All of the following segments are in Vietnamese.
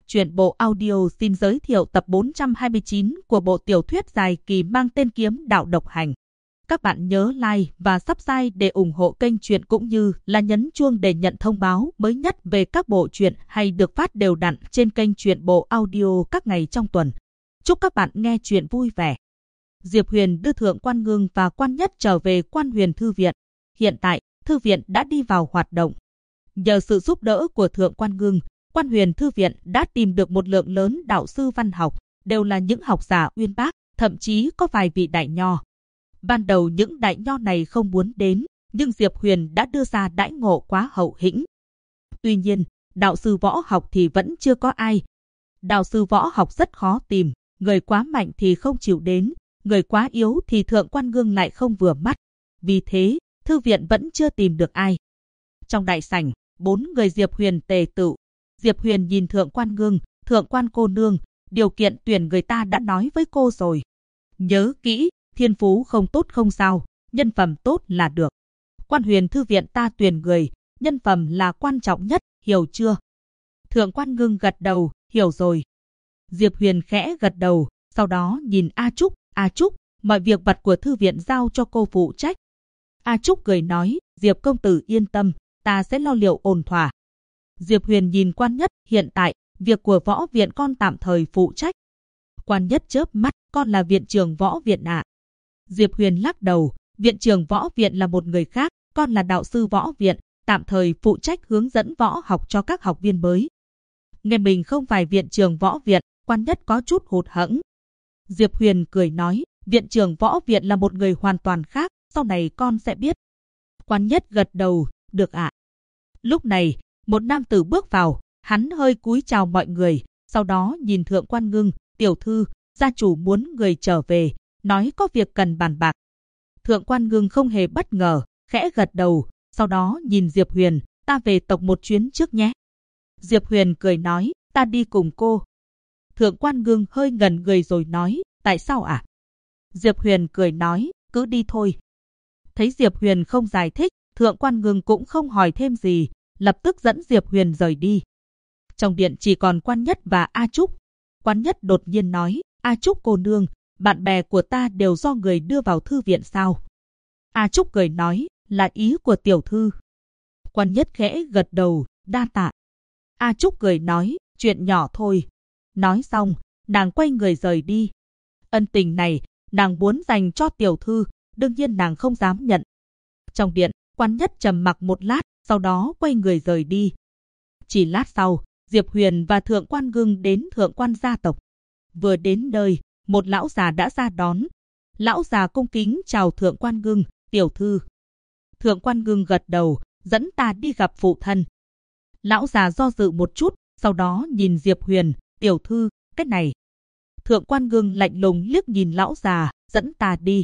Truyện bộ audio xin giới thiệu tập 429 của bộ tiểu thuyết dài kỳ mang tên Kiếm Đạo Độc Hành. Các bạn nhớ like và subscribe để ủng hộ kênh truyện cũng như là nhấn chuông để nhận thông báo mới nhất về các bộ truyện hay được phát đều đặn trên kênh truyện bộ audio các ngày trong tuần. Chúc các bạn nghe truyện vui vẻ. Diệp Huyền đưa Thượng Quan Ngưng và Quan Nhất trở về Quan Huyền Thư Viện. Hiện tại, Thư Viện đã đi vào hoạt động. Nhờ sự giúp đỡ của Thượng Quan Ngưng, Quan Huyền Thư Viện đã tìm được một lượng lớn đạo sư văn học, đều là những học giả uyên bác, thậm chí có vài vị đại nho. Ban đầu những đại nho này không muốn đến, nhưng Diệp Huyền đã đưa ra đãi ngộ quá hậu hĩnh. Tuy nhiên, đạo sư võ học thì vẫn chưa có ai. Đạo sư võ học rất khó tìm, người quá mạnh thì không chịu đến, người quá yếu thì Thượng Quan Ngưng lại không vừa mắt. Vì thế, Thư Viện vẫn chưa tìm được ai. Trong đại sảnh, 4 người Diệp Huyền tề tựu. Diệp Huyền nhìn Thượng Quan Ngưng, Thượng Quan cô nương, điều kiện tuyển người ta đã nói với cô rồi. Nhớ kỹ, thiên phú không tốt không sao, nhân phẩm tốt là được. Quan Huyền Thư Viện ta tuyển người, nhân phẩm là quan trọng nhất, hiểu chưa? Thượng Quan Ngưng gật đầu, hiểu rồi. Diệp Huyền khẽ gật đầu, sau đó nhìn A Trúc, mọi việc vặt của Thư Viện giao cho cô phụ trách. A Trúc cười nói, Diệp công tử yên tâm, ta sẽ lo liệu ổn thỏa. Diệp Huyền nhìn Quan Nhất, hiện tại, việc của võ viện con tạm thời phụ trách. Quan Nhất chớp mắt, con là viện trưởng võ viện ạ. Diệp Huyền lắc đầu, viện trưởng võ viện là một người khác, con là đạo sư võ viện, tạm thời phụ trách hướng dẫn võ học cho các học viên mới. Nghe mình không phải viện trưởng võ viện, Quan Nhất có chút hụt hẫng. Diệp Huyền cười nói, viện trưởng võ viện là một người hoàn toàn khác, sau này con sẽ biết. Quan Nhất gật đầu, được ạ. Lúc này, một nam tử bước vào, hắn hơi cúi chào mọi người, sau đó nhìn Thượng Quan Ngưng, tiểu thư, gia chủ muốn người trở về, nói có việc cần bàn bạc. Thượng Quan Ngưng không hề bất ngờ, khẽ gật đầu, sau đó nhìn Diệp Huyền, ta về tộc một chuyến trước nhé. Diệp Huyền cười nói, ta đi cùng cô. Thượng Quan Ngưng hơi ngẩn người rồi nói, tại sao ạ? Diệp Huyền cười nói, cứ đi thôi. Thấy Diệp Huyền không giải thích, Thượng Quan Ngưng cũng không hỏi thêm gì, lập tức dẫn Diệp Huyền rời đi. Trong điện chỉ còn Quan Nhất và A Trúc. Quan Nhất đột nhiên nói, A Trúc cô nương, bạn bè của ta đều do người đưa vào thư viện sao? A Trúc cười nói, là ý của tiểu thư. Quan Nhất khẽ gật đầu, đa tạ. A Trúc cười nói, chuyện nhỏ thôi. Nói xong, nàng quay người rời đi. Ân tình này, nàng muốn dành cho tiểu thư, đương nhiên nàng không dám nhận. Trong điện, Quan Nhất trầm mặc một lát, sau đó quay người rời đi. Chỉ lát sau, Diệp Huyền và Thượng Quan Ngưng đến Thượng Quan gia tộc. Vừa đến nơi, một lão già đã ra đón. Lão già cung kính chào Thượng Quan Ngưng, tiểu thư. Thượng Quan Ngưng gật đầu, dẫn ta đi gặp phụ thân. Lão già do dự một chút, sau đó nhìn Diệp Huyền, tiểu thư, cái này. Thượng Quan Ngưng lạnh lùng liếc nhìn lão già, dẫn ta đi.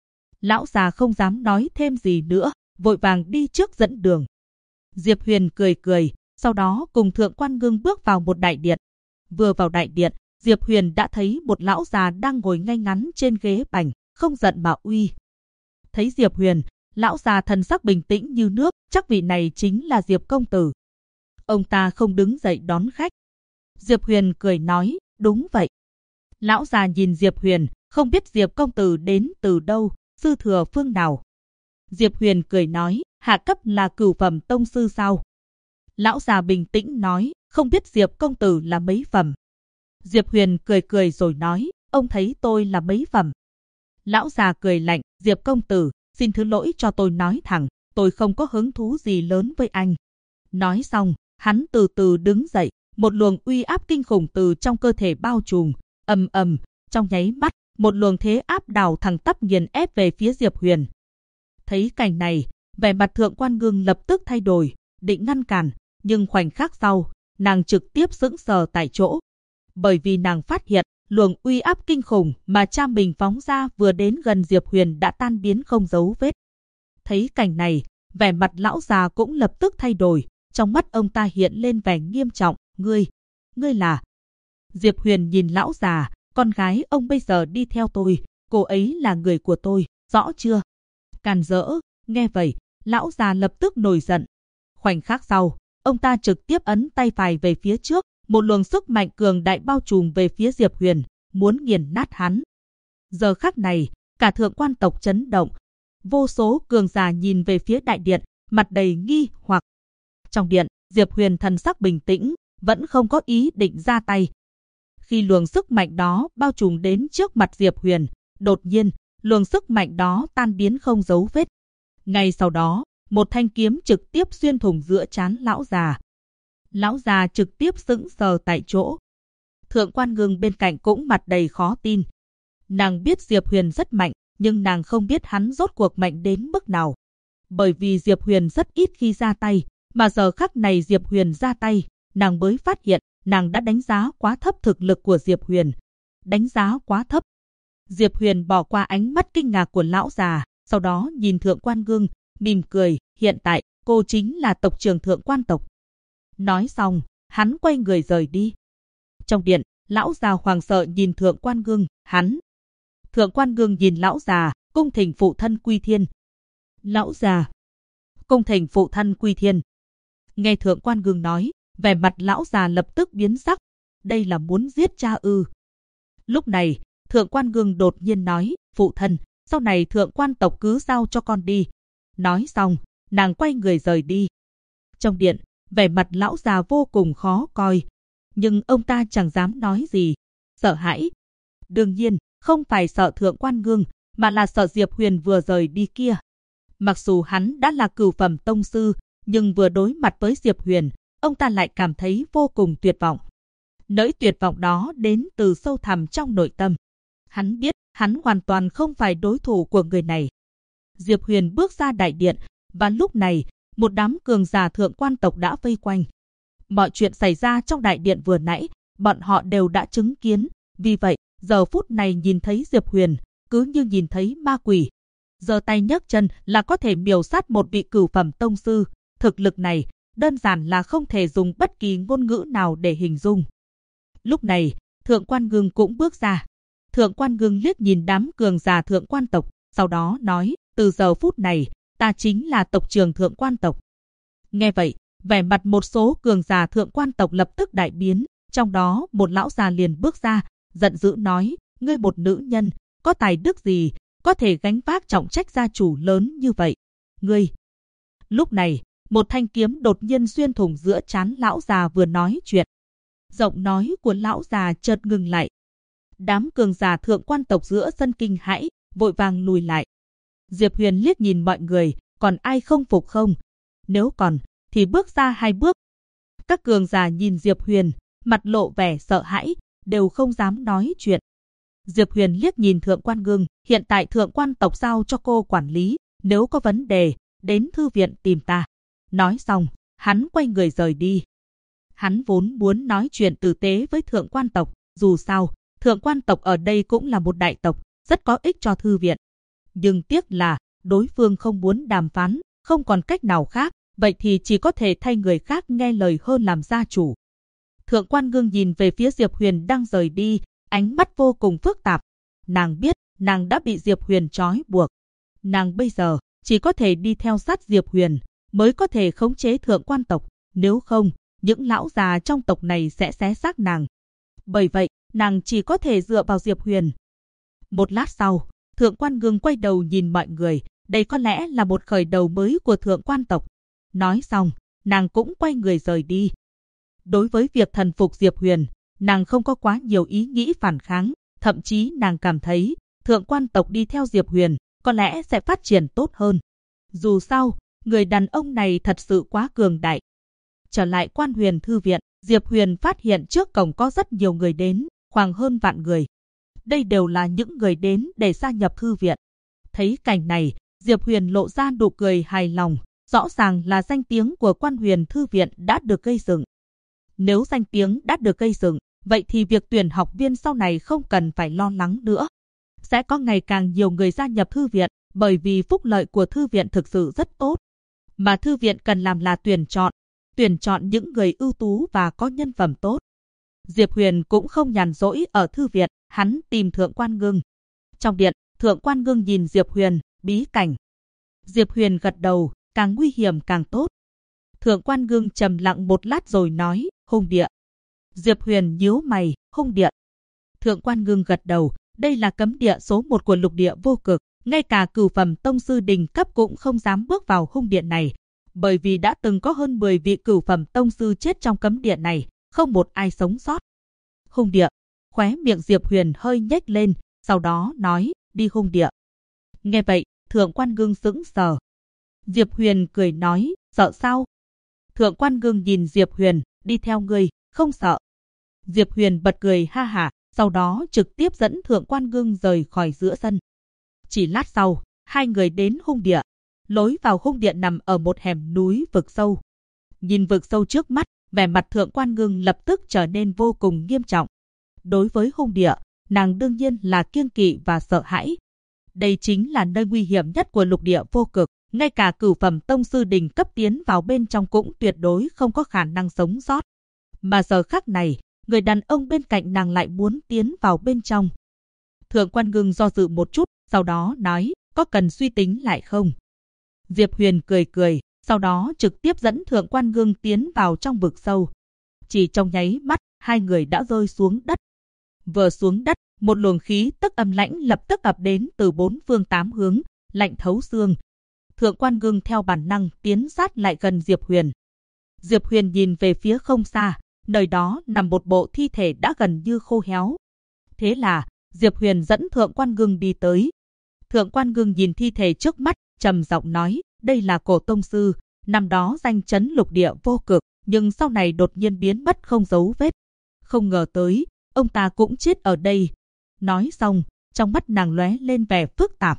Lão già không dám nói thêm gì nữa, vội vàng đi trước dẫn đường. Diệp Huyền cười cười, sau đó cùng Thượng Quan Ngưng bước vào một đại điện. Vừa vào đại điện, Diệp Huyền đã thấy một lão già đang ngồi ngay ngắn trên ghế bành, không giận mà uy. Thấy Diệp Huyền, lão già thần sắc bình tĩnh như nước, chắc vị này chính là Diệp công tử. Ông ta không đứng dậy đón khách. Diệp Huyền cười nói, đúng vậy. Lão già nhìn Diệp Huyền, không biết Diệp công tử đến từ đâu, sư thừa phương nào. Diệp Huyền cười nói, hạ cấp là cửu phẩm tông sư sao? Lão già bình tĩnh nói, không biết Diệp công tử là mấy phẩm. Diệp Huyền cười cười rồi nói, ông thấy tôi là mấy phẩm. Lão già cười lạnh, Diệp công tử, xin thứ lỗi cho tôi nói thẳng, tôi không có hứng thú gì lớn với anh. Nói xong, hắn từ từ đứng dậy, một luồng uy áp kinh khủng từ trong cơ thể bao trùm, ầm ầm, trong nháy mắt, một luồng thế áp đảo thẳng tắp nghiền ép về phía Diệp Huyền. Thấy cảnh này, vẻ mặt Thượng Quan Ngưng lập tức thay đổi, định ngăn cản, nhưng khoảnh khắc sau, nàng trực tiếp sững sờ tại chỗ. Bởi vì nàng phát hiện, luồng uy áp kinh khủng mà cha mình phóng ra vừa đến gần Diệp Huyền đã tan biến không dấu vết. Thấy cảnh này, vẻ mặt lão già cũng lập tức thay đổi, trong mắt ông ta hiện lên vẻ nghiêm trọng, ngươi là... Diệp Huyền nhìn lão già, con gái ông bây giờ đi theo tôi, cô ấy là người của tôi, rõ chưa? Càn rỡ, nghe vậy, lão già lập tức nổi giận. Khoảnh khắc sau, ông ta trực tiếp ấn tay phải về phía trước, một luồng sức mạnh cường đại bao trùm về phía Diệp Huyền, muốn nghiền nát hắn. Giờ khắc này, cả thượng quan tộc chấn động. Vô số cường giả nhìn về phía đại điện, mặt đầy nghi hoặc. Trong điện, Diệp Huyền thần sắc bình tĩnh, vẫn không có ý định ra tay. Khi luồng sức mạnh đó bao trùm đến trước mặt Diệp Huyền, đột nhiên, luồng sức mạnh đó tan biến không dấu vết. Ngay sau đó, một thanh kiếm trực tiếp xuyên thủng giữa trán lão già. Lão già trực tiếp sững sờ tại chỗ. Thượng quan Ngưng bên cạnh cũng mặt đầy khó tin. Nàng biết Diệp Huyền rất mạnh, nhưng nàng không biết hắn rốt cuộc mạnh đến mức nào. Bởi vì Diệp Huyền rất ít khi ra tay, mà giờ khắc này Diệp Huyền ra tay, nàng mới phát hiện nàng đã đánh giá quá thấp thực lực của Diệp Huyền. Đánh giá quá thấp. Diệp Huyền bỏ qua ánh mắt kinh ngạc của lão già, sau đó nhìn Thượng quan Ngưng, mỉm cười, hiện tại cô chính là tộc trưởng Thượng quan tộc. Nói xong, hắn quay người rời đi. Trong điện, lão già hoảng sợ nhìn Thượng quan Ngưng, hắn. Thượng quan Ngưng nhìn lão già, cung thỉnh phụ thân quy thiên. Lão già, cung thỉnh phụ thân quy thiên. Nghe Thượng quan Ngưng nói, vẻ mặt lão già lập tức biến sắc. Đây là muốn giết cha ư? Lúc này, Thượng quan Ngưng đột nhiên nói, phụ thân, sau này Thượng quan tộc cứ giao cho con đi. Nói xong, nàng quay người rời đi. Trong điện, vẻ mặt lão già vô cùng khó coi. Nhưng ông ta chẳng dám nói gì. Sợ hãi. Đương nhiên, không phải sợ Thượng quan Ngưng, mà là sợ Diệp Huyền vừa rời đi kia. Mặc dù hắn đã là cửu phẩm tông sư, nhưng vừa đối mặt với Diệp Huyền, ông ta lại cảm thấy vô cùng tuyệt vọng. Nỗi tuyệt vọng đó đến từ sâu thẳm trong nội tâm. Hắn biết, hắn hoàn toàn không phải đối thủ của người này. Diệp Huyền bước ra đại điện, và lúc này, một đám cường giả thượng quan tộc đã vây quanh. Mọi chuyện xảy ra trong đại điện vừa nãy, bọn họ đều đã chứng kiến, vì vậy, giờ phút này nhìn thấy Diệp Huyền, cứ như nhìn thấy ma quỷ. Giơ tay nhấc chân là có thể miểu sát một vị cửu phẩm tông sư, thực lực này, đơn giản là không thể dùng bất kỳ ngôn ngữ nào để hình dung. Lúc này, Thượng quan Ngưng cũng bước ra. Thượng quan Ngưng liếc nhìn đám cường giả thượng quan tộc, sau đó nói, từ giờ phút này, ta chính là tộc trưởng thượng quan tộc. Nghe vậy, vẻ mặt một số cường giả thượng quan tộc lập tức đại biến, trong đó một lão già liền bước ra, giận dữ nói, ngươi một nữ nhân, có tài đức gì, có thể gánh vác trọng trách gia chủ lớn như vậy. Ngươi. Lúc này, một thanh kiếm đột nhiên xuyên thủng giữa trán lão già vừa nói chuyện. Giọng nói của lão già chợt ngừng lại. Đám cường giả thượng quan tộc giữa sân kinh hãi, vội vàng lùi lại. Diệp Huyền liếc nhìn mọi người, còn ai không phục không? Nếu còn, thì bước ra 2 bước. Các cường giả nhìn Diệp Huyền, mặt lộ vẻ sợ hãi, đều không dám nói chuyện. Diệp Huyền liếc nhìn Thượng quan Ngưng, hiện tại Thượng quan tộc giao cho cô quản lý, nếu có vấn đề, đến thư viện tìm ta. Nói xong, hắn quay người rời đi. Hắn vốn muốn nói chuyện tử tế với Thượng quan tộc, dù sao, Thượng quan tộc ở đây cũng là một đại tộc, rất có ích cho thư viện. Nhưng tiếc là, đối phương không muốn đàm phán, không còn cách nào khác, vậy thì chỉ có thể thay người khác nghe lời hơn làm gia chủ. Thượng quan Ngưng nhìn về phía Diệp Huyền đang rời đi, ánh mắt vô cùng phức tạp. Nàng biết, nàng đã bị Diệp Huyền trói buộc. Nàng bây giờ, chỉ có thể đi theo sát Diệp Huyền, mới có thể khống chế thượng quan tộc, nếu không, những lão già trong tộc này sẽ xé xác nàng. Bởi vậy, nàng chỉ có thể dựa vào Diệp Huyền. Một lát sau, Thượng quan Ngưng quay đầu nhìn mọi người, đây có lẽ là một khởi đầu mới của thượng quan tộc. Nói xong, nàng cũng quay người rời đi. Đối với việc thần phục Diệp Huyền, nàng không có quá nhiều ý nghĩ phản kháng, thậm chí nàng cảm thấy thượng quan tộc đi theo Diệp Huyền có lẽ sẽ phát triển tốt hơn. Dù sao, người đàn ông này thật sự quá cường đại. Trở lại Quan Huyền thư viện, Diệp Huyền phát hiện trước cổng có rất nhiều người đến, khoảng hơn vạn người. Đây đều là những người đến để gia nhập thư viện. Thấy cảnh này, Diệp Huyền lộ ra nụ cười hài lòng, rõ ràng là danh tiếng của Quan Huyền thư viện đã được gây dựng. Nếu danh tiếng đã được gây dựng, vậy thì việc tuyển học viên sau này không cần phải lo lắng nữa. Sẽ có ngày càng nhiều người gia nhập thư viện, bởi vì phúc lợi của thư viện thực sự rất tốt. Mà thư viện cần làm là tuyển chọn những người ưu tú và có nhân phẩm tốt. Diệp Huyền cũng không nhàn rỗi ở thư viện, hắn tìm Thượng quan Ngưng. Trong điện, Thượng quan Ngưng nhìn Diệp Huyền, bí cảnh. Diệp Huyền gật đầu, càng nguy hiểm càng tốt. Thượng quan Ngưng trầm lặng một lát rồi nói, hung địa. Diệp Huyền nhíu mày, hung địa. Thượng Quan Ngưng gật đầu, đây là cấm địa số 1 của lục địa vô cực, ngay cả cửu phẩm tông sư đỉnh cấp cũng không dám bước vào hung điện này, bởi vì đã từng có hơn 10 vị cửu phẩm tông sư chết trong cấm địa này, không một ai sống sót. Hung địa, khóe miệng Diệp Huyền hơi nhếch lên, sau đó nói, đi hung địa. Nghe vậy, Thượng Quan Ngưng sững sờ. Diệp Huyền cười nói, sợ sao? Thượng Quan Ngưng nhìn Diệp Huyền, đi theo ngươi, không sợ. Diệp Huyền bật cười ha hả, sau đó trực tiếp dẫn Thượng Quan Ngưng rời khỏi giữa sân. Chỉ lát sau, hai người đến hung địa. Lối vào hung điện nằm ở một hẻm núi vực sâu. Nhìn vực sâu trước mắt, vẻ mặt Thượng Quan Ngưng lập tức trở nên vô cùng nghiêm trọng. Đối với hung địa, nàng đương nhiên là kiêng kỵ và sợ hãi. Đây chính là nơi nguy hiểm nhất của lục địa vô cực, ngay cả cửu phẩm tông sư đỉnh cấp tiến vào bên trong cũng tuyệt đối không có khả năng sống sót. Mà giờ khắc này, người đàn ông bên cạnh nàng lại muốn tiến vào bên trong. Thượng Quan Ngưng do dự một chút, sau đó nói, có cần suy tính lại không? Diệp Huyền cười cười, sau đó trực tiếp dẫn Thượng Quan Ngưng tiến vào trong vực sâu. Chỉ trong nháy mắt, hai người đã rơi xuống đất. Vừa xuống đất, một luồng khí tức âm lãnh lập tức ập đến từ bốn phương tám hướng, lạnh thấu xương. Thượng Quan Ngưng theo bản năng tiến sát lại gần Diệp Huyền. Diệp Huyền nhìn về phía không xa, nơi đó nằm một bộ thi thể đã gần như khô héo. Thế là, Diệp Huyền dẫn Thượng Quan Ngưng đi tới. Thượng Quan Ngưng nhìn thi thể trước mắt, trầm giọng nói, đây là cổ tông sư, năm đó danh chấn lục địa vô cực, nhưng sau này đột nhiên biến mất không dấu vết. Không ngờ tới, ông ta cũng chết ở đây. Nói xong, trong mắt nàng lóe lên vẻ phức tạp.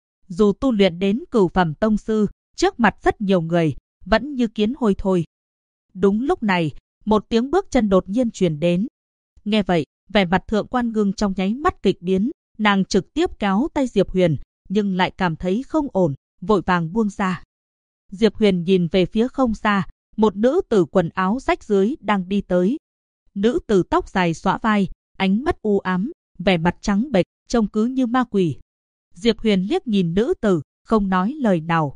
Dù tu luyện đến cửu phẩm tông sư, trước mặt rất nhiều người, vẫn như kiến hôi thôi. Đúng lúc này, một tiếng bước chân đột nhiên truyền đến. Nghe vậy, vẻ mặt Thượng Quan Ngưng trong nháy mắt kịch biến, nàng trực tiếp kéo tay Diệp Huyền, nhưng lại cảm thấy không ổn, vội vàng buông ra. Diệp Huyền nhìn về phía không xa, một nữ tử quần áo rách rưới đang đi tới. Nữ tử tóc dài xõa vai, ánh mắt u ám, vẻ mặt trắng bệch, trông cứ như ma quỷ. Diệp Huyền liếc nhìn nữ tử, không nói lời nào.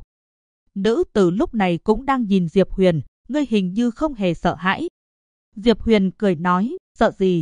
Nữ tử lúc này cũng đang nhìn Diệp Huyền, ngươi hình như không hề sợ hãi. Diệp Huyền cười nói, sợ gì?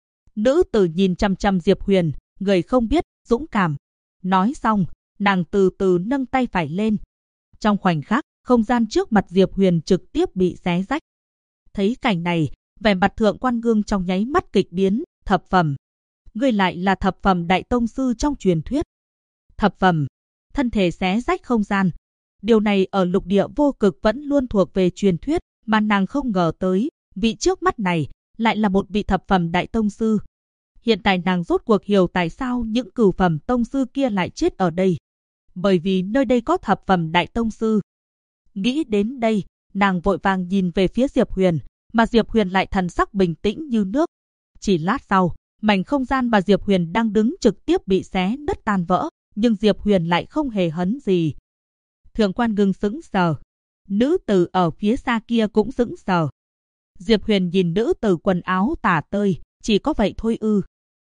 Nữ tử nhìn chăm chăm Diệp Huyền, người không biết, dũng cảm. Nói xong, nàng từ từ nâng tay phải lên. Trong khoảnh khắc, không gian trước mặt Diệp Huyền trực tiếp bị xé rách. Thấy cảnh này, vẻ mặt Thượng Quan Ngưng trong nháy mắt kịch biến, thập phẩm. Ngươi lại là thập phẩm đại tông sư trong truyền thuyết. Thập phẩm, thân thể xé rách không gian. Điều này ở lục địa vô cực vẫn luôn thuộc về truyền thuyết, mà nàng không ngờ tới, vị trước mắt này lại là một vị thập phẩm đại tông sư. Hiện tại nàng rốt cuộc hiểu tại sao những cửu phẩm tông sư kia lại chết ở đây. Bởi vì nơi đây có thập phẩm đại tông sư. Nghĩ đến đây, nàng vội vàng nhìn về phía Diệp Huyền, mà Diệp Huyền lại thần sắc bình tĩnh như nước. Chỉ lát sau, mảnh không gian mà Diệp Huyền đang đứng trực tiếp bị xé nứt tan vỡ, nhưng Diệp Huyền lại không hề hấn gì. Thượng Quan Ngưng sững sờ. Nữ tử ở phía xa kia cũng sững sờ. Diệp Huyền nhìn nữ tử quần áo tả tơi, chỉ có vậy thôi ư?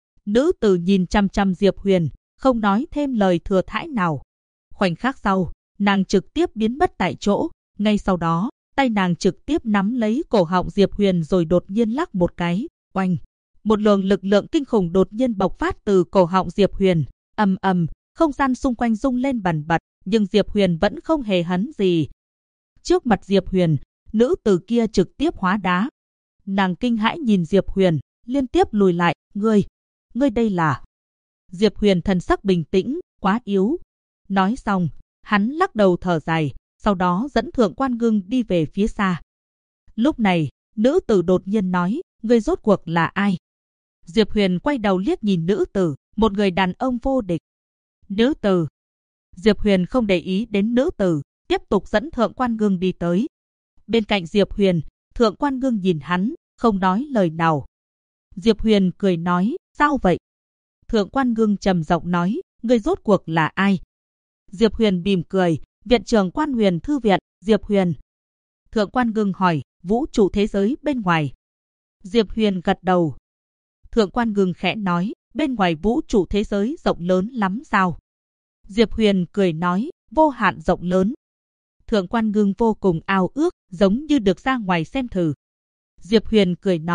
Nữ tử nhìn chăm chăm Diệp Huyền, không nói thêm lời thừa thãi nào. Khoảnh khắc sau, nàng trực tiếp biến mất tại chỗ. Ngay sau đó, tay nàng trực tiếp nắm lấy cổ họng Diệp Huyền rồi đột nhiên lắc một cái. Oanh! Một luồng lực lượng kinh khủng đột nhiên bộc phát từ cổ họng Diệp Huyền. Ầm ầm, không gian xung quanh rung lên bần bật, nhưng Diệp Huyền vẫn không hề hấn gì. Trước mặt Diệp Huyền, nữ tử kia trực tiếp hóa đá. Nàng kinh hãi nhìn Diệp Huyền, liên tiếp lùi lại. Ngươi đây là... Diệp Huyền thần sắc bình tĩnh, quá yếu. Nói xong, hắn lắc đầu thở dài, sau đó dẫn Thượng Quan Ngưng đi về phía xa. Lúc này, nữ tử đột nhiên nói, ngươi rốt cuộc là ai? Diệp Huyền quay đầu liếc nhìn nữ tử, một người đàn ông vô địch. Nữ tử. Diệp Huyền không để ý đến nữ tử, tiếp tục dẫn Thượng Quan Ngưng đi tới. Bên cạnh Diệp Huyền, Thượng Quan Ngưng nhìn hắn, không nói lời nào. Diệp Huyền cười nói, sao vậy? Thượng Quan Ngưng trầm giọng nói, ngươi rốt cuộc là ai? Diệp Huyền mỉm cười, viện trưởng Quan Huyền thư viện, Diệp Huyền. Thượng Quan Ngưng hỏi, vũ trụ thế giới bên ngoài. Diệp Huyền gật đầu. Thượng Quan Ngưng khẽ nói, bên ngoài vũ trụ thế giới rộng lớn lắm sao? Diệp Huyền cười nói, vô hạn rộng lớn. Thượng Quan Ngưng vô cùng ao ước, giống như được ra ngoài xem thử. Diệp Huyền cười nói,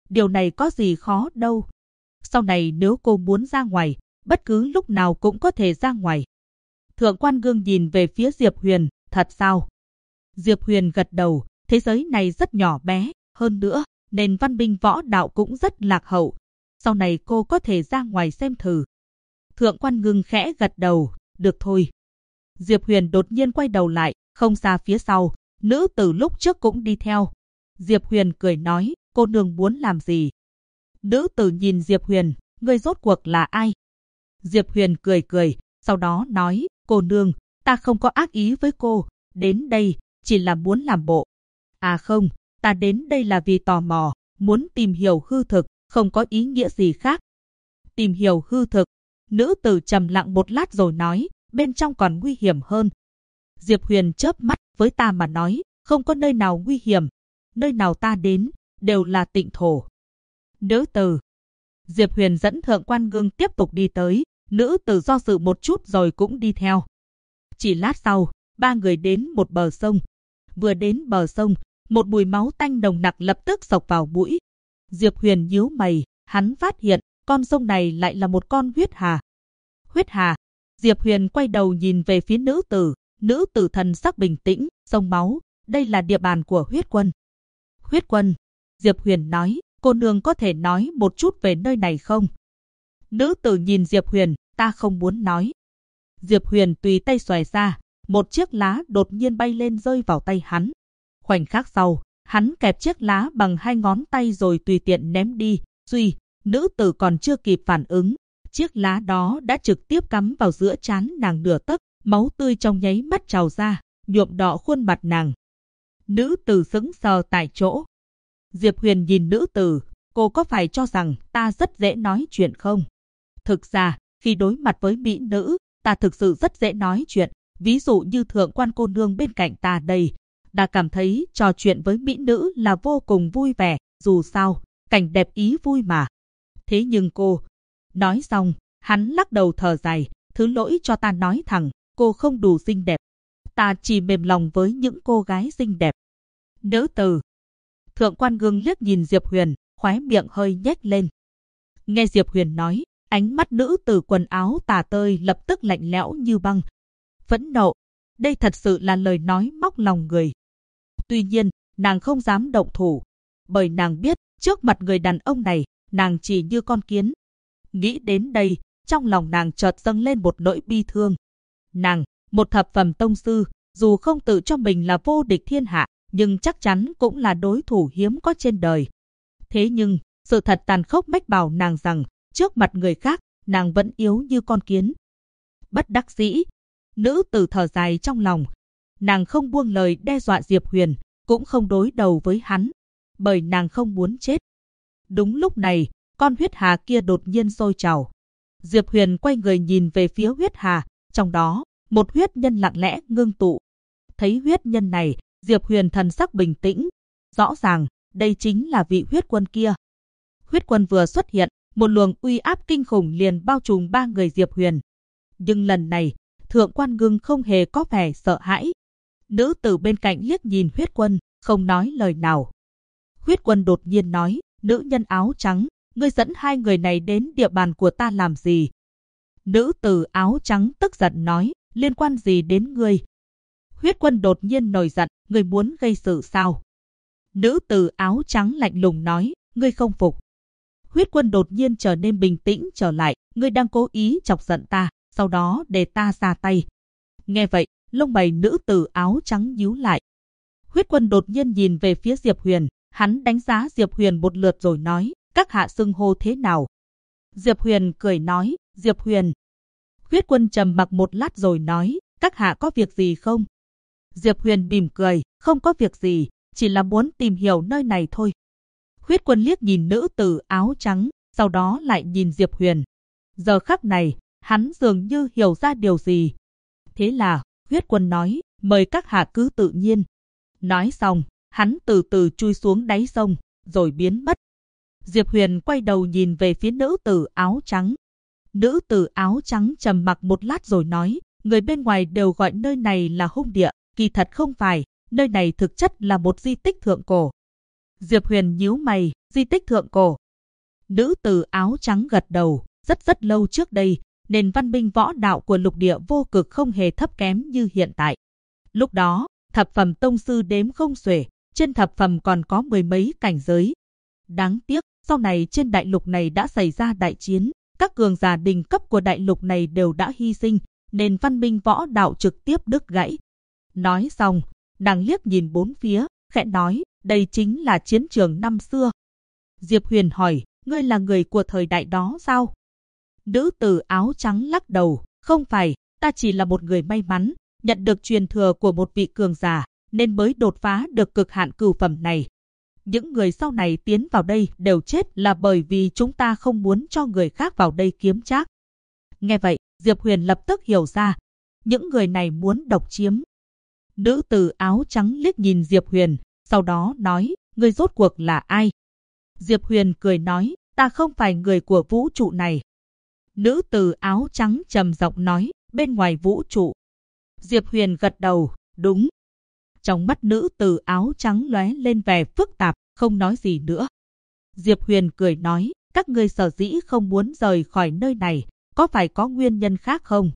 điều này có gì khó đâu. Sau này nếu cô muốn ra ngoài, bất cứ lúc nào cũng có thể ra ngoài. Thượng quan Ngưng nhìn về phía Diệp Huyền, thật sao? Diệp Huyền gật đầu, thế giới này rất nhỏ bé, hơn nữa, nền văn minh võ đạo cũng rất lạc hậu. Sau này cô có thể ra ngoài xem thử. Thượng quan Ngưng khẽ gật đầu, được thôi. Diệp Huyền đột nhiên quay đầu lại, không xa phía sau, nữ tử lúc trước cũng đi theo. Diệp Huyền cười nói, cô nương muốn làm gì? Nữ tử nhìn Diệp Huyền, ngươi rốt cuộc là ai? Diệp Huyền cười cười, sau đó nói, cô nương, ta không có ác ý với cô, đến đây, chỉ là muốn làm bộ. À không, ta đến đây là vì tò mò, muốn tìm hiểu hư thực, không có ý nghĩa gì khác. Tìm hiểu hư thực, nữ tử trầm lặng một lát rồi nói, bên trong còn nguy hiểm hơn. Diệp Huyền chớp mắt, với ta mà nói, không có nơi nào nguy hiểm, nơi nào ta đến, đều là tịnh thổ. Nữ tử. Diệp Huyền dẫn Thượng quan Ngưng tiếp tục đi tới, nữ tử do dự một chút rồi cũng đi theo. Chỉ lát sau, ba người đến một bờ sông. Vừa đến bờ sông, một mùi máu tanh nồng nặc lập tức xộc vào mũi. Diệp Huyền nhíu mày, hắn phát hiện con sông này lại là một con huyết hà. Huyết hà. Diệp Huyền quay đầu nhìn về phía nữ tử thần sắc bình tĩnh, sông máu, đây là địa bàn của huyết quân. Huyết quân. Diệp Huyền nói, cô nương có thể nói một chút về nơi này không? Nữ tử nhìn Diệp Huyền, ta không muốn nói. Diệp Huyền tùy tay xòe ra, một chiếc lá đột nhiên bay lên rơi vào tay hắn. Khoảnh khắc sau, hắn kẹp chiếc lá bằng hai ngón tay rồi tùy tiện ném đi. Suy, nữ tử còn chưa kịp phản ứng, chiếc lá đó đã trực tiếp cắm vào giữa trán nàng nửa tấc, máu tươi trong nháy mắt trào ra, nhuộm đỏ khuôn mặt nàng. Nữ tử sững sờ tại chỗ. Diệp Huyền nhìn nữ tử, cô có phải cho rằng ta rất dễ nói chuyện không? Thực ra, khi đối mặt với mỹ nữ, ta thực sự rất dễ nói chuyện, ví dụ như thượng quan cô nương bên cạnh ta đây. Ta cảm thấy trò chuyện với mỹ nữ là vô cùng vui vẻ, dù sao, cảnh đẹp ý vui mà. Thế nhưng cô... Nói xong, hắn lắc đầu thở dài, thứ lỗi cho ta nói thẳng, cô không đủ xinh đẹp. Ta chỉ mềm lòng với những cô gái xinh đẹp. Nữ tử. Thượng quan Ngưng liếc nhìn Diệp Huyền, khóe miệng hơi nhếch lên. Nghe Diệp Huyền nói, ánh mắt nữ tử quần áo tả tơi lập tức lạnh lẽo như băng. Phẫn nộ, đây thật sự là lời nói móc lòng người. Tuy nhiên, nàng không dám động thủ, bởi nàng biết, trước mặt người đàn ông này, nàng chỉ như con kiến. Nghĩ đến đây, trong lòng nàng chợt dâng lên một nỗi bi thương. Nàng, một thập phẩm tông sư, dù không tự cho mình là vô địch thiên hạ, nhưng chắc chắn cũng là đối thủ hiếm có trên đời. Thế nhưng, sự thật tàn khốc mách bảo nàng rằng, trước mặt người khác, nàng vẫn yếu như con kiến. Bất đắc dĩ, nữ tử thở dài trong lòng. Nàng không buông lời đe dọa Diệp Huyền, cũng không đối đầu với hắn, bởi nàng không muốn chết. Đúng lúc này, con huyết hà kia đột nhiên sôi trào. Diệp Huyền quay người nhìn về phía huyết hà, trong đó, một huyết nhân lặng lẽ ngưng tụ. Thấy huyết nhân này, Diệp Huyền thần sắc bình tĩnh. Rõ ràng, đây chính là vị huyết quân kia. Huyết quân vừa xuất hiện, một luồng uy áp kinh khủng liền bao trùm ba người Diệp Huyền. Nhưng lần này, Thượng quan Ngưng không hề có vẻ sợ hãi. Nữ tử bên cạnh liếc nhìn huyết quân, không nói lời nào. Huyết quân đột nhiên nói, nữ nhân áo trắng, ngươi dẫn hai người này đến địa bàn của ta làm gì? Nữ tử áo trắng tức giận nói, liên quan gì đến ngươi? Huyết quân đột nhiên nổi giận, ngươi muốn gây sự sao? Nữ tử áo trắng lạnh lùng nói, ngươi không phục. Huyết quân đột nhiên trở nên bình tĩnh trở lại, ngươi đang cố ý chọc giận ta, sau đó để ta ra tay. Nghe vậy, lông mày nữ tử áo trắng nhíu lại. Huyết quân đột nhiên nhìn về phía Diệp Huyền, hắn đánh giá Diệp Huyền một lượt rồi nói, các hạ xưng hô thế nào? Diệp Huyền cười nói, Diệp Huyền. Huyết quân trầm mặc một lát rồi nói, các hạ có việc gì không? Diệp Huyền mỉm cười, không có việc gì, chỉ là muốn tìm hiểu nơi này thôi. Huyết quân liếc nhìn nữ tử áo trắng, sau đó lại nhìn Diệp Huyền. Giờ khắc này, hắn dường như hiểu ra điều gì. Thế là, huyết quân nói, mời các hạ cứ tự nhiên. Nói xong, hắn từ từ chui xuống đáy sông, rồi biến mất. Diệp Huyền quay đầu nhìn về phía nữ tử áo trắng. Nữ tử áo trắng trầm mặc một lát rồi nói, người bên ngoài đều gọi nơi này là hung địa, kỳ thật không phải, nơi này thực chất là một di tích thượng cổ. Diệp Huyền nhíu mày, Di tích thượng cổ. Nữ tử áo trắng gật đầu, rất lâu trước đây, nền văn minh võ đạo của lục địa vô cực không hề thấp kém như hiện tại. Lúc đó, thập phẩm tông sư đếm không xuể, trên thập phẩm còn có mười mấy cảnh giới. Đáng tiếc, sau này trên đại lục này đã xảy ra đại chiến, các cường giả đỉnh cấp của đại lục này đều đã hy sinh, nền văn minh võ đạo trực tiếp đứt gãy. Nói xong, nàng liếc nhìn bốn phía, khẽ nói, đây chính là chiến trường năm xưa. Diệp Huyền hỏi, ngươi là người của thời đại đó sao? Nữ tử áo trắng lắc đầu, không phải, ta chỉ là một người may mắn, nhận được truyền thừa của một vị cường giả, nên mới đột phá được cực hạn cửu phẩm này. Những người sau này tiến vào đây đều chết là bởi vì chúng ta không muốn cho người khác vào đây kiếm trác. Nghe vậy, Diệp Huyền lập tức hiểu ra, những người này muốn độc chiếm. Nữ tử áo trắng liếc nhìn Diệp Huyền, sau đó nói, ngươi rốt cuộc là ai? Diệp Huyền cười nói, ta không phải người của vũ trụ này. Nữ tử áo trắng trầm giọng nói, bên ngoài vũ trụ. Diệp Huyền gật đầu, đúng. Trong mắt nữ tử áo trắng lóe lên vẻ phức tạp, không nói gì nữa. Diệp Huyền cười nói, các ngươi sở dĩ không muốn rời khỏi nơi này, có phải có nguyên nhân khác không?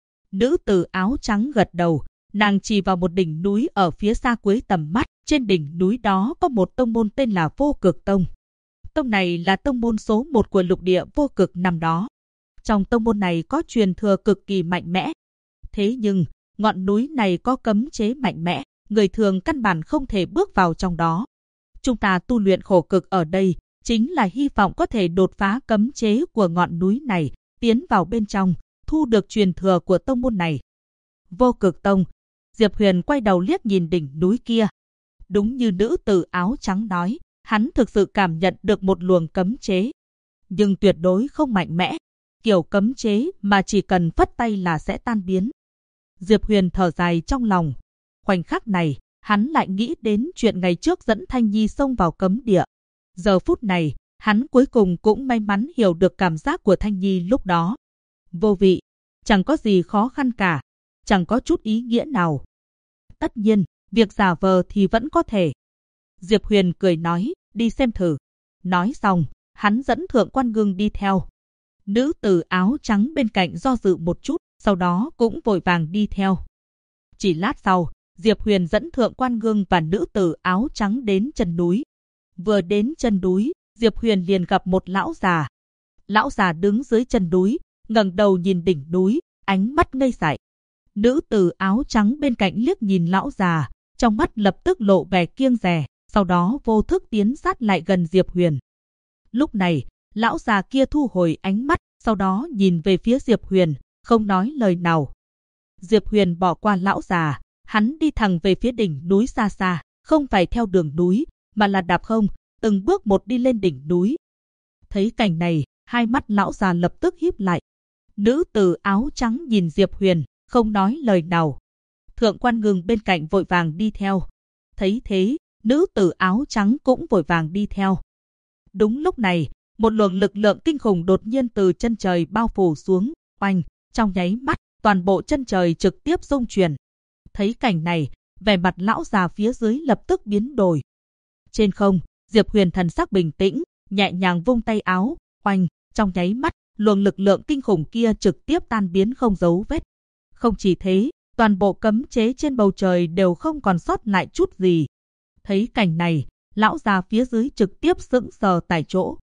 Nữ tử áo trắng gật đầu, nàng chỉ vào một đỉnh núi ở phía xa cuối tầm mắt, trên đỉnh núi đó có một tông môn tên là Vô Cực Tông. Tông này là tông môn số 1 của lục địa vô cực năm đó. Trong tông môn này có truyền thừa cực kỳ mạnh mẽ. Thế nhưng, ngọn núi này có cấm chế mạnh mẽ, người thường căn bản không thể bước vào trong đó. Chúng ta tu luyện khổ cực ở đây, chính là hy vọng có thể đột phá cấm chế của ngọn núi này, tiến vào bên trong, thu được truyền thừa của tông môn này. Vô Cực Tông. Diệp Huyền quay đầu liếc nhìn đỉnh núi kia. Đúng như nữ tử áo trắng nói, hắn thực sự cảm nhận được một luồng cấm chế. Nhưng tuyệt đối không mạnh mẽ. Kiểu cấm chế mà chỉ cần phất tay là sẽ tan biến. Diệp Huyền thở dài trong lòng. Khoảnh khắc này, hắn lại nghĩ đến chuyện ngày trước dẫn Thanh Nhi xông vào cấm địa. Giờ phút này, hắn cuối cùng cũng may mắn hiểu được cảm giác của Thanh Nhi lúc đó. Vô vị, chẳng có gì khó khăn cả, chẳng có chút ý nghĩa nào. Tất nhiên, việc giả vờ thì vẫn có thể. Diệp Huyền cười nói, đi xem thử. Nói xong, hắn dẫn Thượng Quan Ngưng đi theo. Nữ tử áo trắng bên cạnh do dự một chút, sau đó cũng vội vàng đi theo. Chỉ lát sau, Diệp Huyền dẫn Thượng Quan Ngưng và nữ tử áo trắng đến chân núi. Vừa đến chân núi, Diệp Huyền liền gặp một lão già. Lão già đứng dưới chân núi, ngẩng đầu nhìn đỉnh núi, ánh mắt ngây dại. Nữ tử áo trắng bên cạnh liếc nhìn lão già, trong mắt lập tức lộ vẻ kiêng dè, sau đó vô thức tiến sát lại gần Diệp Huyền. Lúc này, lão già kia thu hồi ánh mắt, sau đó nhìn về phía Diệp Huyền, không nói lời nào. Diệp Huyền bỏ qua lão già, hắn đi thẳng về phía đỉnh núi xa xa, không phải theo đường núi, mà là đạp không, từng bước một đi lên đỉnh núi. Thấy cảnh này, hai mắt lão già lập tức híp lại. Nữ tử áo trắng nhìn Diệp Huyền, không nói lời nào. Thượng Quan Ngưng bên cạnh vội vàng đi theo. Thấy thế, nữ tử áo trắng cũng vội vàng đi theo. Đúng lúc này, một luồng lực lượng kinh khủng đột nhiên từ chân trời bao phủ xuống, oanh, trong nháy mắt, toàn bộ chân trời trực tiếp rung chuyển. Thấy cảnh này, vẻ mặt lão già phía dưới lập tức biến đổi. Trên không, Diệp Huyền thần sắc bình tĩnh, nhẹ nhàng vung tay áo, oanh, trong nháy mắt, luồng lực lượng kinh khủng kia trực tiếp tan biến không dấu vết. Không chỉ thế, toàn bộ cấm chế trên bầu trời đều không còn sót lại chút gì. Thấy cảnh này, lão già phía dưới trực tiếp sững sờ tại chỗ.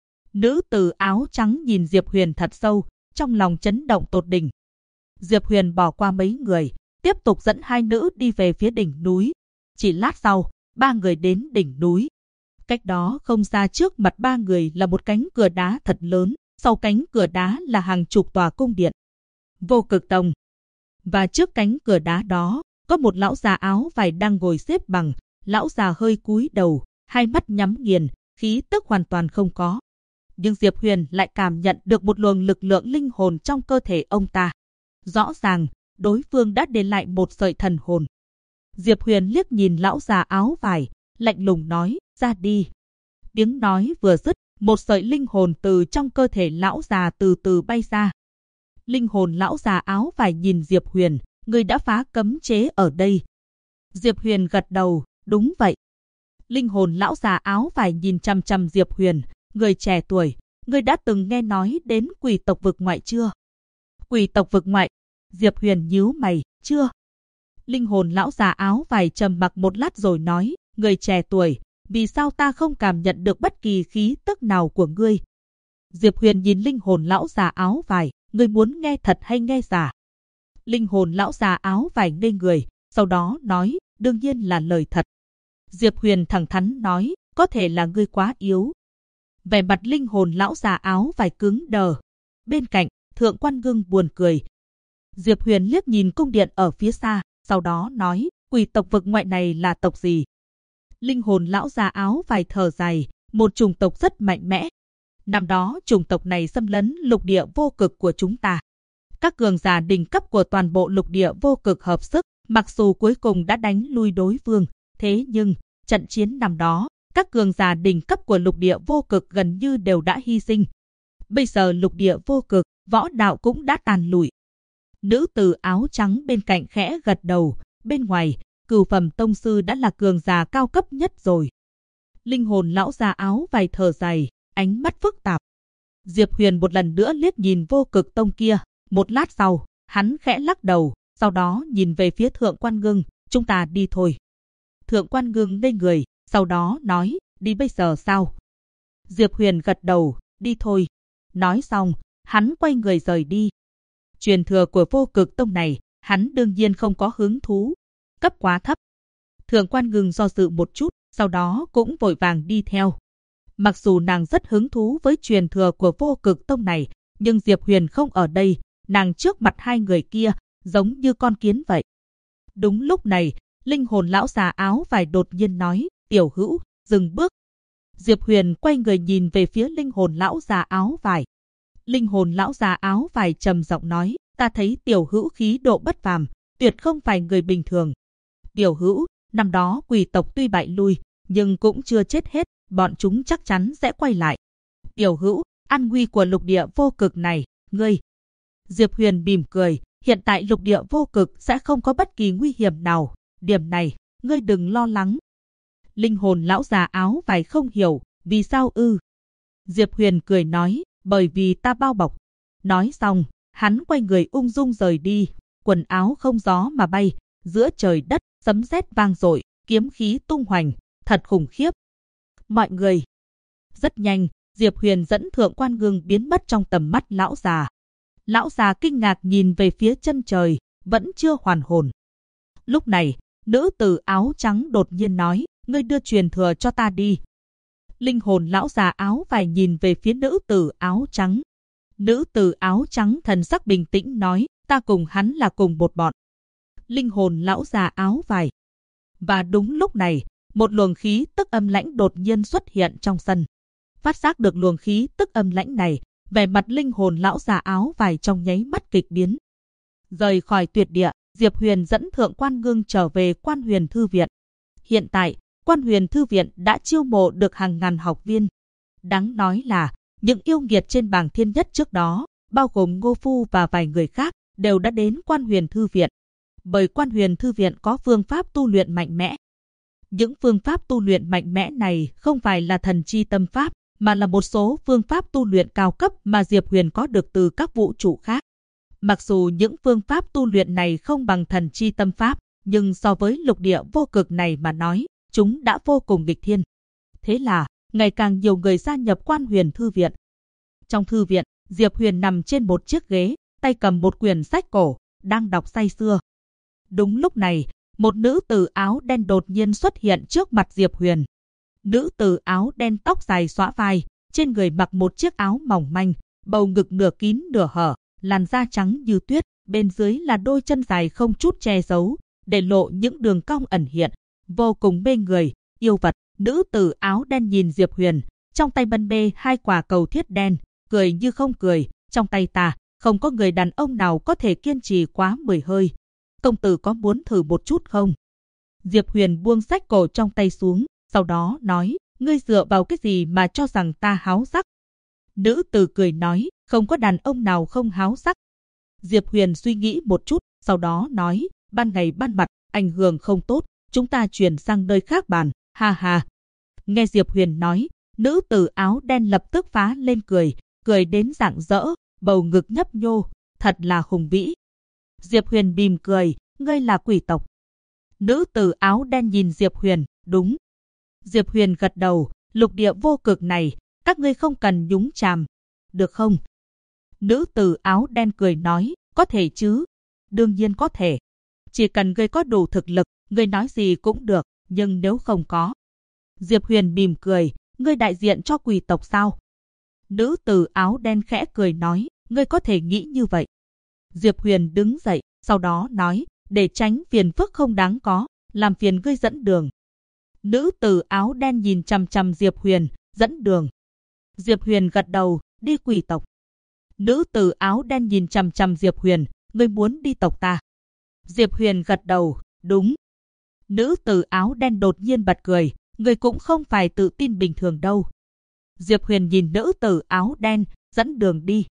Nữ tử áo trắng nhìn Diệp Huyền thật sâu, trong lòng chấn động tột đỉnh. Diệp Huyền bỏ qua mấy người, tiếp tục dẫn hai nữ đi về phía đỉnh núi. Chỉ lát sau, ba người đến đỉnh núi. Cách đó không xa trước mặt ba người là một cánh cửa đá thật lớn, sau cánh cửa đá là hàng chục tòa cung điện. Vô Cực Tông. Và trước cánh cửa đá đó, có một lão già áo vải đang ngồi xếp bằng. Lão già hơi cúi đầu, hai mắt nhắm nghiền, khí tức hoàn toàn không có. Nhưng Diệp Huyền lại cảm nhận được một luồng lực lượng linh hồn trong cơ thể ông ta. Rõ ràng, đối phương đã để lại một sợi thần hồn. Diệp Huyền liếc nhìn lão già áo vải, lạnh lùng nói, ra đi. Tiếng nói vừa dứt, một sợi linh hồn từ trong cơ thể lão già từ từ bay ra. Linh hồn lão già áo vải nhìn Diệp Huyền, người đã phá cấm chế ở đây. Diệp Huyền gật đầu, đúng vậy. Linh hồn lão già áo vải nhìn chằm chằm Diệp Huyền, người trẻ tuổi, ngươi đã từng nghe nói đến quỷ tộc vực ngoại chưa? Quỷ tộc vực ngoại? Diệp Huyền nhíu mày, chưa. Linh hồn lão già áo vải trầm mặc một lát rồi nói, người trẻ tuổi, vì sao ta không cảm nhận được bất kỳ khí tức nào của ngươi? Diệp Huyền nhìn linh hồn lão già áo vải, ngươi muốn nghe thật hay nghe giả? Linh hồn lão già áo vải ngây người, sau đó nói, đương nhiên là lời thật. Diệp Huyền thẳng thắn nói, có thể là ngươi quá yếu. Vẻ mặt linh hồn lão già áo vải cứng đờ. Bên cạnh, Thượng Quan Ngưng buồn cười. Diệp Huyền liếc nhìn cung điện ở phía xa, sau đó nói, quỷ tộc vực ngoại này là tộc gì? Linh hồn lão già áo vải thở dài, một chủng tộc rất mạnh mẽ. Năm đó chủng tộc này xâm lấn lục địa vô cực của chúng ta. Các cường giả đỉnh cấp của toàn bộ lục địa vô cực hợp sức, mặc dù cuối cùng đã đánh lui đối phương, thế nhưng trận chiến năm đó, các cường giả đỉnh cấp của lục địa vô cực gần như đều đã hy sinh. Bây giờ lục địa vô cực, võ đạo cũng đã tàn lụi. Nữ tử áo trắng bên cạnh khẽ gật đầu, bên ngoài, Cửu Phẩm tông sư đã là cường giả cao cấp nhất rồi. Linh hồn lão già áo vải thở dài, ánh mắt phức tạp. Diệp Huyền một lần nữa liếc nhìn vô cực tông kia, một lát sau, hắn khẽ lắc đầu, sau đó nhìn về phía Thượng Quan Ngưng, chúng ta đi thôi. Thượng Quan Ngưng ngây người, sau đó nói, đi bây giờ sao? Diệp Huyền gật đầu, đi thôi. Nói xong, hắn quay người rời đi. Truyền thừa của vô cực tông này, hắn đương nhiên không có hứng thú. Cấp quá thấp. Thượng Quan Ngưng do dự một chút, sau đó cũng vội vàng đi theo. Mặc dù nàng rất hứng thú với truyền thừa của vô cực tông này, nhưng Diệp Huyền không ở đây, nàng trước mặt hai người kia, giống như con kiến vậy. Đúng lúc này, linh hồn lão già áo vải đột nhiên nói, tiểu hữu, dừng bước. Diệp Huyền quay người nhìn về phía linh hồn lão già áo vải. Linh hồn lão già áo vải trầm giọng nói, ta thấy tiểu hữu khí độ bất phàm, tuyệt không phải người bình thường. Tiểu hữu, năm đó quỷ tộc tuy bại lui, nhưng cũng chưa chết hết, bọn chúng chắc chắn sẽ quay lại. Tiểu hữu, an nguy của lục địa vô cực này, ngươi. Diệp Huyền mỉm cười, hiện tại lục địa vô cực sẽ không có bất kỳ nguy hiểm nào, điểm này, ngươi đừng lo lắng. Linh hồn lão già áo vải không hiểu, vì sao ư? Diệp Huyền cười nói, bởi vì ta bao bọc. Nói xong, hắn quay người ung dung rời đi, quần áo không gió mà bay, giữa trời đất, sấm sét vang dội, kiếm khí tung hoành, thật khủng khiếp. Mọi người. Rất nhanh, Diệp Huyền dẫn Thượng Quan Ngưng biến mất trong tầm mắt lão già. Lão già kinh ngạc nhìn về phía chân trời, vẫn chưa hoàn hồn. Lúc này, nữ tử áo trắng đột nhiên nói, ngươi đưa truyền thừa cho ta đi. Linh hồn lão già áo vải nhìn về phía nữ tử áo trắng. Nữ tử áo trắng thần sắc bình tĩnh nói, ta cùng hắn là cùng một bọn. Linh hồn lão già áo vải. Và đúng lúc này, một luồng khí tức âm lãnh đột nhiên xuất hiện trong sân. Phát giác được luồng khí tức âm lãnh này, vẻ mặt linh hồn lão già áo vải trong nháy mắt kịch biến. Rời khỏi tuyệt địa, Diệp Huyền dẫn Thượng Quan Ngưng trở về Quan Huyền Thư Viện. Hiện tại, Quan Huyền Thư Viện đã chiêu mộ được hàng ngàn học viên. Đáng nói là, những yêu nghiệt trên bảng thiên nhất trước đó, bao gồm Ngô Phu và vài người khác, đều đã đến Quan Huyền Thư Viện. Bởi Quan Huyền Thư Viện có phương pháp tu luyện mạnh mẽ. Những phương pháp tu luyện mạnh mẽ này không phải là thần chi tâm pháp, mà là một số phương pháp tu luyện cao cấp mà Diệp Huyền có được từ các vũ trụ khác. Mặc dù những phương pháp tu luyện này không bằng thần chi tâm pháp, nhưng so với lục địa vô cực này mà nói, chúng đã vô cùng nghịch thiên. Thế là, ngày càng nhiều người gia nhập Quan Huyền Thư Viện. Trong thư viện, Diệp Huyền nằm trên một chiếc ghế, tay cầm một quyển sách cổ, đang đọc say sưa. Đúng lúc này, một nữ tử áo đen đột nhiên xuất hiện trước mặt Diệp Huyền. Nữ tử áo đen tóc dài xõa vai, trên người mặc một chiếc áo mỏng manh, bầu ngực nửa kín nửa hở, làn da trắng như tuyết, bên dưới là đôi chân dài không chút che giấu, để lộ những đường cong ẩn hiện, vô cùng mê người, yêu vật. Nữ tử áo đen nhìn Diệp Huyền, trong tay bân bê hai quả cầu thiết đen, cười như không cười, trong tay ta, không có người đàn ông nào có thể kiên trì quá 10 hơi. Công tử có muốn thử một chút không? Diệp Huyền buông sách cổ trong tay xuống, sau đó nói, ngươi dựa vào cái gì mà cho rằng ta háo sắc? Nữ tử cười nói, không có đàn ông nào không háo sắc. Diệp Huyền suy nghĩ một chút, sau đó nói, ban ngày ban mặt, ảnh hưởng không tốt, chúng ta chuyển sang nơi khác bàn, ha ha, Nghe Diệp Huyền nói, nữ tử áo đen lập tức phá lên cười, cười đến rạng rỡ, bầu ngực nhấp nhô, thật là hùng vĩ. Diệp Huyền mỉm cười, ngươi là quỷ tộc. Nữ tử áo đen nhìn Diệp Huyền, đúng. Diệp Huyền gật đầu, lục địa vô cực này, các ngươi không cần nhúng chàm, được không? Nữ tử áo đen cười nói, có thể chứ? Đương nhiên có thể. Chỉ cần ngươi có đủ thực lực, ngươi nói gì cũng được, nhưng nếu không có. Diệp Huyền mỉm cười, ngươi đại diện cho quỷ tộc sao? Nữ tử áo đen khẽ cười nói, ngươi có thể nghĩ như vậy. Diệp Huyền đứng dậy, sau đó nói, để tránh phiền phức không đáng có, làm phiền ngươi dẫn đường. Nữ tử áo đen nhìn chằm chằm Diệp Huyền, dẫn đường. Diệp Huyền gật đầu, đi quỷ tộc. Nữ tử áo đen nhìn chằm chằm Diệp Huyền, ngươi muốn đi tộc ta. Diệp Huyền gật đầu, đúng. Nữ tử áo đen đột nhiên bật cười, ngươi cũng không phải tự tin bình thường đâu. Diệp Huyền nhìn nữ tử áo đen, dẫn đường đi.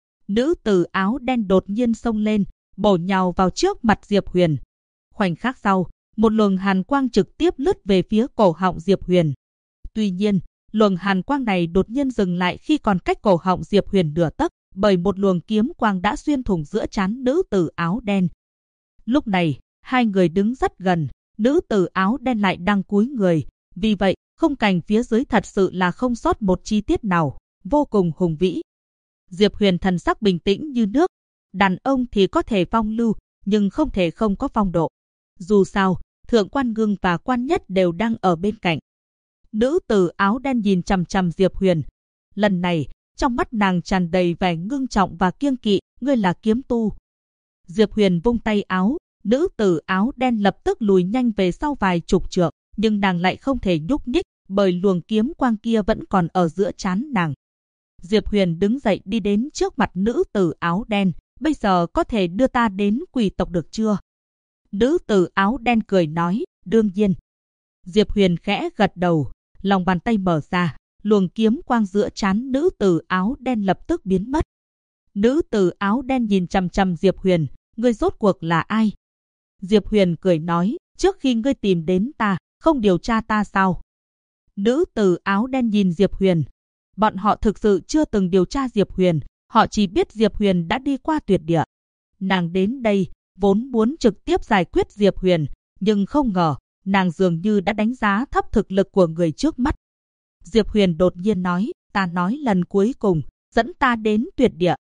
Nữ tử áo đen đột nhiên xông lên, bổ nhào vào trước mặt Diệp Huyền. Khoảnh khắc sau, một luồng hàn quang trực tiếp lướt về phía cổ họng Diệp Huyền. Tuy nhiên, luồng hàn quang này đột nhiên dừng lại khi còn cách cổ họng Diệp Huyền nửa tấc, bởi một luồng kiếm quang đã xuyên thủng giữa trán nữ tử áo đen. Lúc này, hai người đứng rất gần, nữ tử áo đen lại đang cúi người, vì vậy, khung cảnh phía dưới thật sự là không sót một chi tiết nào, vô cùng hùng vĩ. Diệp Huyền thần sắc bình tĩnh như nước, đàn ông thì có thể phong lưu, nhưng không thể không có phong độ. Dù sao, Thượng Quan Ngưng và Quan Nhất đều đang ở bên cạnh. Nữ tử áo đen nhìn chằm chằm Diệp Huyền. Lần này, trong mắt nàng tràn đầy vẻ ngưng trọng và kiêng kỵ, ngươi là kiếm tu. Diệp Huyền vung tay áo, nữ tử áo đen lập tức lùi nhanh về sau vài chục trượng, nhưng nàng lại không thể nhúc nhích, bởi luồng kiếm quang kia vẫn còn ở giữa trán nàng. Diệp Huyền đứng dậy đi đến trước mặt nữ tử áo đen, bây giờ có thể đưa ta đến quỷ tộc được chưa? Nữ tử áo đen cười nói, đương nhiên. Diệp Huyền khẽ gật đầu, lòng bàn tay mở ra, luồng kiếm quang giữa trán nữ tử áo đen lập tức biến mất. Nữ tử áo đen nhìn chằm chằm Diệp Huyền, ngươi rốt cuộc là ai? Diệp Huyền cười nói, trước khi ngươi tìm đến ta, không điều tra ta sao? Nữ tử áo đen nhìn Diệp Huyền. Bọn họ thực sự chưa từng điều tra Diệp Huyền, họ chỉ biết Diệp Huyền đã đi qua tuyệt địa. Nàng đến đây, vốn muốn trực tiếp giải quyết Diệp Huyền, nhưng không ngờ, nàng dường như đã đánh giá thấp thực lực của người trước mắt. Diệp Huyền đột nhiên nói, ta nói lần cuối cùng, dẫn ta đến tuyệt địa.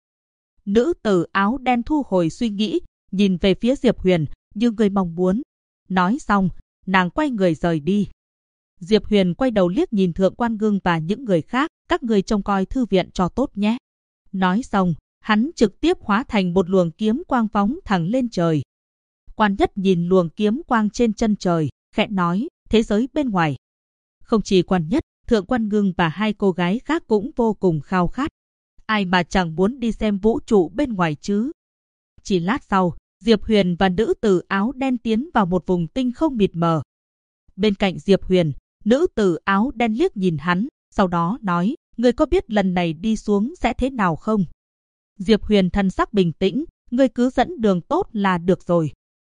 Nữ tử áo đen thu hồi suy nghĩ, nhìn về phía Diệp Huyền, như người mong muốn. Nói xong, nàng quay người rời đi. Diệp Huyền quay đầu liếc nhìn Thượng Quan Ngưng và những người khác, các người trông coi thư viện cho tốt nhé. Nói xong, hắn trực tiếp hóa thành một luồng kiếm quang phóng thẳng lên trời. Quan Nhất nhìn luồng kiếm quang trên chân trời, khẽ nói, thế giới bên ngoài. Không chỉ Quan Nhất, Thượng Quan Ngưng và hai cô gái khác cũng vô cùng khao khát. Ai mà chẳng muốn đi xem vũ trụ bên ngoài chứ. Chỉ lát sau, Diệp Huyền và nữ tử áo đen tiến vào một vùng tinh không mịt mờ. Bên cạnh Diệp Huyền, nữ tử áo đen liếc nhìn hắn, sau đó nói, ngươi có biết lần này đi xuống sẽ thế nào không? Diệp Huyền thần sắc bình tĩnh, ngươi cứ dẫn đường tốt là được rồi.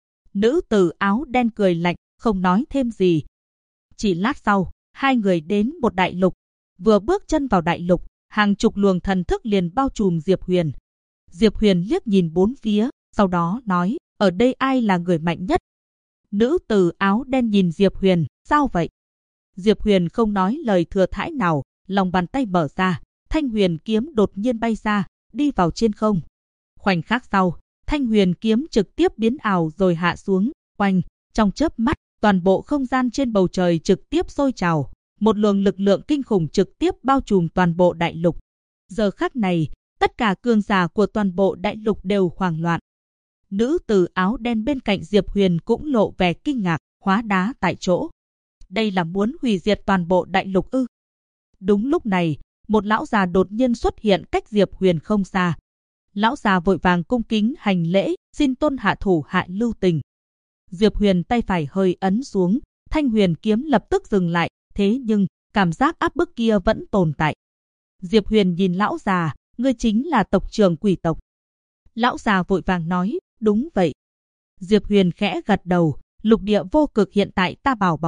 Nữ tử áo đen cười lạnh, không nói thêm gì. Chỉ lát sau, hai người đến một đại lục. Vừa bước chân vào đại lục, hàng chục luồng thần thức liền bao trùm Diệp Huyền. Diệp Huyền liếc nhìn bốn phía, sau đó nói, ở đây ai là người mạnh nhất? Nữ tử áo đen nhìn Diệp Huyền, sao vậy? Diệp Huyền không nói lời thừa thãi nào, lòng bàn tay mở ra, thanh huyền kiếm đột nhiên bay ra, đi vào trên không. Khoảnh khắc sau, thanh huyền kiếm trực tiếp biến ảo rồi hạ xuống, oanh, trong chớp mắt, toàn bộ không gian trên bầu trời trực tiếp sôi trào, một luồng lực lượng kinh khủng trực tiếp bao trùm toàn bộ đại lục. Giờ khắc này, tất cả cường giả của toàn bộ đại lục đều hoảng loạn. Nữ tử áo đen bên cạnh Diệp Huyền cũng lộ vẻ kinh ngạc, hóa đá tại chỗ. Đây là muốn hủy diệt toàn bộ đại lục ư? Đúng lúc này, một lão già đột nhiên xuất hiện cách Diệp Huyền không xa. Lão già vội vàng cung kính hành lễ, xin tôn hạ thủ hạ lưu tình. Diệp Huyền tay phải hơi ấn xuống, thanh huyền kiếm lập tức dừng lại, thế nhưng cảm giác áp bức kia vẫn tồn tại. Diệp Huyền nhìn lão già, ngươi chính là tộc trưởng quỷ tộc. Lão già vội vàng nói, đúng vậy. Diệp Huyền khẽ gật đầu, lục địa vô cực hiện tại ta bảo bọc,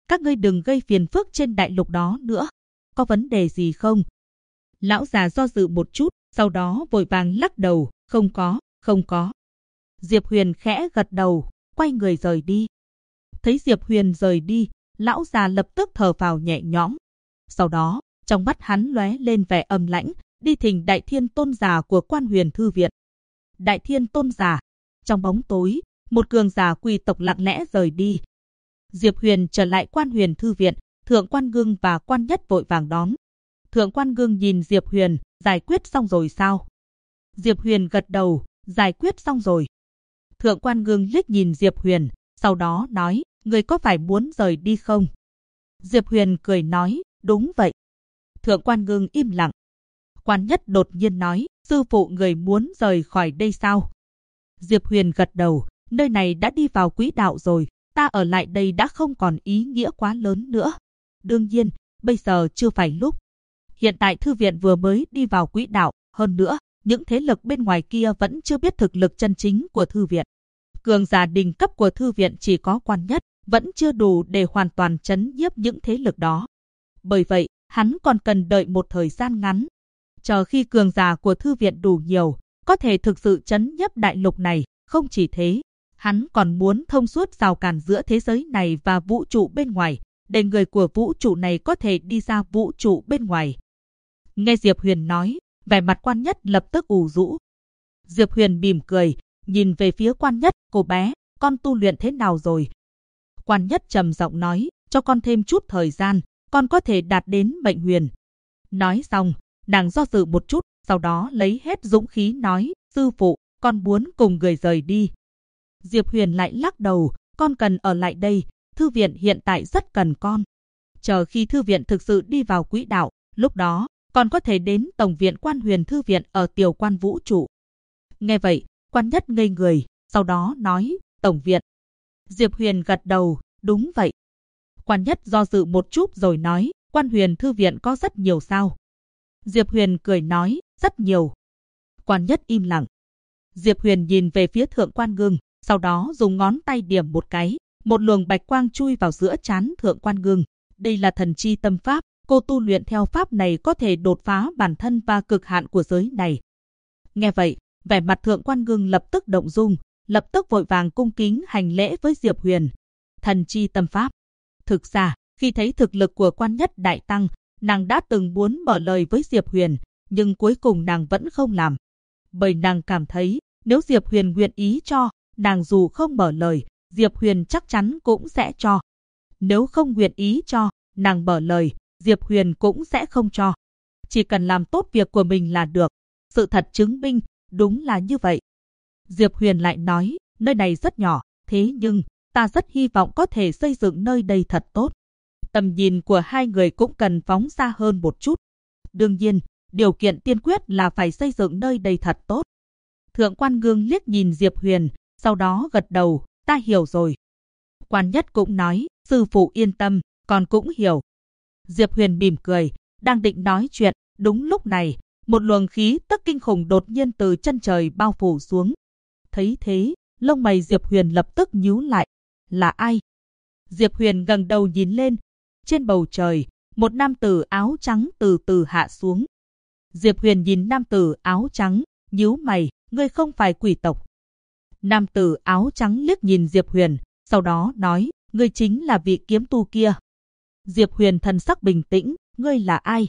các ngươi đừng gây phiền phức trên đại lục đó nữa. Có vấn đề gì không? Lão già do dự một chút, sau đó vội vàng lắc đầu, không có. Diệp Huyền khẽ gật đầu, quay người rời đi. Thấy Diệp Huyền rời đi, lão già lập tức thở phào nhẹ nhõm. Sau đó, trong mắt hắn lóe lên vẻ âm lãnh, đi thỉnh Đại Thiên Tôn giả của Quan Huyền Thư viện. Đại Thiên Tôn giả, trong bóng tối, một cường giả quý tộc lặng lẽ rời đi. Diệp Huyền trở lại Quan Huyền Thư viện, Thượng Quan Ngưng và Quan Nhất vội vàng đón. Thượng Quan Ngưng nhìn Diệp Huyền, giải quyết xong rồi sao? Diệp Huyền gật đầu, giải quyết xong rồi. Thượng Quan Ngưng liếc nhìn Diệp Huyền, sau đó nói, người có phải muốn rời đi không? Diệp Huyền cười nói, đúng vậy. Thượng Quan Ngưng im lặng. Quan Nhất đột nhiên nói, sư phụ người muốn rời khỏi đây sao? Diệp Huyền gật đầu, nơi này đã đi vào quỹ đạo rồi, ta ở lại đây đã không còn ý nghĩa quá lớn nữa. Đương nhiên, bây giờ chưa phải lúc. Hiện tại thư viện vừa mới đi vào quỹ đạo, hơn nữa, những thế lực bên ngoài kia vẫn chưa biết thực lực chân chính của thư viện. Cường giả đỉnh cấp của thư viện chỉ có Quan Nhất, vẫn chưa đủ để hoàn toàn trấn nhiếp những thế lực đó. Bởi vậy, hắn còn cần đợi một thời gian ngắn. Chờ khi cường giả của thư viện đủ nhiều, có thể thực sự trấn nhiếp đại lục này. Không chỉ thế, hắn còn muốn thông suốt rào cản giữa thế giới này và vũ trụ bên ngoài, để người của vũ trụ này có thể đi ra vũ trụ bên ngoài. Nghe Diệp Huyền nói, vẻ mặt Quan Nhất lập tức ủ rũ. Diệp Huyền mỉm cười, nhìn về phía Quan Nhất, cô bé, con tu luyện thế nào rồi? Quan Nhất trầm giọng nói, cho con thêm chút thời gian, con có thể đạt đến mệnh huyền. Nói xong, nàng do dự một chút, sau đó lấy hết dũng khí nói, sư phụ, con muốn cùng người rời đi. Diệp Huyền lại lắc đầu, con cần ở lại đây, thư viện hiện tại rất cần con. Chờ khi thư viện thực sự đi vào quỹ đạo, lúc đó, con có thể đến Tổng viện Quan Huyền Thư viện ở Tiểu Quan vũ trụ. Nghe vậy, Quan Nhất ngây người, sau đó nói, Tổng viện. Diệp Huyền gật đầu, đúng vậy. Quan Nhất do dự một chút rồi nói, Quan Huyền Thư viện có rất nhiều sao? Diệp Huyền cười nói, rất nhiều. Quan Nhất im lặng. Diệp Huyền nhìn về phía Thượng Quan Ngưng, sau đó dùng ngón tay điểm một cái, một luồng bạch quang chui vào giữa trán Thượng Quan Ngưng. Đây là thần chi tâm pháp, cô tu luyện theo pháp này có thể đột phá bản thân và cực hạn của giới này. Nghe vậy, vẻ mặt Thượng Quan Ngưng lập tức động dung, lập tức vội vàng cung kính hành lễ với Diệp Huyền. Thần chi tâm pháp. Thực ra, khi thấy thực lực của Quan Nhất đại tăng, nàng đã từng muốn mở lời với Diệp Huyền, nhưng cuối cùng nàng vẫn không làm. Bởi nàng cảm thấy, nếu Diệp Huyền nguyện ý cho, nàng dù không mở lời, Diệp Huyền chắc chắn cũng sẽ cho. Nếu không nguyện ý cho, nàng mở lời, Diệp Huyền cũng sẽ không cho. Chỉ cần làm tốt việc của mình là được. Sự thật chứng minh, đúng là như vậy. Diệp Huyền lại nói, nơi này rất nhỏ, thế nhưng, ta rất hy vọng có thể xây dựng nơi đây thật tốt. Tầm nhìn của hai người cũng cần phóng xa hơn một chút. Đương nhiên, điều kiện tiên quyết là phải xây dựng nơi đây thật tốt. Thượng Quan Ngưng liếc nhìn Diệp Huyền, sau đó gật đầu, ta hiểu rồi. Quan Nhất cũng nói, sư phụ yên tâm, con cũng hiểu. Diệp Huyền mỉm cười, đang định nói chuyện, đúng lúc này, một luồng khí tức kinh khủng đột nhiên từ chân trời bao phủ xuống. Thấy thế, lông mày Diệp Huyền lập tức nhíu lại. Là ai? Diệp Huyền ngẩng đầu nhìn lên. Trên bầu trời, một nam tử áo trắng từ từ hạ xuống. Diệp Huyền nhìn nam tử áo trắng, nhíu mày, ngươi không phải quỷ tộc. Nam tử áo trắng liếc nhìn Diệp Huyền, sau đó nói, ngươi chính là vị kiếm tu kia. Diệp Huyền thần sắc bình tĩnh, ngươi là ai?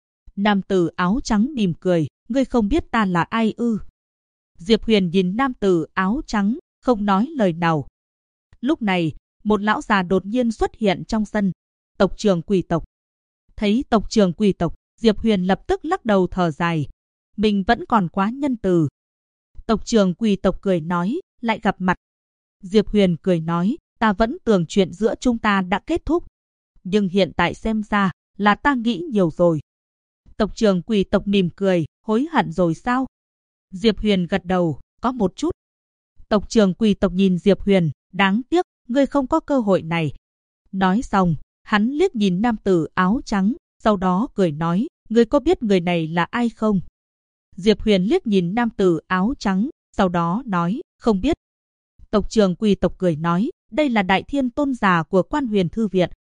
Nam tử áo trắng mỉm cười, ngươi không biết ta là ai ư? Diệp Huyền nhìn nam tử áo trắng, không nói lời nào. Lúc này, một lão già đột nhiên xuất hiện trong sân. Tộc trưởng quỷ tộc. Thấy tộc trưởng quỷ tộc, Diệp Huyền lập tức lắc đầu thở dài. Mình vẫn còn quá nhân từ. Tộc trưởng quỷ tộc cười nói, lại gặp mặt. Diệp Huyền cười nói, ta vẫn tưởng chuyện giữa chúng ta đã kết thúc. Nhưng hiện tại xem ra, là ta nghĩ nhiều rồi. Tộc trưởng quỷ tộc mỉm cười, hối hận rồi sao? Diệp Huyền gật đầu, có một chút. Tộc trưởng quỷ tộc nhìn Diệp Huyền, đáng tiếc, ngươi không có cơ hội này. Nói xong, hắn liếc nhìn nam tử áo trắng, sau đó cười nói, ngươi có biết người này là ai không? Diệp Huyền liếc nhìn nam tử áo trắng, sau đó nói, không biết. Tộc trưởng quỷ tộc cười nói, đây là Đại Thiên Tôn giả của Quan Huyền Thư viện.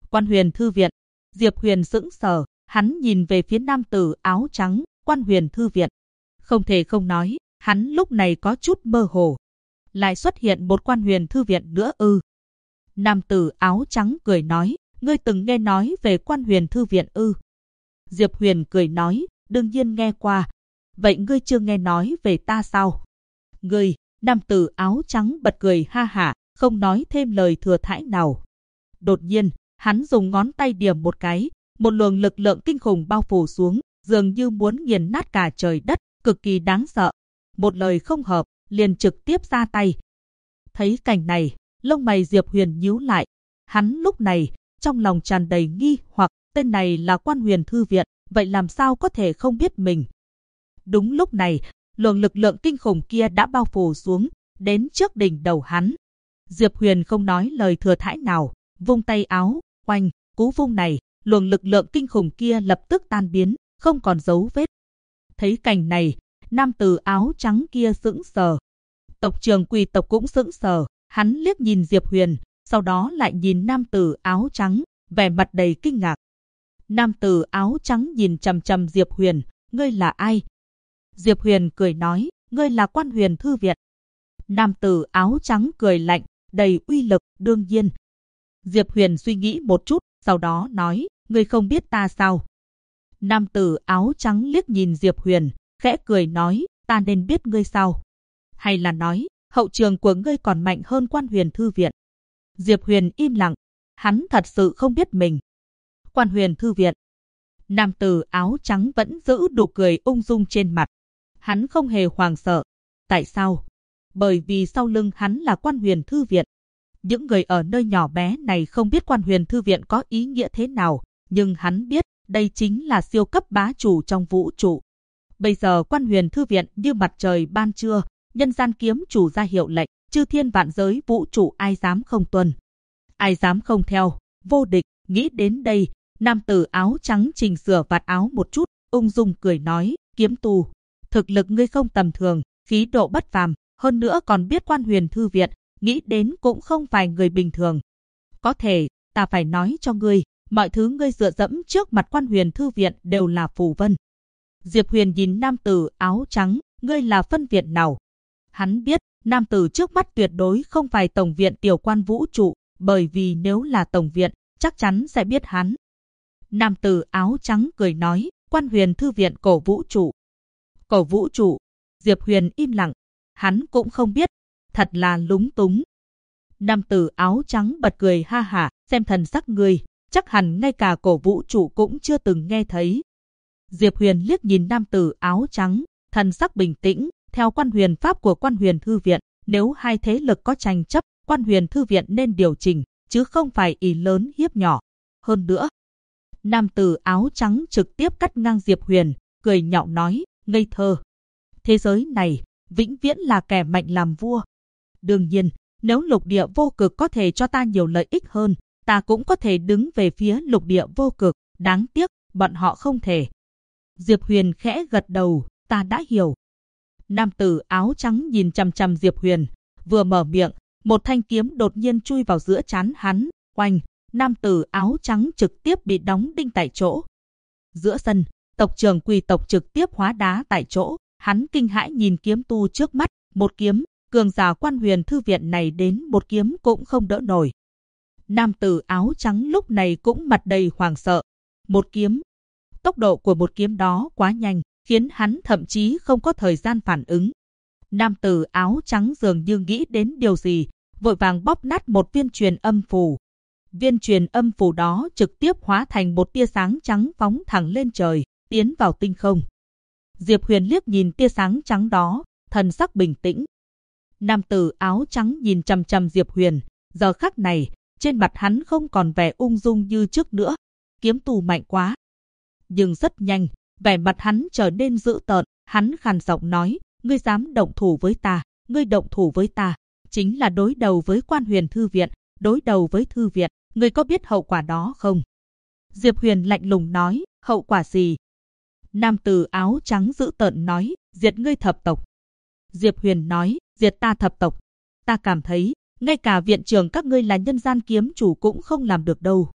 Quan Huyền Thư Viện. Diệp Huyền sững sờ, hắn nhìn về phía nam tử áo trắng, Quan Huyền Thư Viện. Không thể không nói, hắn lúc này có chút mơ hồ. Lại xuất hiện một Quan Huyền Thư Viện nữa ư? Nam tử áo trắng cười nói, ngươi từng nghe nói về Quan Huyền Thư Viện ư? Diệp Huyền cười nói, đương nhiên nghe qua. Vậy ngươi chưa nghe nói về ta sao? Ngươi, nam tử áo trắng bật cười ha hả, không nói thêm lời thừa thãi nào. Đột nhiên, hắn dùng ngón tay điểm một cái, một luồng lực lượng kinh khủng bao phủ xuống, dường như muốn nghiền nát cả trời đất, cực kỳ đáng sợ. Một lời không hợp, liền trực tiếp ra tay. Thấy cảnh này, lông mày Diệp Huyền nhíu lại. Hắn lúc này, trong lòng tràn đầy nghi hoặc, tên này là Quan Huyền Thư Viện, vậy làm sao có thể không biết mình? Đúng lúc này, luồng lực lượng kinh khủng kia đã bao phủ xuống, đến trước đỉnh đầu hắn. Diệp Huyền không nói lời thừa thãi nào, vung tay áo, oanh, cú vung này, luồng lực lượng kinh khủng kia lập tức tan biến, không còn dấu vết. Thấy cảnh này, nam tử áo trắng kia sững sờ. Tộc trưởng Quỳ tộc cũng sững sờ, hắn liếc nhìn Diệp Huyền, sau đó lại nhìn nam tử áo trắng, vẻ mặt đầy kinh ngạc. Nam tử áo trắng nhìn chằm chằm Diệp Huyền, ngươi là ai? Diệp Huyền cười nói, ngươi là Quan Huyền Thư Viện. Nam tử áo trắng cười lạnh, đầy uy lực, đương nhiên. Diệp Huyền suy nghĩ một chút, sau đó nói, ngươi không biết ta sao? Nam tử áo trắng liếc nhìn Diệp Huyền, khẽ cười nói, ta nên biết ngươi sao? Hay là nói, hậu trường của ngươi còn mạnh hơn Quan Huyền Thư Viện? Diệp Huyền im lặng, hắn thật sự không biết mình. Quan Huyền Thư Viện. Nam tử áo trắng vẫn giữ nụ cười ung dung trên mặt. Hắn không hề hoảng sợ. Tại sao? Bởi vì sau lưng hắn là Quan Huyền Thư Viện. Những người ở nơi nhỏ bé này không biết Quan Huyền Thư Viện có ý nghĩa thế nào, nhưng hắn biết đây chính là siêu cấp bá chủ trong vũ trụ. Bây giờ Quan Huyền Thư Viện như mặt trời ban trưa, nhân gian kiếm chủ ra hiệu lệnh, chư thiên vạn giới vũ trụ ai dám không tuân, ai dám không theo, vô địch. Nghĩ đến đây, nam tử áo trắng chỉnh sửa vạt áo một chút, ung dung cười nói, kiếm tu, thực lực ngươi không tầm thường, khí độ bất phàm, hơn nữa còn biết Quan Huyền Thư Viện, nghĩ đến cũng không phải người bình thường. Có thể, ta phải nói cho ngươi, mọi thứ ngươi dựa dẫm trước mặt Quan Huyền Thư Viện đều là phù vân. Diệp Huyền nhìn nam tử áo trắng, ngươi là phân viện nào? Hắn biết, nam tử trước mắt tuyệt đối không phải tổng viện tiểu quan vũ trụ, bởi vì nếu là tổng viện, chắc chắn sẽ biết hắn. Nam tử áo trắng cười nói, Quan Huyền Thư Viện cổ vũ trụ. Cổ vũ trụ. Diệp Huyền im lặng. Hắn cũng không biết. Thật là lúng túng. Nam tử áo trắng bật cười ha hả, xem thần sắc ngươi, chắc hẳn ngay cả cổ vũ trụ cũng chưa từng nghe thấy. Diệp Huyền liếc nhìn nam tử áo trắng, thần sắc bình tĩnh, theo Quan Huyền pháp của Quan Huyền Thư Viện, nếu hai thế lực có tranh chấp, Quan Huyền Thư Viện nên điều chỉnh, chứ không phải ỷ lớn hiếp nhỏ. Hơn nữa, nam tử áo trắng trực tiếp cắt ngang Diệp Huyền, cười nhạo nói, ngây thơ. Thế giới này, vĩnh viễn là kẻ mạnh làm vua. Đương nhiên, nếu lục địa vô cực có thể cho ta nhiều lợi ích hơn, ta cũng có thể đứng về phía lục địa vô cực, đáng tiếc, bọn họ không thể. Diệp Huyền khẽ gật đầu, ta đã hiểu. Nam tử áo trắng nhìn chằm chằm Diệp Huyền, vừa mở miệng, một thanh kiếm đột nhiên chui vào giữa trán hắn, oanh, nam tử áo trắng trực tiếp bị đóng đinh tại chỗ. Giữa sân, tộc trưởng Quỳ tộc trực tiếp hóa đá tại chỗ, hắn kinh hãi nhìn kiếm tu trước mắt, một kiếm, cường giả Quan Huyền Thư Viện này đến một kiếm cũng không đỡ nổi. Nam tử áo trắng lúc này cũng mặt đầy hoảng sợ. Một kiếm. Tốc độ của một kiếm đó quá nhanh, khiến hắn thậm chí không có thời gian phản ứng. Nam tử áo trắng dường như nghĩ đến điều gì, vội vàng bóp nát một viên truyền âm phù. Viên truyền âm phù đó trực tiếp hóa thành một tia sáng trắng phóng thẳng lên trời, tiến vào tinh không. Diệp Huyền liếc nhìn tia sáng trắng đó, thần sắc bình tĩnh. Nam tử áo trắng nhìn chằm chằm Diệp Huyền, giờ khắc này, trên mặt hắn không còn vẻ ung dung như trước nữa. Kiếm tu mạnh quá. Nhưng rất nhanh, vẻ mặt hắn trở nên dữ tợn, hắn khàn giọng nói, ngươi dám động thủ với ta, ngươi động thủ với ta, chính là đối đầu với Quan Huyền Thư Viện, đối đầu với Thư Viện, ngươi có biết hậu quả đó không? Diệp Huyền lạnh lùng nói, hậu quả gì? Nam tử áo trắng dữ tợn nói, diệt ngươi thập tộc. Diệp Huyền nói, diệt ta thập tộc. Ta cảm thấy, ngay cả viện trưởng các ngươi là nhân gian kiếm chủ cũng không làm được đâu.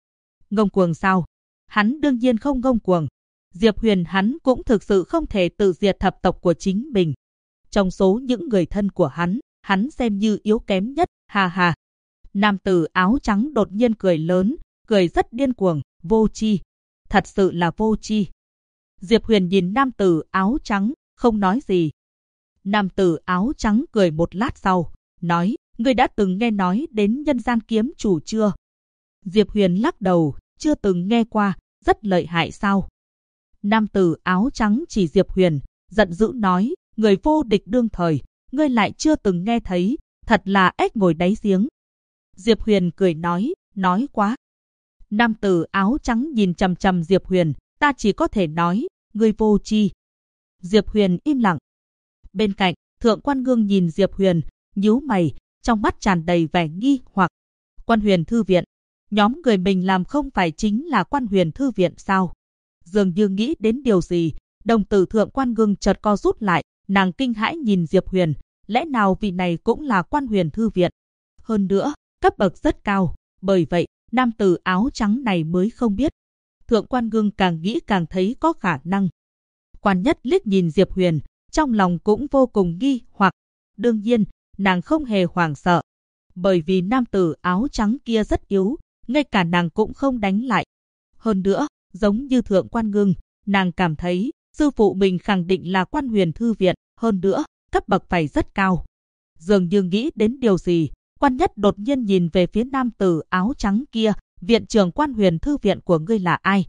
Ngông cuồng sao? Hắn đương nhiên không ngông cuồng. Diệp Huyền hắn cũng thực sự không thể tự diệt thập tộc của chính mình. Trong số những người thân của hắn xem như yếu kém nhất, ha ha. Nam tử áo trắng đột nhiên cười lớn, cười rất điên cuồng, vô tri. Thật sự là vô tri. Diệp Huyền nhìn nam tử áo trắng, không nói gì. Nam tử áo trắng cười một lát sau, nói, ngươi đã từng nghe nói đến nhân gian kiếm chủ chưa? Diệp Huyền lắc đầu, chưa từng nghe qua, rất lợi hại sao? Nam tử áo trắng chỉ Diệp Huyền, giận dữ nói, người vô địch đương thời, ngươi lại chưa từng nghe thấy, thật là ếch ngồi đáy giếng. Diệp Huyền cười nói quá. Nam tử áo trắng nhìn chằm chằm Diệp Huyền, ta chỉ có thể nói, ngươi vô tri. Diệp Huyền im lặng. Bên cạnh, Thượng Quan Ngưng nhìn Diệp Huyền, nhíu mày, trong mắt tràn đầy vẻ nghi hoặc. Quan Huyền Thư Viện, nhóm người mình làm không phải chính là Quan Huyền Thư Viện sao? Dường như nghĩ đến điều gì, đồng tử Thượng Quan Ngưng chợt co rút lại, nàng kinh hãi nhìn Diệp Huyền, lẽ nào vị này cũng là Quan Huyền Thư Viện? Hơn nữa, cấp bậc rất cao, bởi vậy, nam tử áo trắng này mới không biết. Thượng Quan Ngưng càng nghĩ càng thấy có khả năng. Quan Nhất liếc nhìn Diệp Huyền, trong lòng cũng vô cùng nghi hoặc. Đương nhiên, nàng không hề hoảng sợ, bởi vì nam tử áo trắng kia rất yếu, ngay cả nàng cũng không đánh lại. Hơn nữa, giống như Thượng Quan Ngưng, nàng cảm thấy sư phụ mình khẳng định là Quan Huyền Thư Viện, hơn nữa, cấp bậc phải rất cao. Dường như nghĩ đến điều gì, Quan Nhất đột nhiên nhìn về phía nam tử áo trắng kia, viện trưởng Quan Huyền Thư Viện của ngươi là ai?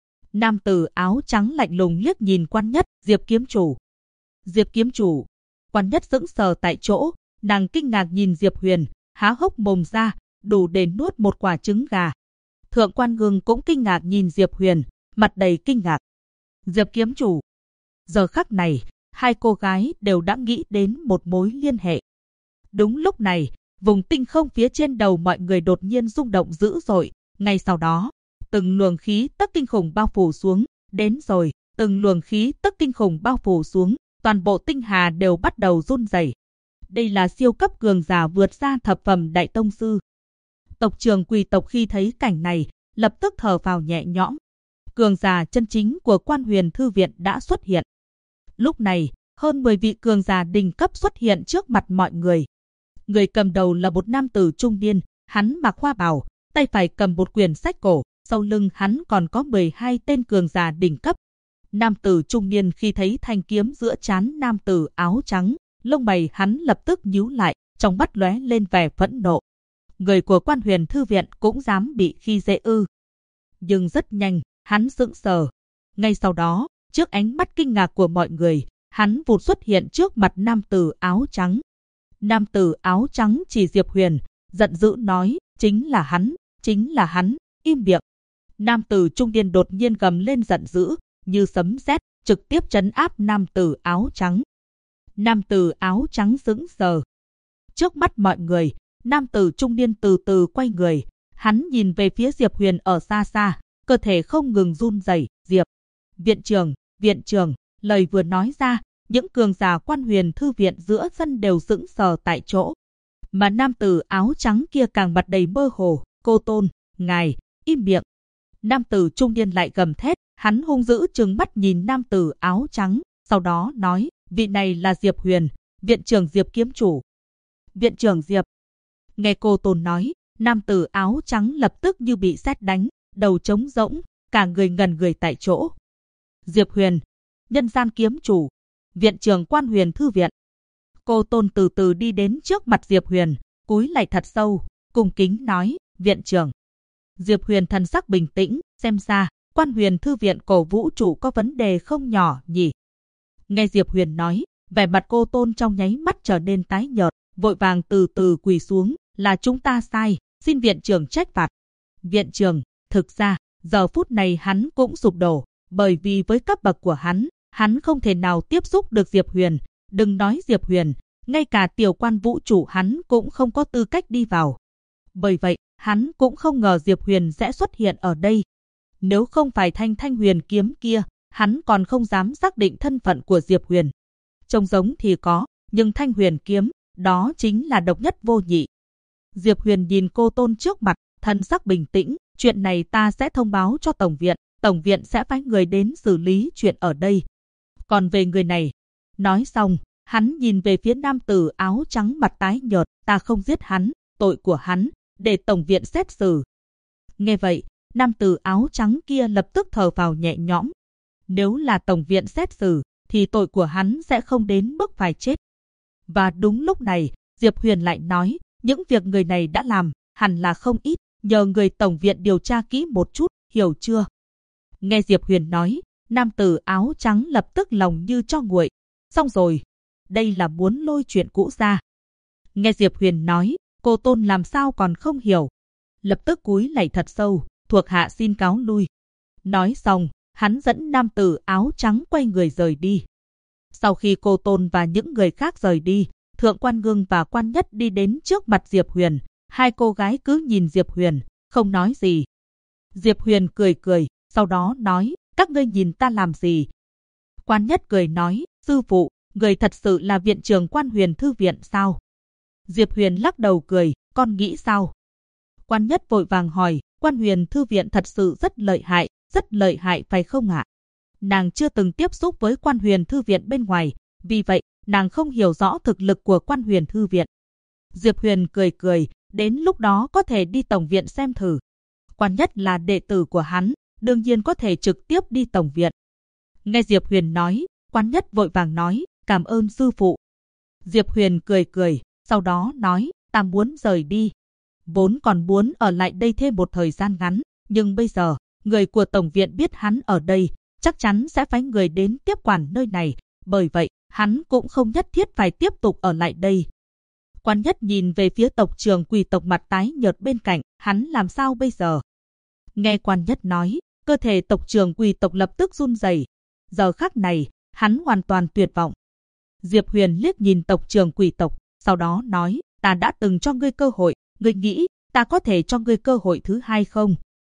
Nam tử áo trắng lạnh lùng liếc nhìn Quan Nhất, Diệp kiếm chủ. Diệp kiếm chủ. Quan Nhất sững sờ tại chỗ, nàng kinh ngạc nhìn Diệp Huyền, há hốc mồm ra, đủ để nuốt một quả trứng gà. Thượng Quan Ngưng cũng kinh ngạc nhìn Diệp Huyền, mặt đầy kinh ngạc. Diệp kiếm chủ. Giờ khắc này, hai cô gái đều đã nghĩ đến một mối liên hệ. Đúng lúc này, vùng tinh không phía trên đầu mọi người đột nhiên rung động dữ dội. Ngay sau đó, từng luồng khí tức kinh khủng bao phủ xuống. Đến rồi, từng luồng khí tức kinh khủng bao phủ xuống. Toàn bộ tinh hà đều bắt đầu run rẩy. Đây là siêu cấp cường giả vượt ra thập phẩm đại tông sư. Tộc trưởng Quỳ tộc khi thấy cảnh này, lập tức thở phào nhẹ nhõm. Cường giả chân chính của Quan Huyền Thư Viện đã xuất hiện. Lúc này, hơn 10 vị cường giả đỉnh cấp xuất hiện trước mặt mọi người. Người cầm đầu là một nam tử trung niên, hắn mặc hoa bào, tay phải cầm một quyển sách cổ, sau lưng hắn còn có 12 tên cường giả đỉnh cấp. Nam tử trung niên khi thấy thanh kiếm giữa trán nam tử áo trắng, lông mày hắn lập tức nhíu lại, trong mắt lóe lên vẻ phẫn nộ. Người của Quan Huyền Thư Viện cũng dám bị khi dễ ư? Nhưng rất nhanh, hắn sững sờ. Ngay sau đó, trước ánh mắt kinh ngạc của mọi người, hắn vụt xuất hiện trước mặt nam tử áo trắng. Nam tử áo trắng chỉ Diệp Huyền, giận dữ nói, chính là hắn, im miệng. Nam tử trung niên đột nhiên gầm lên giận dữ, như sấm sét, trực tiếp trấn áp nam tử áo trắng. Nam tử áo trắng sững sờ. Trước mắt mọi người, nam tử trung niên từ từ quay người, hắn nhìn về phía Diệp Huyền ở xa xa, cơ thể không ngừng run rẩy. Diệp viện trưởng, lời vừa nói ra, những cường giả Quan Huyền Thư Viện giữa sân đều sững sờ tại chỗ. Mà nam tử áo trắng kia càng mặt đầy mơ hồ, cô Tôn, ngài, im miệng. Nam tử trung niên lại gầm thét, hắn hung dữ trừng mắt nhìn nam tử áo trắng, sau đó nói, vị này là Diệp Huyền, viện trưởng Diệp kiếm chủ. Viện trưởng Diệp. Nghe cô Tôn nói, nam tử áo trắng lập tức như bị sét đánh, đầu trống rỗng, cả người ngẩn người tại chỗ. Diệp Huyền, nhân gian kiếm chủ, viện trưởng Quan Huyền Thư Viện. Cô Tôn từ từ đi đến trước mặt Diệp Huyền, cúi lạy thật sâu, cung kính nói, viện trưởng. Diệp Huyền thần sắc bình tĩnh, xem ra, Quan Huyền Thư Viện cổ vũ trụ có vấn đề không nhỏ nhỉ. Nghe Diệp Huyền nói, vẻ mặt cô Tôn trong nháy mắt trở nên tái nhợt, vội vàng từ từ quỳ xuống, là chúng ta sai, xin viện trưởng trách phạt. Viện trưởng, thực ra, giờ phút này hắn cũng sụp đổ, bởi vì với cấp bậc của hắn không thể nào tiếp xúc được Diệp Huyền, đừng nói Diệp Huyền, ngay cả tiểu quan vũ trụ hắn cũng không có tư cách đi vào. Bởi vậy, hắn cũng không ngờ Diệp Huyền sẽ xuất hiện ở đây. Nếu không phải thanh huyền kiếm kia, hắn còn không dám xác định thân phận của Diệp Huyền. Trông giống thì có, nhưng thanh huyền kiếm, đó chính là độc nhất vô nhị. Diệp Huyền nhìn cô Tôn trước mặt, thân sắc bình tĩnh, chuyện này ta sẽ thông báo cho Tổng viện sẽ phái người đến xử lý chuyện ở đây. Còn về người này, nói xong, hắn nhìn về phía nam tử áo trắng mặt tái nhợt, ta không giết hắn, tội của hắn, để Tổng viện xét xử. Nghe vậy, nam tử áo trắng kia lập tức thở phào nhẹ nhõm. Nếu là Tổng viện xét xử, thì tội của hắn sẽ không đến mức phải chết. Và đúng lúc này, Diệp Huyền lại nói, những việc người này đã làm, hẳn là không ít, nhờ người Tổng viện điều tra kỹ một chút, hiểu chưa? Nghe Diệp Huyền nói, nam tử áo trắng lập tức lòng như cho nguội. Xong rồi, đây là muốn lôi chuyện cũ ra. Nghe Diệp Huyền nói, cô Tôn làm sao còn không hiểu. Lập tức cúi lạy thật sâu, thuộc hạ xin cáo lui. Nói xong, hắn dẫn nam tử áo trắng quay người rời đi. Sau khi cô Tôn và những người khác rời đi, Thượng Quan Ngưng và Quan Nhất đi đến trước mặt Diệp Huyền. Hai cô gái cứ nhìn Diệp Huyền, không nói gì. Diệp Huyền cười cười, sau đó nói, các ngươi nhìn ta làm gì? Quan Nhất cười nói, sư phụ, người thật sự là viện trưởng Quan Huyền Thư viện sao? Diệp Huyền lắc đầu cười, con nghĩ sao? Quan Nhất vội vàng hỏi, Quan Huyền Thư viện thật sự rất lợi hại phải không ạ? Nàng chưa từng tiếp xúc với Quan Huyền Thư viện bên ngoài, vì vậy nàng không hiểu rõ thực lực của Quan Huyền Thư viện. Diệp Huyền cười cười, đến lúc đó có thể đi Tổng viện xem thử. Quan Nhất là đệ tử của hắn, đương nhiên có thể trực tiếp đi Tổng viện. Nghe Diệp Huyền nói, Quan Nhất vội vàng nói, cảm ơn sư phụ. Diệp Huyền cười cười, sau đó nói, ta muốn rời đi. Vốn còn muốn ở lại đây thêm một thời gian ngắn, nhưng bây giờ, người của Tổng viện biết hắn ở đây, chắc chắn sẽ phái người đến tiếp quản nơi này, bởi vậy, hắn cũng không nhất thiết phải tiếp tục ở lại đây. Quan Nhất nhìn về phía tộc trưởng Quỷ tộc mặt tái nhợt bên cạnh, hắn làm sao bây giờ? Nghe Quan Nhất nói, cơ thể tộc trưởng Quỷ tộc lập tức run rẩy. Giờ khắc này, hắn hoàn toàn tuyệt vọng. Diệp Huyền liếc nhìn tộc trưởng Quỷ tộc, sau đó nói, ta đã từng cho ngươi cơ hội, ngươi nghĩ ta có thể cho ngươi cơ hội thứ hai không?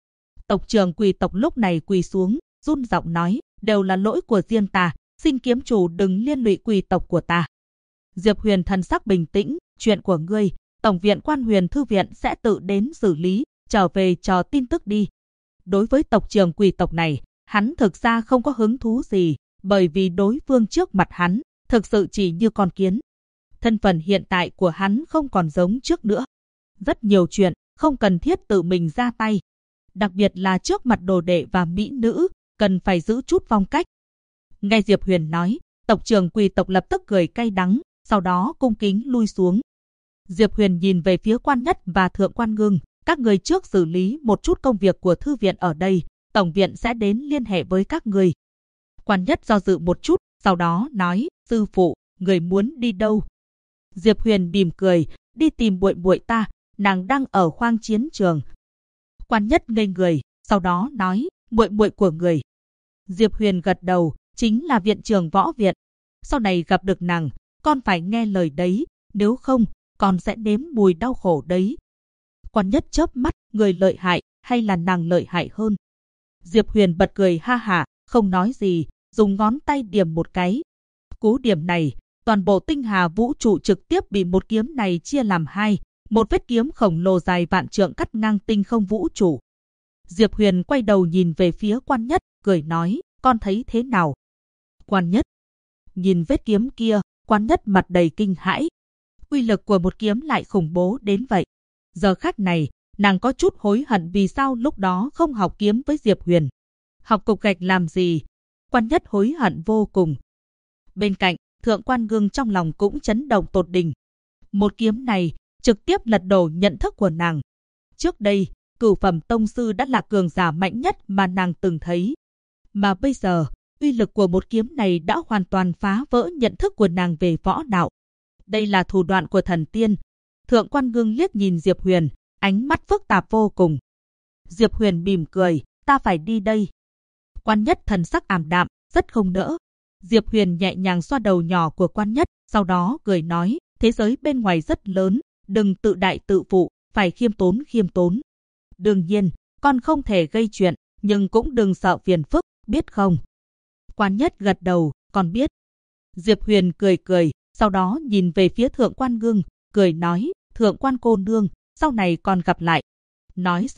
Tộc trưởng Quỷ tộc lúc này quỳ xuống, run giọng nói, đều là lỗi của riêng ta, xin kiếm chủ đừng liên lụy Quỷ tộc của ta. Diệp Huyền thần sắc bình tĩnh, chuyện của ngươi, Tổng viện Quan Huyền Thư viện sẽ tự đến xử lý, trở về chờ tin tức đi. Đối với tộc trưởng Quỷ tộc này, hắn thực ra không có hứng thú gì, bởi vì đối phương trước mặt hắn, thực sự chỉ như con kiến. Thân phận hiện tại của hắn không còn giống trước nữa. Rất nhiều chuyện, không cần thiết tự mình ra tay. Đặc biệt là trước mặt đồ đệ và mỹ nữ, cần phải giữ chút phong cách. Nghe Diệp Huyền nói, tộc trưởng Quỷ tộc lập tức cười cay đắng, sau đó cung kính lui xuống. Diệp Huyền nhìn về phía Quan Nhất và Thượng Quan Ngưng, các người trước xử lý một chút công việc của thư viện ở đây, Tổng viện sẽ đến liên hệ với các người. Quan Nhất do dự một chút, sau đó nói, sư phụ, người muốn đi đâu? Diệp Huyền mỉm cười, đi tìm muội muội ta, nàng đang ở khoang chiến trường. Quan Nhất ngây người, sau đó nói, muội muội của người. Diệp Huyền gật đầu, chính là viện trưởng võ viện. Sau này gặp được nàng, con phải nghe lời đấy, nếu không, con sẽ nếm mùi đau khổ đấy. Quan Nhất chớp mắt, người lợi hại hay là nàng lợi hại hơn? Diệp Huyền bật cười ha hả, không nói gì, dùng ngón tay điểm một cái. Cú điểm này, toàn bộ tinh hà vũ trụ trực tiếp bị một kiếm này chia làm hai, một vết kiếm khổng lồ dài vạn trượng cắt ngang tinh không vũ trụ. Diệp Huyền quay đầu nhìn về phía Quan Nhất, cười nói, con thấy thế nào? Quan Nhất nhìn vết kiếm kia, Quan Nhất mặt đầy kinh hãi. Uy lực của một kiếm lại khủng bố đến vậy. Giờ khắc này, nàng có chút hối hận vì sao lúc đó không học kiếm với Diệp Huyền. Học cục gạch làm gì? Quan Nhất hối hận vô cùng. Bên cạnh, Thượng Quan Ngưng trong lòng cũng chấn động tột đỉnh. Một kiếm này trực tiếp lật đổ nhận thức của nàng. Trước đây, Cửu phẩm tông sư đã là cường giả mạnh nhất mà nàng từng thấy. Mà bây giờ, uy lực của một kiếm này đã hoàn toàn phá vỡ nhận thức của nàng về võ đạo. Đây là thủ đoạn của thần tiên. Thượng Quan Ngưng liếc nhìn Diệp Huyền, ánh mắt phức tạp vô cùng. Diệp Huyền mỉm cười, ta phải đi đây. Quan Nhất thần sắc ảm đạm, rất không nỡ. Diệp Huyền nhẹ nhàng xoa đầu nhỏ của Quan Nhất, sau đó cười nói, thế giới bên ngoài rất lớn, đừng tự đại tự phụ, phải khiêm tốn. Đương nhiên, con không thể gây chuyện, nhưng cũng đừng sợ phiền phức, biết không? Quan Nhất gật đầu, con biết. Diệp Huyền cười cười, sau đó nhìn về phía Thượng Quan Ngưng, cười nói, Thượng Quan cô nương, sau này còn gặp lại. Nói xong,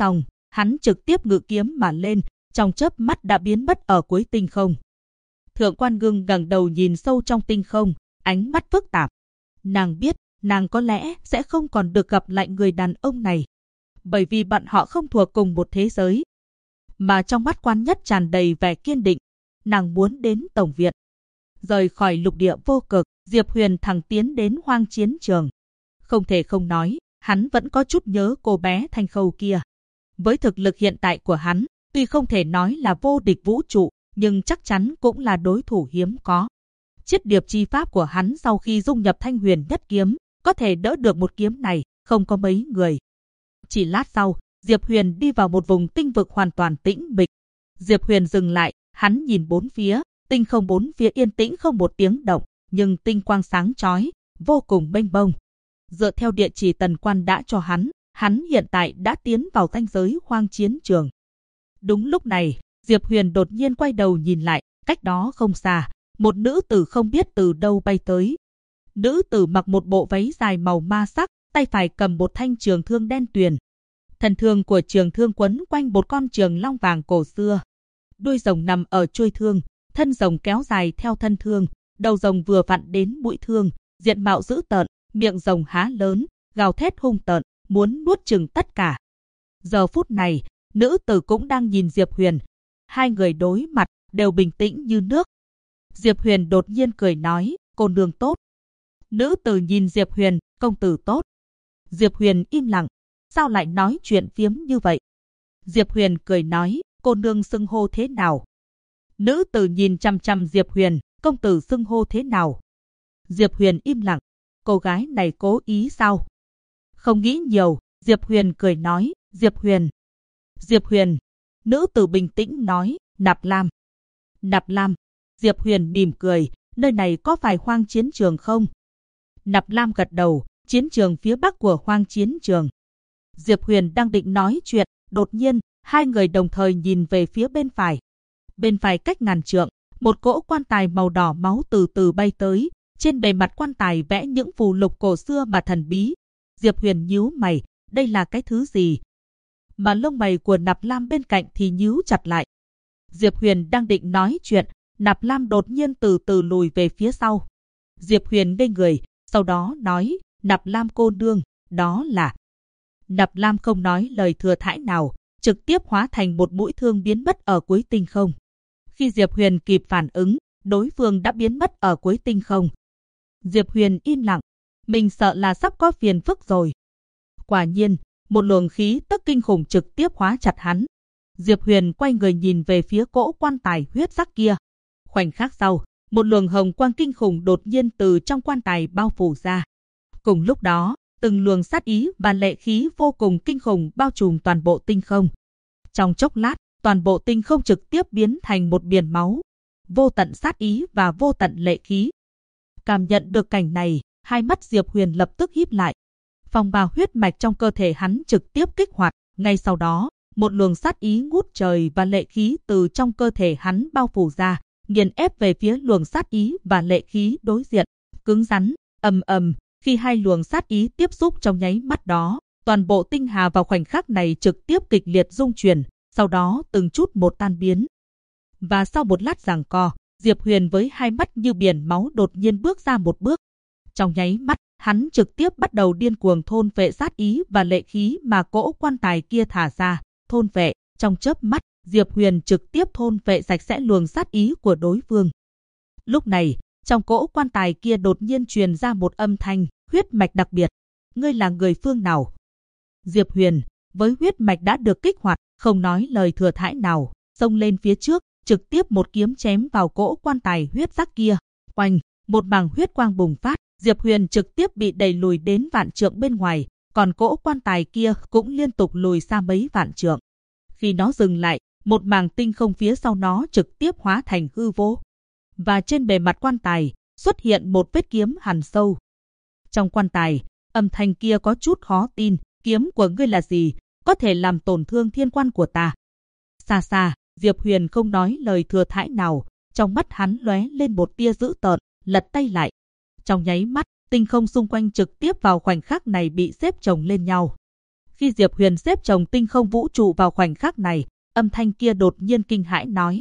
hắn trực tiếp ngự kiếm mà lên, trong chớp mắt đã biến mất ở cuối tinh không. Thượng Quan Ngưng ngẩng đầu nhìn sâu trong tinh không, ánh mắt phức tạp. Nàng biết, nàng có lẽ sẽ không còn được gặp lại người đàn ông này, bởi vì bọn họ không thuộc cùng một thế giới. Mà trong mắt Quan Nhất tràn đầy vẻ kiên định, nàng muốn đến Tổng Viện. Rời khỏi lục địa vô cực, Diệp Huyền thẳng tiến đến Hoang Chiến Trường. Không thể không nói, hắn vẫn có chút nhớ cô bé Thanh Khâu kia. Với thực lực hiện tại của hắn, tuy không thể nói là vô địch vũ trụ, nhưng chắc chắn cũng là đối thủ hiếm có. Chiết điệp chi pháp của hắn sau khi dung nhập Thanh Huyền Nhất Kiếm, có thể đỡ được một kiếm này, không có mấy người. Chỉ lát sau, Diệp Huyền đi vào một vùng tinh vực hoàn toàn tĩnh mịch. Diệp Huyền dừng lại, hắn nhìn bốn phía, tinh không bốn phía yên tĩnh không một tiếng động, nhưng tinh quang sáng chói, vô cùng mênh mông. Dựa theo địa chỉ Tần Quan đã cho hắn hiện tại đã tiến vào ranh giới Hoang Chiến Trường. Đúng lúc này, Diệp Huyền đột nhiên quay đầu nhìn lại, cách đó không xa, một nữ tử không biết từ đâu bay tới. Nữ tử mặc một bộ váy dài màu ma sắc, tay phải cầm một thanh trường thương đen tuyền. Thân thương của trường thương quấn quanh một con trường long vàng cổ xưa. Đuôi rồng nằm ở chuôi thương, thân rồng kéo dài theo thân thương, đầu rồng vừa vặn đến mũi thương, diện mạo dữ tợn, miệng rồng há lớn, gào thét hung tợn, muốn nuốt chửng tất cả. Giờ phút này, nữ tử cũng đang nhìn Diệp Huyền. Hai người đối mặt, đều bình tĩnh như nước. Diệp Huyền đột nhiên cười nói, cô nương tốt. Nữ tử nhìn Diệp Huyền, công tử tốt. Diệp Huyền im lặng, sao lại nói chuyện phiếm như vậy? Diệp Huyền cười nói, cô nương xưng hô thế nào? Nữ tử nhìn chăm chăm Diệp Huyền, công tử xưng hô thế nào? Diệp Huyền im lặng, cô gái này cố ý sao? Không nghĩ nhiều, Diệp Huyền cười nói, Diệp Huyền. Diệp Huyền. Nữ tử bình tĩnh nói, Nạp Lam. Nạp Lam. Diệp Huyền mỉm cười, nơi này có phải Hoang Chiến Trường không? Nạp Lam gật đầu, chiến trường phía bắc của Hoang Chiến Trường. Diệp Huyền đang định nói chuyện, đột nhiên, hai người đồng thời nhìn về phía bên phải. Bên phải cách ngàn trượng, một cỗ quan tài màu đỏ máu từ từ bay tới, trên bề mặt quan tài vẽ những phù lục cổ xưa mà thần bí. Diệp Huyền nhíu mày, đây là cái thứ gì? Mà lông mày của Nạp Lam bên cạnh thì nhíu chặt lại. Diệp Huyền đang định nói chuyện, Nạp Lam đột nhiên từ từ lùi về phía sau. Diệp Huyền ngây người, sau đó nói, Nạp Lam cô nương, đó là... Nạp Lam không nói lời thừa thãi nào, trực tiếp hóa thành một mũi thương biến mất ở cuối tinh không. Khi Diệp Huyền kịp phản ứng, đối phương đã biến mất ở cuối tinh không. Diệp Huyền im lặng, mình sợ là sắp có phiền phức rồi. Quả nhiên, một luồng khí tức kinh khủng trực tiếp hóa chặt hắn. Diệp Huyền quay người nhìn về phía cỗ quan tài huyết sắc kia. Khoảnh khắc sau, một luồng hồng quang kinh khủng đột nhiên từ trong quan tài bao phủ ra. Cùng lúc đó, từng luồng sát ý và lệ khí vô cùng kinh khủng bao trùm toàn bộ tinh không. Trong chốc lát, toàn bộ tinh không trực tiếp biến thành một biển máu. Vô tận sát ý và vô tận lệ khí. Cảm nhận được cảnh này, hai mắt Diệp Huyền lập tức híp lại. Phong bào huyết mạch trong cơ thể hắn trực tiếp kích hoạt. Ngay sau đó, một luồng sát ý ngút trời và lệ khí từ trong cơ thể hắn bao phủ ra, nghiền ép về phía luồng sát ý và lệ khí đối diện. Cứng rắn, ầm ầm. Khi hai luồng sát ý tiếp xúc trong nháy mắt đó, toàn bộ tinh hà vào khoảnh khắc này trực tiếp kịch liệt rung chuyển, sau đó từng chút một tan biến. Và sau một lát giằng co, Diệp Huyền với hai mắt như biển máu đột nhiên bước ra một bước. Trong nháy mắt, hắn trực tiếp bắt đầu điên cuồng thôn phệ sát ý và lệ khí mà cỗ quan tài kia thả ra. Thôn phệ, trong chớp mắt, Diệp Huyền trực tiếp thôn phệ sạch sẽ luồng sát ý của đối phương. Lúc này, trong cỗ quan tài kia đột nhiên truyền ra một âm thanh, huyết mạch đặc biệt. Ngươi là người phương nào? Diệp Huyền, với huyết mạch đã được kích hoạt, không nói lời thừa thãi nào, xông lên phía trước, trực tiếp một kiếm chém vào cỗ quan tài huyết sắc kia. Oanh, một mảng huyết quang bùng phát, Diệp Huyền trực tiếp bị đẩy lùi đến vạn trượng bên ngoài, còn cỗ quan tài kia cũng liên tục lùi xa mấy vạn trượng. Khi nó dừng lại, một mảng tinh không phía sau nó trực tiếp hóa thành hư vô. Và trên bề mặt quan tài, xuất hiện một vết kiếm hằn sâu. Trong quan tài, âm thanh kia có chút khó tin, kiếm của ngươi là gì, có thể làm tổn thương thiên quan của ta. Xa xa, Diệp Huyền không nói lời thừa thãi nào, trong mắt hắn lóe lên một tia dữ tợn, lật tay lại. Trong nháy mắt, tinh không xung quanh trực tiếp vào khoảnh khắc này bị xếp chồng lên nhau. Khi Diệp Huyền xếp chồng tinh không vũ trụ vào khoảnh khắc này, âm thanh kia đột nhiên kinh hãi nói,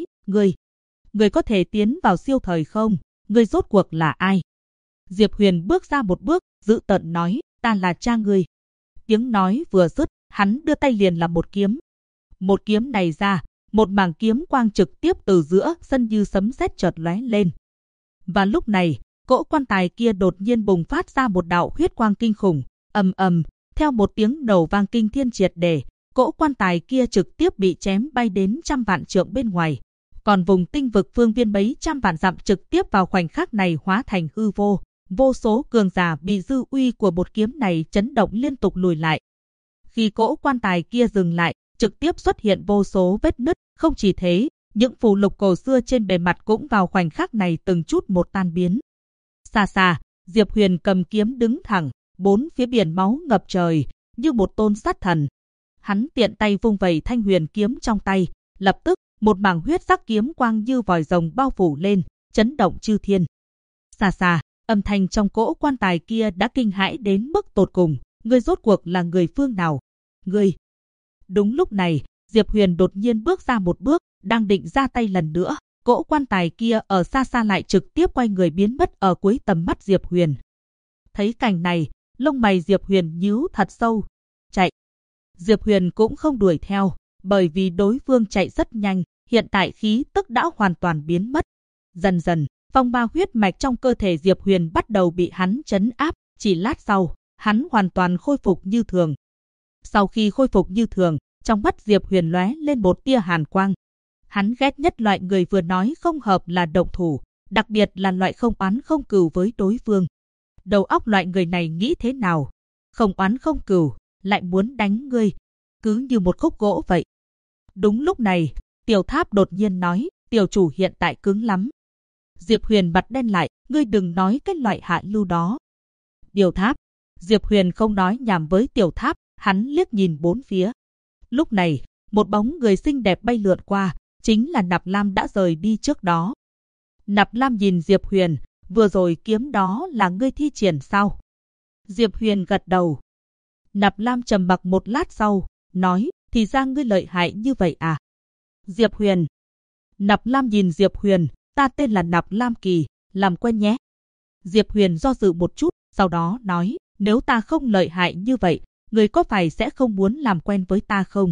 Ngươi có thể tiến vào siêu thời không? Ngươi rốt cuộc là ai? Diệp Huyền bước ra một bước, dữ tợn nói, ta là cha ngươi. Tiếng nói vừa dứt, hắn đưa tay liền là một kiếm. Một kiếm này ra, một mảng kiếm quang trực tiếp từ giữa sân như sấm sét chợt lóe lên. Và lúc này, cỗ quan tài kia đột nhiên bùng phát ra một đạo huyết quang kinh khủng, ầm ầm, theo một tiếng nổ vang kinh thiên triệt để, cỗ quan tài kia trực tiếp bị chém bay đến trăm vạn trượng bên ngoài. Còn vùng tinh vực phương viên mấy trăm vạn dặm trực tiếp vào khoảnh khắc này hóa thành hư vô. Vô số cường giả bị dư uy của một kiếm này chấn động liên tục lùi lại. Khi cỗ quan tài kia dừng lại, trực tiếp xuất hiện vô số vết nứt. Không chỉ thế, những phù lục cổ xưa trên bề mặt cũng vào khoảnh khắc này từng chút một tan biến. Xa xa, Diệp Huyền cầm kiếm đứng thẳng, bốn phía biển máu ngập trời, như một tôn sát thần. Hắn tiện tay vung vẩy thanh huyền kiếm trong tay, lập tức một mảng huyết sắc kiếm quang như vòi rồng bao phủ lên, chấn động chư thiên. Xa xa, âm thanh trong cỗ quan tài kia đã kinh hãi đến mức tột cùng, ngươi rốt cuộc là người phương nào? Ngươi! Đúng lúc này, Diệp Huyền đột nhiên bước ra một bước, đang định ra tay lần nữa, cỗ quan tài kia ở xa xa lại trực tiếp quay người biến mất ở cuối tầm mắt Diệp Huyền. Thấy cảnh này, lông mày Diệp Huyền nhíu thật sâu. Chạy! Diệp Huyền cũng không đuổi theo, bởi vì đối phương chạy rất nhanh, hiện tại khí tức đã hoàn toàn biến mất. Dần dần, phong ba huyết mạch trong cơ thể Diệp Huyền bắt đầu bị hắn trấn áp, chỉ lát sau, hắn hoàn toàn khôi phục như thường. Sau khi khôi phục như thường, trong mắt Diệp Huyền lóe lên một tia hàn quang. Hắn ghét nhất loại người vừa nói không hợp là động thủ, đặc biệt là loại không oán không cừu với đối phương. Đầu óc loại người này nghĩ thế nào? Không oán không cừu, lại muốn đánh ngươi, cứ như một khúc gỗ vậy. Đúng lúc này, Tiểu Tháp đột nhiên nói, tiểu chủ hiện tại cứng lắm. Diệp Huyền mặt đen lại, ngươi đừng nói cái loại hạ lưu đó. Tiểu Tháp, Diệp Huyền không nói nhảm với Tiểu Tháp, hắn liếc nhìn bốn phía. Lúc này, một bóng người xinh đẹp bay lượn qua, chính là Nạp Lam đã rời đi trước đó. Nạp Lam nhìn Diệp Huyền, vừa rồi kiếm đó là ngươi thi triển sao? Diệp Huyền gật đầu. Nạp Lam trầm mặc một lát sau, nói, thì ra ngươi lợi hại như vậy à? Diệp Huyền. Nạp Lam nhìn Diệp Huyền, ta tên là Nạp Lam Kỳ, làm quen nhé. Diệp Huyền do dự một chút, sau đó nói, nếu ta không lợi hại như vậy, ngươi có phải sẽ không muốn làm quen với ta không?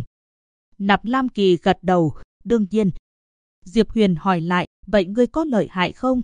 Nạp Lam Kỳ gật đầu, đương nhiên. Diệp Huyền hỏi lại, vậy ngươi có lợi hại không?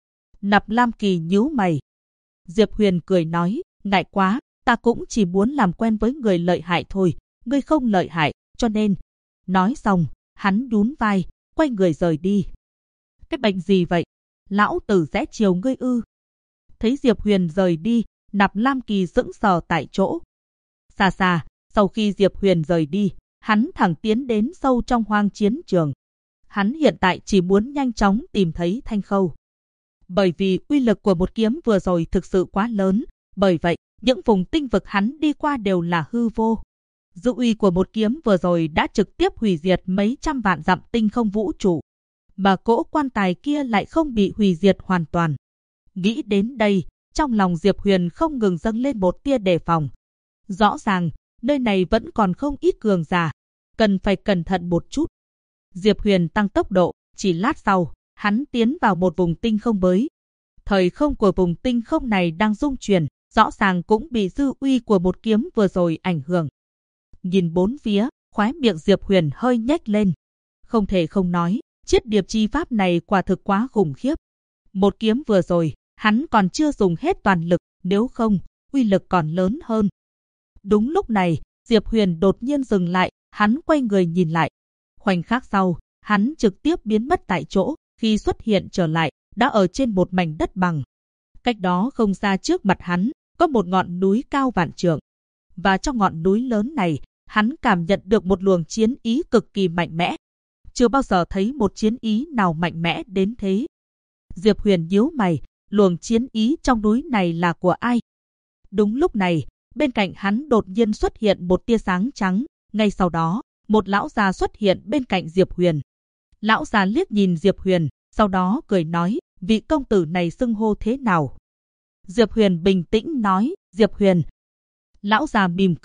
Nạp Lam Kỳ nhíu mày. Diệp Huyền cười nói, ngại quá, ta cũng chỉ muốn làm quen với người lợi hại thôi, ngươi không lợi hại, cho nên. Nói xong, hắn nhún vai, quay người rời đi. Cái bệnh gì vậy? Lão tử sẽ chiều ngươi ư? Thấy Diệp Huyền rời đi, Nạp Lam Kỳ sững sờ tại chỗ. Xa xa, sau khi Diệp Huyền rời đi, hắn thẳng tiến đến sâu trong hoang chiến trường. Hắn hiện tại chỉ muốn nhanh chóng tìm thấy Thanh Khâu. Bởi vì uy lực của một kiếm vừa rồi thực sự quá lớn, bởi vậy, những vùng tinh vực hắn đi qua đều là hư vô. Dư uy của một kiếm vừa rồi đã trực tiếp hủy diệt mấy trăm vạn dặm tinh không vũ trụ. Mà cỗ quan tài kia lại không bị hủy diệt hoàn toàn. Nghĩ đến đây, trong lòng Diệp Huyền không ngừng dâng lên một tia đề phòng. Rõ ràng, nơi này vẫn còn không ít cường giả, cần phải cẩn thận một chút. Diệp Huyền tăng tốc độ, chỉ lát sau, hắn tiến vào một vùng tinh không mới. Thời không của vùng tinh không này đang rung chuyển, rõ ràng cũng bị dư uy của một kiếm vừa rồi ảnh hưởng. Nhìn bốn phía, khóe miệng Diệp Huyền hơi nhếch lên. Không thể không nói, chiết điệp chi pháp này quả thực quá khủng khiếp. Một kiếm vừa rồi, hắn còn chưa dùng hết toàn lực, nếu không, uy lực còn lớn hơn. Đúng lúc này, Diệp Huyền đột nhiên dừng lại, hắn quay người nhìn lại. Khoảnh khắc sau, hắn trực tiếp biến mất tại chỗ, khi xuất hiện trở lại, đã ở trên một mảnh đất bằng. Cách đó không xa trước mặt hắn, có một ngọn núi cao vạn trượng. Và trong ngọn núi lớn này, hắn cảm nhận được một luồng chiến ý cực kỳ mạnh mẽ. Chưa bao giờ thấy một chiến ý nào mạnh mẽ đến thế. Diệp Huyền nhíu mày, luồng chiến ý trong núi này là của ai? Đúng lúc này, bên cạnh hắn đột nhiên xuất hiện một tia sáng trắng. Ngay sau đó, một lão già xuất hiện bên cạnh Diệp Huyền. Lão già liếc nhìn Diệp Huyền, sau đó cười nói, vị công tử này xưng hô thế nào? Diệp Huyền bình tĩnh nói, Diệp Huyền. Lão già mỉm cười,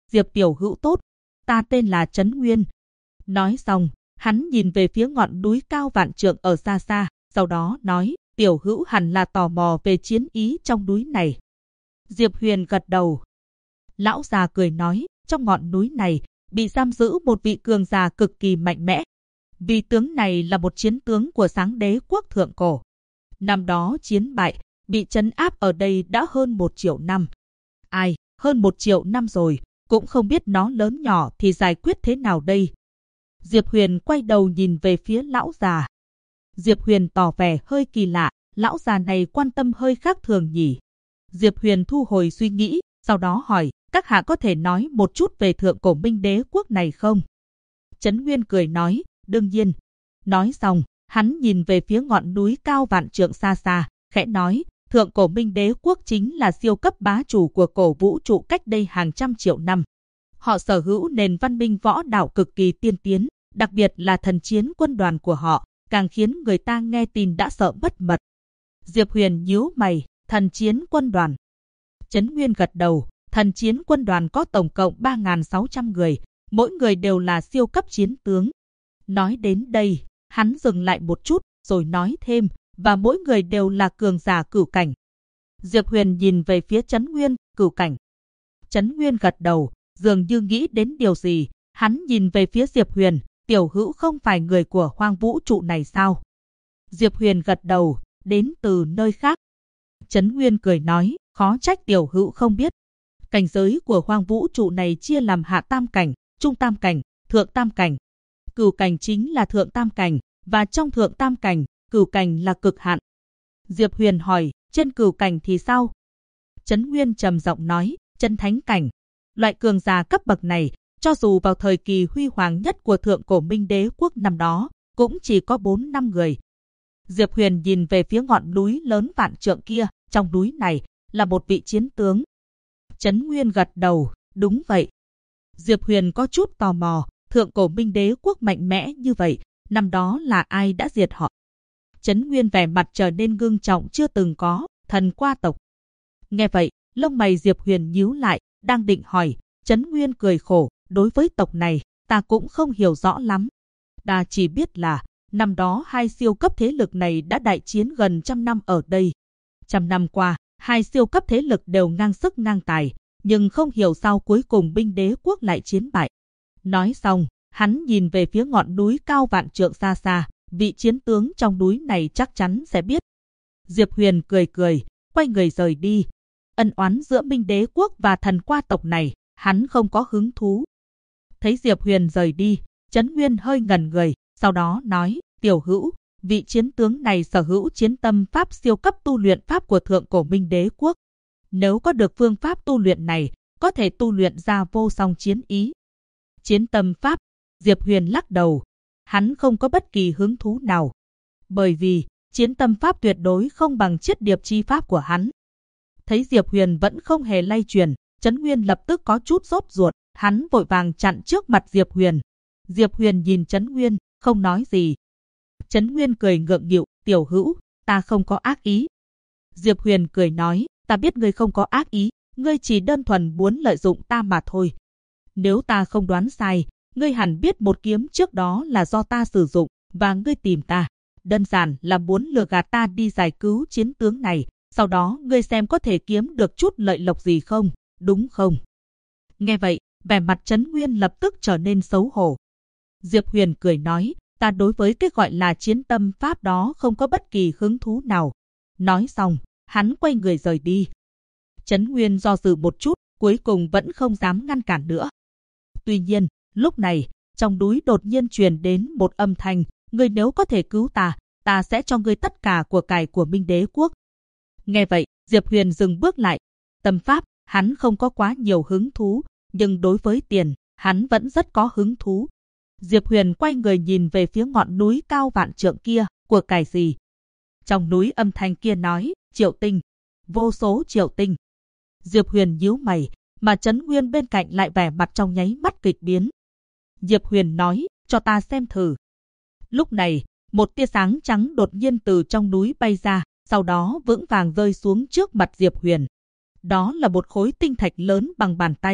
Diệp tiểu hữu tốt, ta tên là Trấn Nguyên. Nói xong, hắn nhìn về phía ngọn núi cao vạn trượng ở xa xa, sau đó nói, tiểu hữu hẳn là tò mò về chiến ý trong núi này. Diệp Huyền gật đầu. Lão già cười nói, trong ngọn núi này, bị giam giữ một vị cường giả cực kỳ mạnh mẽ. Vị tướng này là một chiến tướng của Sáng Đế quốc thượng cổ. Năm đó chiến bại, bị trấn áp ở đây đã hơn 1 triệu năm. Ai, hơn 1 triệu năm rồi, cũng không biết nó lớn nhỏ thì giải quyết thế nào đây. Diệp Huyền quay đầu nhìn về phía lão già. Diệp Huyền tỏ vẻ hơi kỳ lạ, lão già này quan tâm hơi khác thường nhỉ. Diệp Huyền thu hồi suy nghĩ, sau đó hỏi, các hạ có thể nói một chút về thượng cổ Minh Đế quốc này không? Trấn Nguyên cười nói, đương nhiên. Nói xong, hắn nhìn về phía ngọn núi cao vạn trượng xa xa, khẽ nói, thượng cổ Minh Đế quốc chính là siêu cấp bá chủ của cổ vũ trụ cách đây hàng trăm triệu năm. Họ sở hữu nền văn minh võ đạo cực kỳ tiên tiến, đặc biệt là thần chiến quân đoàn của họ, càng khiến người ta nghe tin đã sợ mất mật. Diệp Huyền nhíu mày, thần chiến quân đoàn. Trấn Nguyên gật đầu, thần chiến quân đoàn có tổng cộng 3.600 người, mỗi người đều là siêu cấp chiến tướng. Nói đến đây, hắn dừng lại một chút, rồi nói thêm, và mỗi người đều là cường giả cửu cảnh. Diệp Huyền nhìn về phía Trấn Nguyên, cửu cảnh. Trấn Nguyên gật đầu, dường như nghĩ đến điều gì, hắn nhìn về phía Diệp Huyền, tiểu hữu không phải người của hoang vũ trụ này sao? Diệp Huyền gật đầu, đến từ nơi khác. Trấn Nguyên cười nói, khó trách tiểu hữu không biết. Cảnh giới của hoang vũ trụ này chia làm hạ tam cảnh, trung tam cảnh, thượng tam cảnh. Cửu cảnh chính là thượng tam cảnh, và trong thượng tam cảnh, cửu cảnh là cực hạn. Diệp Huyền hỏi, trên cửu cảnh thì sao? Trấn Nguyên trầm giọng nói, chân thánh cảnh. Loại cường giả cấp bậc này, cho dù vào thời kỳ huy hoàng nhất của thượng cổ Minh Đế quốc năm đó, cũng chỉ có 4-5 người. Diệp Huyền nhìn về phía ngọn núi lớn vạn trượng kia, trong núi này là một vị chiến tướng. Trấn Nguyên gật đầu, đúng vậy. Diệp Huyền có chút tò mò, thượng cổ Minh Đế quốc mạnh mẽ như vậy, năm đó là ai đã diệt họ? Trấn Nguyên vẻ mặt trở nên ngưng trọng chưa từng có, thần qua tộc. Nghe vậy, lông mày Diệp Huyền nhíu lại, đang định hỏi, Trấn Nguyên cười khổ, đối với tộc này, ta cũng không hiểu rõ lắm. Ta chỉ biết là, năm đó hai siêu cấp thế lực này đã đại chiến gần 100 năm ở đây. 100 năm qua, hai siêu cấp thế lực đều ngang sức ngang tài, nhưng không hiểu sao cuối cùng Minh Đế quốc lại chiến bại. Nói xong, hắn nhìn về phía ngọn núi cao vạn trượng xa xa, vị chiến tướng trong núi này chắc chắn sẽ biết. Diệp Huyền cười cười, quay người rời đi. Ân oán giữa Minh Đế quốc và thần qua tộc này, hắn không có hứng thú. Thấy Diệp Huyền rời đi, Trấn Nguyên hơi ngẩn người, sau đó nói, tiểu hữu, vị chiến tướng này sở hữu chiến tâm pháp siêu cấp tu luyện pháp của thượng cổ Minh Đế quốc. Nếu có được phương pháp tu luyện này, có thể tu luyện ra vô song chiến ý. Chiến tâm pháp, Diệp Huyền lắc đầu, hắn không có bất kỳ hứng thú nào. Bởi vì, chiến tâm pháp tuyệt đối không bằng chiết điệp chi pháp của hắn. Thấy Diệp Huyền vẫn không hề lay chuyển, Trấn Nguyên lập tức có chút sốt ruột, hắn vội vàng chặn trước mặt Diệp Huyền. Diệp Huyền nhìn Trấn Nguyên, không nói gì. Trấn Nguyên cười ngượng nghịu, tiểu hữu, ta không có ác ý. Diệp Huyền cười nói, ta biết ngươi không có ác ý, ngươi chỉ đơn thuần muốn lợi dụng ta mà thôi. Nếu ta không đoán sai, ngươi hẳn biết một kiếm trước đó là do ta sử dụng, và ngươi tìm ta. Đơn giản là muốn lừa gạt ta đi giải cứu chiến tướng này, sau đó ngươi xem có thể kiếm được chút lợi lộc gì không, đúng không? Nghe vậy, vẻ mặt Trấn Nguyên lập tức trở nên xấu hổ. Diệp Huyền cười nói, ta đối với cái gọi là chiến tâm pháp đó không có bất kỳ hứng thú nào. Nói xong, hắn quay người rời đi. Trấn Nguyên do dự một chút, cuối cùng vẫn không dám ngăn cản nữa. Tuy nhiên, lúc này, trong núi đột nhiên truyền đến một âm thanh, ngươi nếu có thể cứu ta, ta sẽ cho ngươi tất cả của cải của Minh Đế quốc. Nghe vậy, Diệp Huyền dừng bước lại. Tâm pháp, hắn không có quá nhiều hứng thú, nhưng đối với tiền, hắn vẫn rất có hứng thú. Diệp Huyền quay người nhìn về phía ngọn núi cao vạn trượng kia, của cải gì? Trong núi âm thanh kia nói, triệu tinh, vô số triệu tinh. Diệp Huyền nhíu mày, mà Trấn Nguyên bên cạnh lại vẻ mặt trong nháy mắt kịch biến. Diệp Huyền nói, cho ta xem thử. Lúc này, một tia sáng trắng đột nhiên từ trong núi bay ra, sau đó vững vàng rơi xuống trước mặt Diệp Huyền. Đó là một khối tinh thạch lớn bằng bàn tay,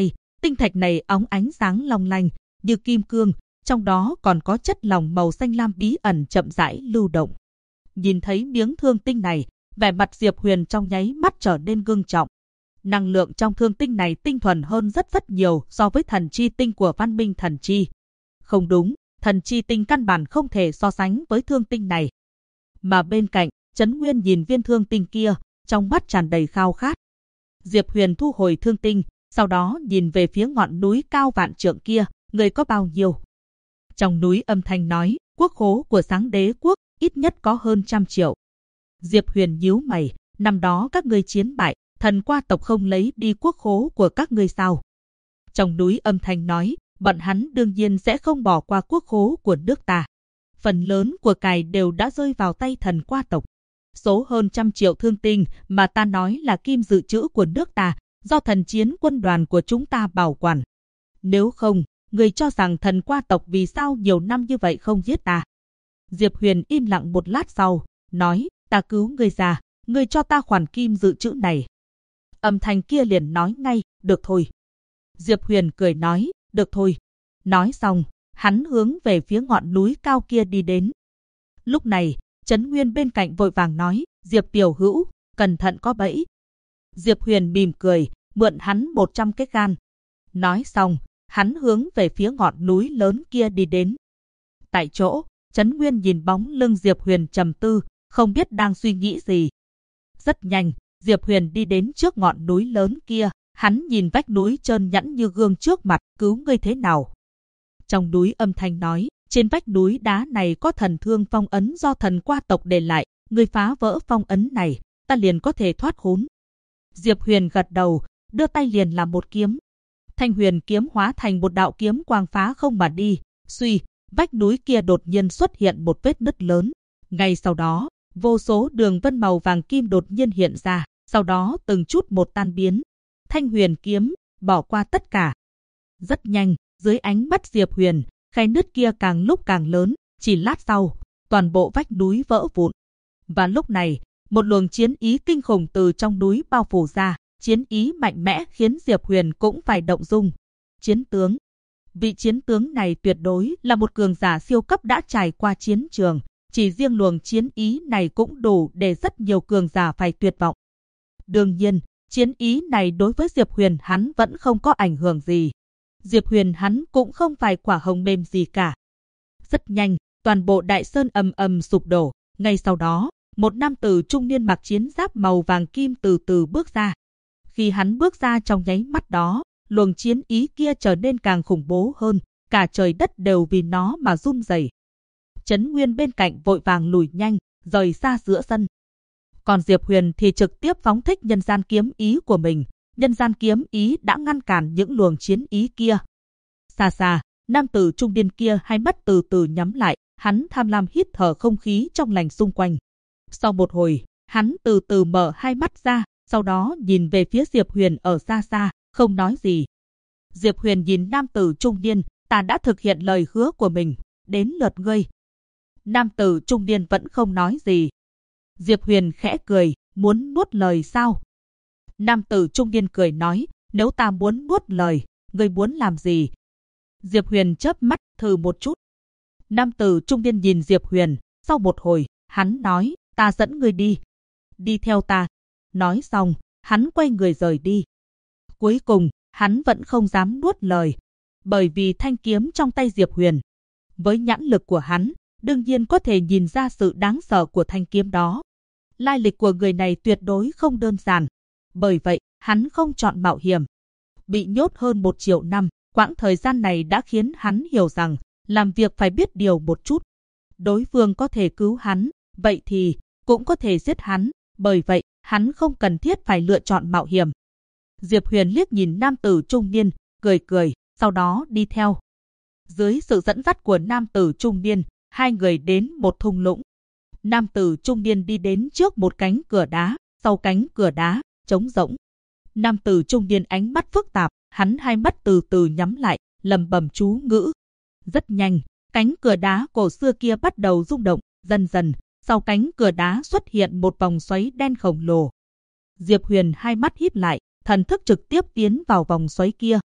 Tinh thạch này óng ánh sáng long lanh như kim cương, trong đó còn có chất lỏng màu xanh lam bí ẩn chậm rãi lưu động. Nhìn thấy miếng thương tinh này, vẻ mặt Diệp Huyền trong nháy mắt trở nên ngưng trọng. Năng lượng trong thương tinh này tinh thuần hơn rất nhiều so với thần chi tinh của Văn Minh thần chi. Không đúng, thần chi tinh căn bản không thể so sánh với thương tinh này. Mà bên cạnh, Trấn Nguyên nhìn viên thương tinh kia, trong mắt tràn đầy khao khát. Diệp Huyền thu hồi thương tinh, sau đó nhìn về phía ngọn núi cao vạn trượng kia, người có bao nhiêu? Trong núi âm thanh nói, quốc khố của Sáng Đế quốc ít nhất có hơn 100 triệu. Diệp Huyền nhíu mày, năm đó các ngươi chiến bại, thần qua tộc không lấy đi quốc khố của các ngươi sao? Trong núi âm thanh nói, bọn hắn đương nhiên sẽ không bỏ qua quốc khố của nước ta. Phần lớn của cải đều đã rơi vào tay thần qua tộc. Số hơn 100 triệu thương tinh mà ta nói là kim dự trữ của nước ta, do thần chiến quân đoàn của chúng ta bảo quản. Nếu không, người cho rằng thần qua tộc vì sao nhiều năm như vậy không giết ta? Diệp Huyền im lặng một lát sau, nói, ta cứu ngươi ra, ngươi cho ta khoản kim dự trữ này. Âm thanh kia liền nói ngay, được thôi. Diệp Huyền cười nói, được thôi. Nói xong, hắn hướng về phía ngọn núi cao kia đi đến. Lúc này, Trấn Nguyên bên cạnh vội vàng nói, Diệp tiểu hữu, cẩn thận có bẫy. Diệp Huyền mỉm cười, mượn hắn 100 cái gan. Nói xong, hắn hướng về phía ngọn núi lớn kia đi đến. Tại chỗ, Trấn Nguyên nhìn bóng lưng Diệp Huyền trầm tư, không biết đang suy nghĩ gì. Rất nhanh, Diệp Huyền đi đến trước ngọn núi lớn kia, hắn nhìn vách núi trơn nhẵn như gương trước mặt, cứu ngươi thế nào? Trong núi âm thanh nói, trên vách núi đá này có thần thương phong ấn do thần qua tộc để lại, ngươi phá vỡ phong ấn này, ta liền có thể thoát khốn. Diệp Huyền gật đầu, đưa tay liền làm một kiếm. Thanh huyền kiếm hóa thành một đạo kiếm quang phá không mà đi, suy, vách núi kia đột nhiên xuất hiện một vết nứt lớn. Ngay sau đó, vô số đường vân màu vàng kim đột nhiên hiện ra, sau đó từng chút một tan biến. Thanh huyền kiếm, bỏ qua tất cả. Rất nhanh, dưới ánh mắt Diệp Huyền, khe nứt kia càng lúc càng lớn, chỉ lát sau, toàn bộ vách núi vỡ vụn. Và lúc này, một luồng chiến ý kinh khủng từ trong núi bao phủ ra, chiến ý mạnh mẽ khiến Diệp Huyền cũng phải động dung. Chiến tướng. Vị chiến tướng này tuyệt đối là một cường giả siêu cấp đã trải qua chiến trường, chỉ riêng luồng chiến ý này cũng đủ để rất nhiều cường giả phải tuyệt vọng. Đương nhiên, chiến ý này đối với Diệp Huyền hắn vẫn không có ảnh hưởng gì. Diệp Huyền hắn cũng không phải quả hồng mềm gì cả. Rất nhanh, toàn bộ đại sơn ầm ầm sụp đổ. Ngay sau đó, một nam tử trung niên mặc chiến giáp màu vàng kim từ từ bước ra. Khi hắn bước ra trong nháy mắt đó, luồng chiến ý kia trở nên càng khủng bố hơn, cả trời đất đều vì nó mà run rẩy. Trấn Nguyên bên cạnh vội vàng lùi nhanh, rời xa giữa sân. Còn Diệp Huyền thì trực tiếp phóng thích nhân gian kiếm ý của mình. Nhân gian kiếm ý đã ngăn cản những luồng chiến ý kia. Xa xa, nam tử trung niên kia hai mắt từ từ nhắm lại, hắn tham lam hít thở không khí trong lành xung quanh. Sau một hồi, hắn từ từ mở hai mắt ra, sau đó nhìn về phía Diệp Huyền ở xa xa, không nói gì. Diệp Huyền nhìn nam tử trung niên, ta đã thực hiện lời hứa của mình, đến lượt ngươi. Nam tử trung niên vẫn không nói gì. Diệp Huyền khẽ cười, muốn nuốt lời sao? Nam tử trung niên cười nói, nếu ta muốn nuốt lời, ngươi muốn làm gì? Diệp Huyền chớp mắt thử một chút. Nam tử trung niên nhìn Diệp Huyền, sau một hồi, hắn nói, ta dẫn ngươi đi. Đi theo ta. Nói xong, hắn quay người rời đi. Cuối cùng, hắn vẫn không dám nuốt lời, bởi vì thanh kiếm trong tay Diệp Huyền. Với nhãn lực của hắn, đương nhiên có thể nhìn ra sự đáng sợ của thanh kiếm đó. Lai lịch của người này tuyệt đối không đơn giản. Bởi vậy, hắn không chọn mạo hiểm. Bị nhốt hơn 1 triệu năm, quãng thời gian này đã khiến hắn hiểu rằng, làm việc phải biết điều một chút. Đối phương có thể cứu hắn, vậy thì cũng có thể giết hắn. Bởi vậy, hắn không cần thiết phải lựa chọn mạo hiểm. Diệp Huyền liếc nhìn nam tử trung niên, cười cười, sau đó đi theo. Dưới sự dẫn dắt của nam tử trung niên, hai người đến một thung lũng. Nam tử trung niên đi đến trước một cánh cửa đá, sau cánh cửa đá, trống rỗng. Nam tử trung niên ánh mắt phức tạp, hắn hai mắt từ từ nhắm lại, lẩm bẩm chú ngữ. Rất nhanh, cánh cửa đá cổ xưa kia bắt đầu rung động, dần dần, sau cánh cửa đá xuất hiện một vòng xoáy đen khổng lồ. Diệp Huyền hai mắt híp lại, thần thức trực tiếp tiến vào vòng xoáy kia.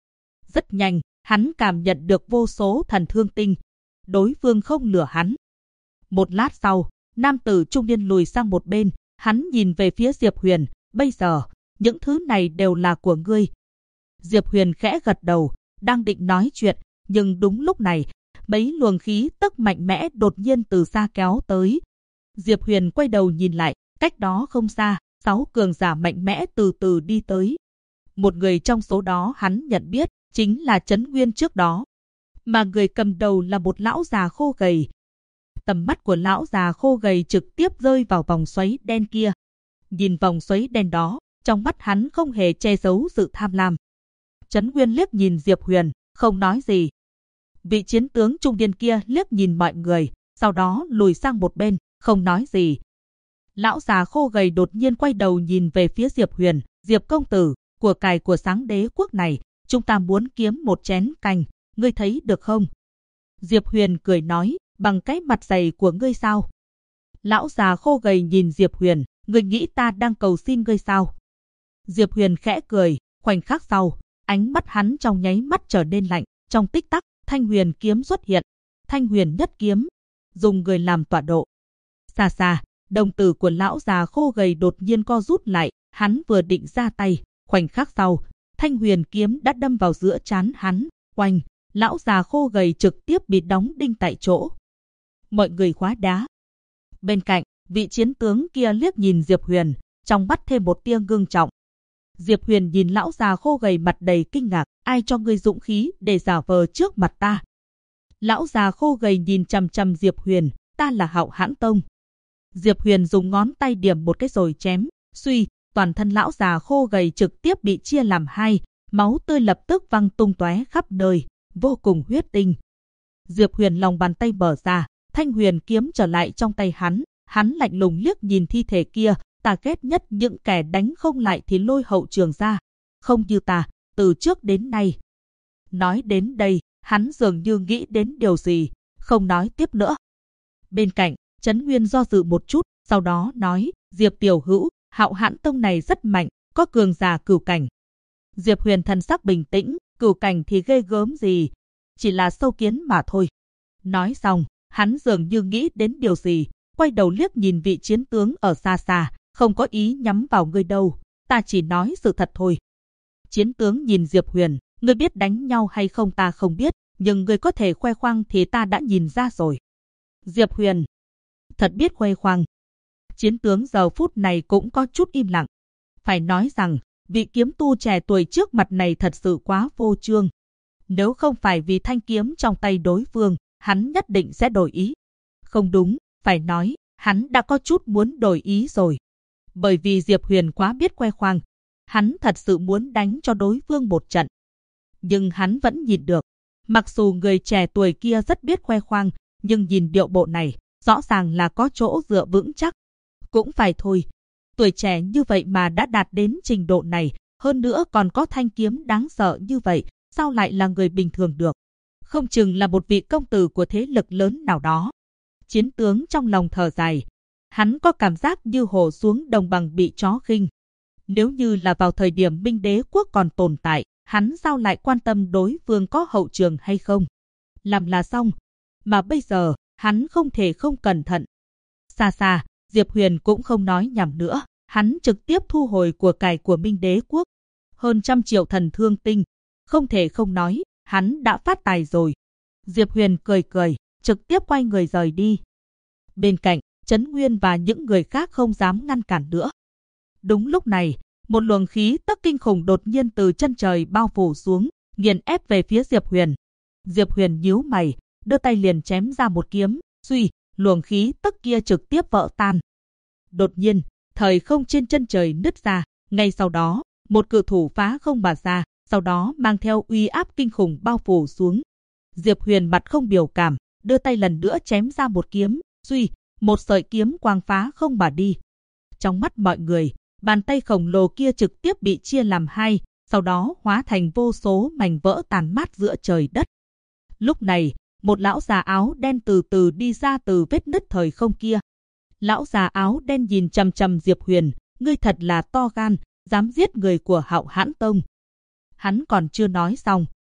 Rất nhanh, hắn cảm nhận được vô số thần thương tinh. Đối phương không lừa hắn. Một lát sau, nam tử trung niên lùi sang một bên, hắn nhìn về phía Diệp Huyền, bây giờ, những thứ này đều là của ngươi. Diệp Huyền khẽ gật đầu, đang định nói chuyện, nhưng đúng lúc này, mấy luồng khí tức mạnh mẽ đột nhiên từ xa kéo tới. Diệp Huyền quay đầu nhìn lại, cách đó không xa, 6 cường giả mạnh mẽ từ từ đi tới. Một người trong số đó hắn nhận biết, chính là Trấn Nguyên trước đó. Mà người cầm đầu là một lão già khô gầy. Tầm mắt của lão già khô gầy trực tiếp rơi vào vòng xoáy đen kia. Nhìn vòng xoáy đen đó, trong mắt hắn không hề che giấu sự tham lam. Trấn Nguyên liếc nhìn Diệp Huyền, không nói gì. Vị chiến tướng trung niên kia liếc nhìn mọi người, sau đó lùi sang một bên, không nói gì. Lão già khô gầy đột nhiên quay đầu nhìn về phía Diệp Huyền, Diệp công tử, của cải của Sáng Đế quốc này, chúng ta muốn kiếm một chén canh, ngươi thấy được không? Diệp Huyền cười nói, bằng cái mặt dày của ngươi sao? Lão già khô gầy nhìn Diệp Huyền, ngươi nghĩ ta đang cầu xin ngươi sao? Diệp Huyền khẽ cười, khoảnh khắc sau, ánh mắt hắn trong nháy mắt trở nên lạnh, trong tích tắc, Thanh Huyền kiếm xuất hiện. Thanh Huyền nhất kiếm, dùng người làm tọa độ. Xa xa, đồng tử của lão già khô gầy đột nhiên co rút lại, hắn vừa định ra tay, khoảnh khắc sau, Thanh Huyền kiếm đã đâm vào giữa trán hắn, oanh, lão già khô gầy trực tiếp bị đóng đinh tại chỗ. Mọi người hóa đá. Bên cạnh, vị chiến tướng kia liếc nhìn Diệp Huyền, trong mắt thêm một tia ngưng trọng. Diệp Huyền nhìn lão già khô gầy mặt đầy kinh ngạc, ai cho ngươi dũng khí để giả vờ trước mặt ta? Lão già khô gầy nhìn chằm chằm Diệp Huyền, ta là Hạo Hãn Tông. Diệp Huyền dùng ngón tay điểm một cái rồi chém, suy, toàn thân lão già khô gầy trực tiếp bị chia làm hai, máu tươi lập tức văng tung tóe khắp nơi, vô cùng huyết tinh. Diệp Huyền lòng bàn tay mở ra, Thanh Huyền kiếm trở lại trong tay hắn lạnh lùng liếc nhìn thi thể kia, ta ghét nhất những kẻ đánh không lại thì lôi hậu trường ra, không như ta, từ trước đến nay. Nói đến đây, hắn dường như nghĩ đến điều gì, không nói tiếp nữa. Bên cạnh, Trấn Nguyên do dự một chút, sau đó nói, Diệp tiểu hữu, Hạo Hãn Tông này rất mạnh, có cường giả cửu cảnh. Diệp Huyền thần sắc bình tĩnh, cửu cảnh thì ghê gớm gì, chỉ là sâu kiến mà thôi. Nói xong, hắn dường như nghĩ đến điều gì, quay đầu liếc nhìn vị chiến tướng ở xa xa, không có ý nhắm vào ngươi đâu, ta chỉ nói sự thật thôi. Chiến tướng nhìn Diệp Huyền, ngươi biết đánh nhau hay không ta không biết, nhưng ngươi có thể khoe khoang thì ta đã nhìn ra rồi. Diệp Huyền, thật biết khoe khoang. Chiến tướng giờ phút này cũng có chút im lặng. Phải nói rằng, vị kiếm tu trẻ tuổi trước mặt này thật sự quá vô trương. Nếu không phải vì thanh kiếm trong tay đối phương, hắn nhất định sẽ đổi ý. Không đúng, phải nói, hắn đã có chút muốn đổi ý rồi. Bởi vì Diệp Huyền quá biết khoe khoang, hắn thật sự muốn đánh cho đối phương một trận. Nhưng hắn vẫn nhìn được. Mặc dù người trẻ tuổi kia rất biết khoe khoang, nhưng nhìn điệu bộ này, rõ ràng là có chỗ dựa vững chắc. Cũng phải thôi, tuổi trẻ như vậy mà đã đạt đến trình độ này, hơn nữa còn có thanh kiếm đáng sợ như vậy, sao lại là người bình thường được? Không chừng là một vị công tử của thế lực lớn nào đó. Chiến tướng trong lòng thở dài, hắn có cảm giác như hổ xuống đồng bằng bị chó khinh. Nếu như là vào thời điểm Minh Đế quốc còn tồn tại, hắn sao lại quan tâm đối phương có hậu trường hay không? Làm là xong. Mà bây giờ, hắn không thể không cẩn thận. Xa xa, Diệp Huyền cũng không nói nhảm nữa. Hắn trực tiếp thu hồi của cải của Minh Đế quốc. Hơn 100 triệu thần thương tinh. Không thể không nói, hắn đã phát tài rồi. Diệp Huyền cười cười, trực tiếp quay người rời đi. Bên cạnh, Trấn Nguyên và những người khác không dám ngăn cản nữa. Đúng lúc này, một luồng khí tức kinh khủng đột nhiên từ chân trời bao phủ xuống, nghiền ép về phía Diệp Huyền. Diệp Huyền nhíu mày, đưa tay liền chém ra một kiếm, suy, luồng khí tức kia trực tiếp vỡ tan. Đột nhiên, thời không trên chân trời nứt ra, ngay sau đó, một cự thủ phá không mà ra, sau đó mang theo uy áp kinh khủng bao phủ xuống. Diệp Huyền mặt không biểu cảm, đưa tay lần nữa chém ra một kiếm, suy, một sợi kiếm quang phá không mà đi. Trong mắt mọi người, bàn tay khổng lồ kia trực tiếp bị chia làm hai, sau đó hóa thành vô số mảnh vỡ tàn mát giữa trời đất. Lúc này, một lão già áo đen từ từ đi ra từ vết nứt thời không kia. Lão già áo đen nhìn chằm chằm Diệp Huyền, ngươi thật là to gan, dám giết người của Hạo Hãn Tông. Hắn còn chưa nói xong,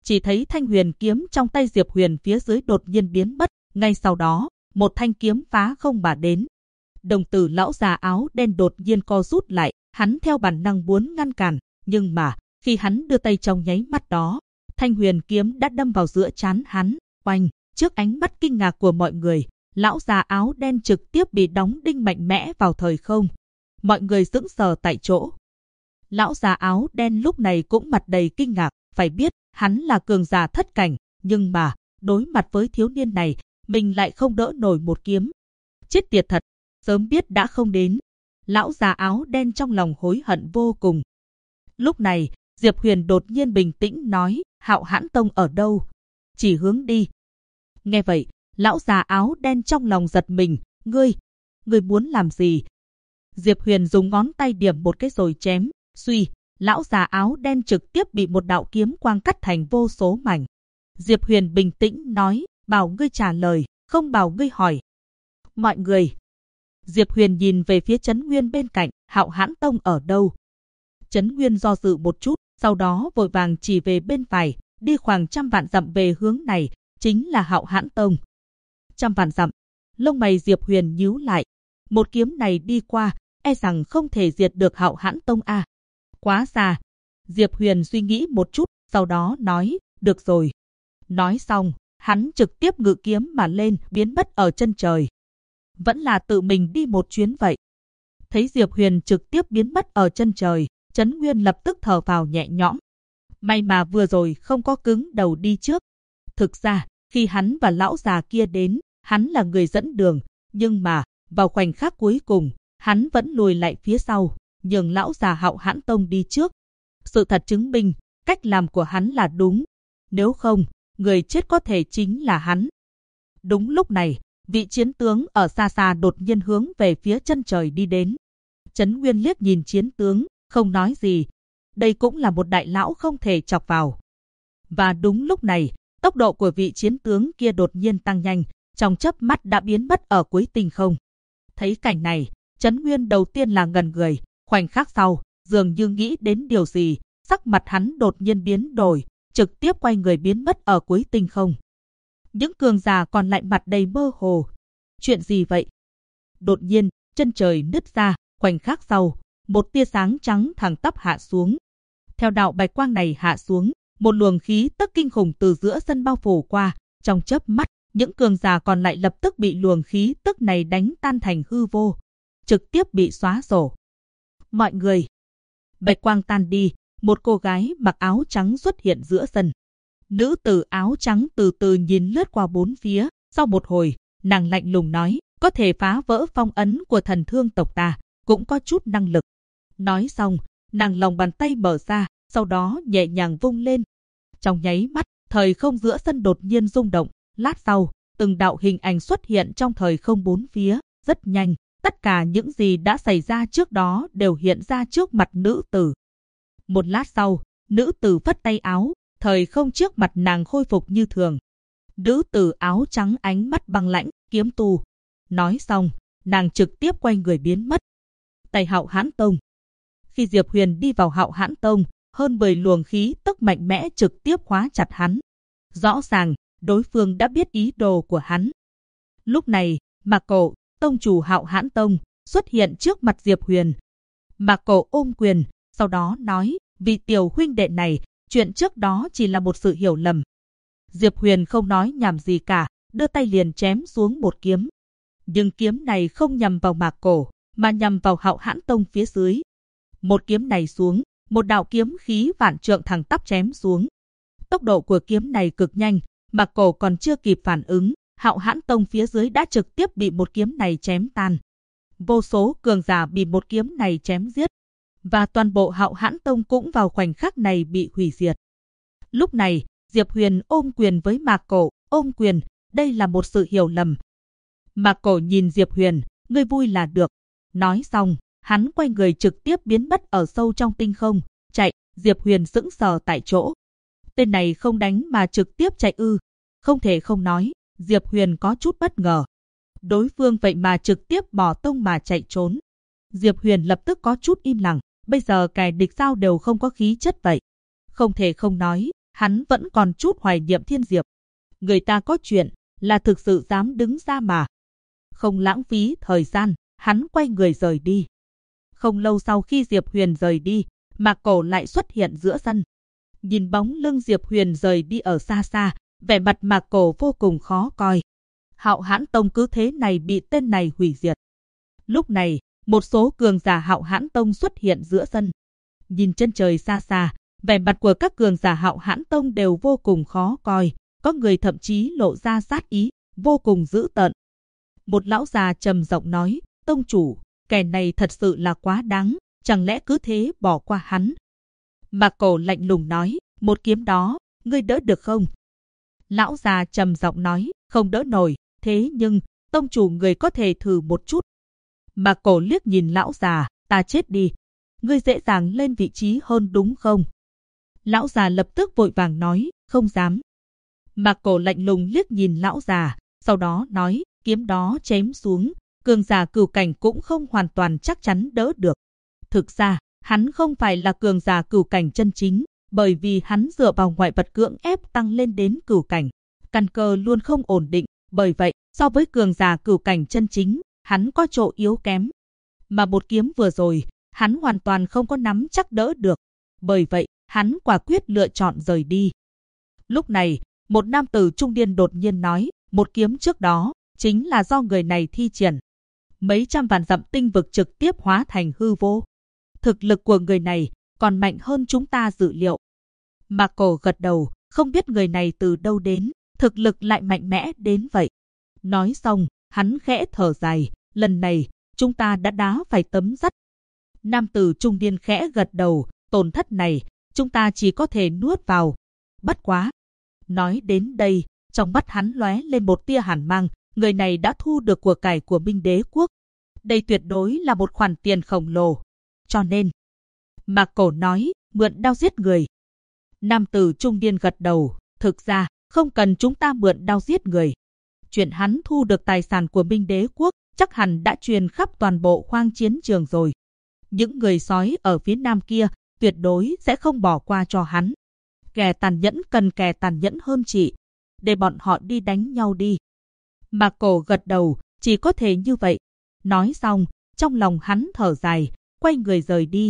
chỉ thấy thanh huyền kiếm trong tay Diệp Huyền phía dưới đột nhiên biến mất, ngay sau đó, một thanh kiếm phá không mà đến. Đồng tử lão già áo đen đột nhiên co rút lại, hắn theo bản năng muốn ngăn cản, nhưng mà, khi hắn đưa tay trong nháy mắt đó, thanh huyền kiếm đã đâm vào giữa trán hắn, oanh, trước ánh mắt kinh ngạc của mọi người, lão già áo đen trực tiếp bị đóng đinh mạnh mẽ vào thời không. Mọi người sững sờ tại chỗ. Lão già áo đen lúc này cũng mặt đầy kinh ngạc, phải biết, hắn là cường giả thất cảnh, nhưng mà, đối mặt với thiếu niên này, mình lại không đỡ nổi một kiếm. Chết tiệt thật, sớm biết đã không đến. Lão già áo đen trong lòng hối hận vô cùng. Lúc này, Diệp Huyền đột nhiên bình tĩnh nói, Hạo Hãn Tông ở đâu? Chỉ hướng đi. Nghe vậy, lão già áo đen trong lòng giật mình, ngươi muốn làm gì? Diệp Huyền dùng ngón tay điểm một cái rồi chém, suy, lão già áo đen trực tiếp bị một đạo kiếm quang cắt thành vô số mảnh. Diệp Huyền bình tĩnh nói, bảo ngươi trả lời, không bảo ngươi hỏi. Mọi người. Diệp Huyền nhìn về phía Trấn Nguyên bên cạnh, Hạo Hãn Tông ở đâu? Trấn Nguyên do dự một chút, sau đó vội vàng chỉ về bên phải, đi khoảng 100 vạn dặm về hướng này, chính là Hạo Hãn Tông. 100 vạn dặm, lông mày Diệp Huyền nhíu lại. Một kiếm này đi qua, e rằng không thể diệt được Hạo Hãn Tông a. Quá xa. Diệp Huyền suy nghĩ một chút, sau đó nói, được rồi. Nói xong, hắn trực tiếp ngự kiếm mà lên, biến mất ở chân trời. Vẫn là tự mình đi một chuyến vậy. Thấy Diệp Huyền trực tiếp biến mất ở chân trời, Trấn Nguyên lập tức thở phào nhẹ nhõm. May mà vừa rồi không có cứng đầu đi trước. Thực ra, khi hắn và lão già kia đến, hắn là người dẫn đường, nhưng mà, vào khoảnh khắc cuối cùng, hắn vẫn lùi lại phía sau, nhường lão già Hạo Hãn Tông đi trước. Sự thật chứng minh, cách làm của hắn là đúng. Nếu không, người chết có thể chính là hắn. Đúng lúc này, vị chiến tướng ở xa xa đột nhiên hướng về phía chân trời đi đến. Trấn Nguyên liếc nhìn chiến tướng, không nói gì. Đây cũng là một đại lão không thể chọc vào. Và đúng lúc này, tốc độ của vị chiến tướng kia đột nhiên tăng nhanh, trong chớp mắt đã biến mất ở cuối tinh không. Thấy cảnh này, Trấn Nguyên đầu tiên là ngẩn người, khoảnh khắc sau, dường như nghĩ đến điều gì, sắc mặt hắn đột nhiên biến đổi, trực tiếp quay người biến mất ở cuối tinh không. Những cường giả còn lại mặt đầy mơ hồ. Chuyện gì vậy? Đột nhiên, chân trời nứt ra, khoảnh khắc sau, một tia sáng trắng thẳng tắp hạ xuống. Theo đạo bạch quang này hạ xuống, một luồng khí tức kinh khủng từ giữa sân bao phủ qua, trong chớp mắt, những cường giả còn lại lập tức bị luồng khí tức này đánh tan thành hư vô, trực tiếp bị xóa sổ. Mọi người, bạch quang tan đi, một cô gái mặc áo trắng xuất hiện giữa sân. Nữ tử áo trắng từ từ nhìn lướt qua bốn phía, sau một hồi, nàng lạnh lùng nói, có thể phá vỡ phong ấn của Thần Thương tộc ta, cũng có chút năng lực. Nói xong, nàng lòng bàn tay mở ra, sau đó nhẹ nhàng vung lên. Trong nháy mắt, thời không giữa sân đột nhiên rung động, lát sau, từng đạo hình ảnh xuất hiện trong thời không bốn phía, rất nhanh, tất cả những gì đã xảy ra trước đó đều hiện ra trước mặt nữ tử. Một lát sau, nữ tử phất tay áo, thời không trước mặt nàng khôi phục như thường. Nữ tử áo trắng ánh mắt băng lãnh, kiếm tu. Nói xong, nàng trực tiếp quay người biến mất. Tại Hạo Hãn Tông. Khi Diệp Huyền đi vào Hạo Hãn Tông, hơn 10 luồng khí tức mạnh mẽ trực tiếp khóa chặt hắn. Rõ ràng, đối phương đã biết ý đồ của hắn. Lúc này, Mạc Cổ, tông chủ Hạo Hãn Tông, xuất hiện trước mặt Diệp Huyền. Mạc Cổ ôm quyền, sau đó nói, vì tiểu huynh đệ này, chuyện trước đó chỉ là một sự hiểu lầm. Diệp Huyền không nói nhảm gì cả, đưa tay liền chém xuống một kiếm. Nhưng kiếm này không nhằm vào Mạc Cổ, mà nhằm vào Hạo Hãn Tông phía dưới. Một kiếm này xuống, một đạo kiếm khí vạn trượng thẳng tắp chém xuống. Tốc độ của kiếm này cực nhanh, Mạc Cổ còn chưa kịp phản ứng, Hạo Hãn Tông phía dưới đã trực tiếp bị một kiếm này chém tan. Vô số cường giả bị một kiếm này chém giết, và toàn bộ Hạo Hãn Tông cũng vào khoảnh khắc này bị hủy diệt. Lúc này, Diệp Huyền ôm quyền với Mạc Cổ, ôm quyền, đây là một sự hiểu lầm. Mạc Cổ nhìn Diệp Huyền, ngươi vui là được. Nói xong, hắn quay người trực tiếp biến mất ở sâu trong tinh không, chạy. Diệp Huyền sững sờ tại chỗ. Tên này không đánh mà trực tiếp chạy ư? Không thể không nói, Diệp Huyền có chút bất ngờ. Đối phương vậy mà trực tiếp bỏ tông mà chạy trốn. Diệp Huyền lập tức có chút im lặng, bây giờ kẻ địch sao đều không có khí chất vậy. Không thể không nói, hắn vẫn còn chút hoài niệm Thiên Diệp. Người ta có chuyện, là thực sự dám đứng ra mà. Không lãng phí thời gian, hắn quay người rời đi. Không lâu sau khi Diệp Huyền rời đi, Mạc Cổ lại xuất hiện giữa sân. Nhìn bóng lưng Diệp Huyền rời đi ở xa xa, vẻ mặt Mạc Cổ vô cùng khó coi. Hạo Hãn Tông cứ thế này bị tên này hủy diệt. Lúc này, một số cường giả Hạo Hãn Tông xuất hiện giữa sân. Nhìn chân trời xa xa, vẻ mặt của các cường giả Hạo Hãn Tông đều vô cùng khó coi, có người thậm chí lộ ra sát ý, vô cùng dữ tợn. Một lão già trầm giọng nói, tông chủ, kẻ này thật sự là quá đáng, chẳng lẽ cứ thế bỏ qua hắn? Mạc Cổ lạnh lùng nói, một kiếm đó, ngươi đỡ được không? Lão già trầm giọng nói, không đỡ nổi, thế nhưng, tông chủ người có thể thử một chút. Mạc Cổ liếc nhìn lão già, ta chết đi, ngươi dễ dàng lên vị trí hơn đúng không? Lão già lập tức vội vàng nói, không dám. Mạc Cổ lạnh lùng liếc nhìn lão già, sau đó nói, kiếm đó chém xuống, cường giả cửu cảnh cũng không hoàn toàn chắc chắn đỡ được. Thực ra, hắn không phải là cường giả cửu cảnh chân chính, bởi vì hắn dựa vào ngoại vật cưỡng ép tăng lên đến cửu cảnh. Căn cơ luôn không ổn định, bởi vậy, so với cường giả cửu cảnh chân chính, hắn có chỗ yếu kém. Mà một kiếm vừa rồi, hắn hoàn toàn không có nắm chắc đỡ được. Bởi vậy, hắn quả quyết lựa chọn rời đi. Lúc này, một nam tử trung niên đột nhiên nói, một kiếm trước đó, chính là do người này thi triển. Mấy trăm vạn dặm tinh vực trực tiếp hóa thành hư vô. Thực lực của người này còn mạnh hơn chúng ta dự liệu. Mạc Cổ gật đầu, không biết người này từ đâu đến, thực lực lại mạnh mẽ đến vậy. Nói xong, hắn khẽ thở dài, lần này, chúng ta đã đá phải tấm sắt. Nam tử trung niên khẽ gật đầu, tổn thất này, chúng ta chỉ có thể nuốt vào. Bất quá. Nói đến đây, trong mắt hắn lóe lên một tia hàn mang, người này đã thu được của cải của Minh Đế Quốc. Đây tuyệt đối là một khoản tiền khổng lồ. Cho nên, Mạc Cổ nói, mượn đao giết người. Nam tử trung niên gật đầu, thực ra, không cần chúng ta mượn đao giết người. Chuyện hắn thu được tài sản của Minh Đế Quốc, chắc hẳn đã truyền khắp toàn bộ khoang chiến trường rồi. Những người sói ở phía nam kia, tuyệt đối sẽ không bỏ qua cho hắn. Kẻ tàn nhẫn cần kẻ tàn nhẫn hơn chị. Để bọn họ đi đánh nhau đi. Mạc Cổ gật đầu, chỉ có thể như vậy. Nói xong, trong lòng hắn thở dài, quay người rời đi.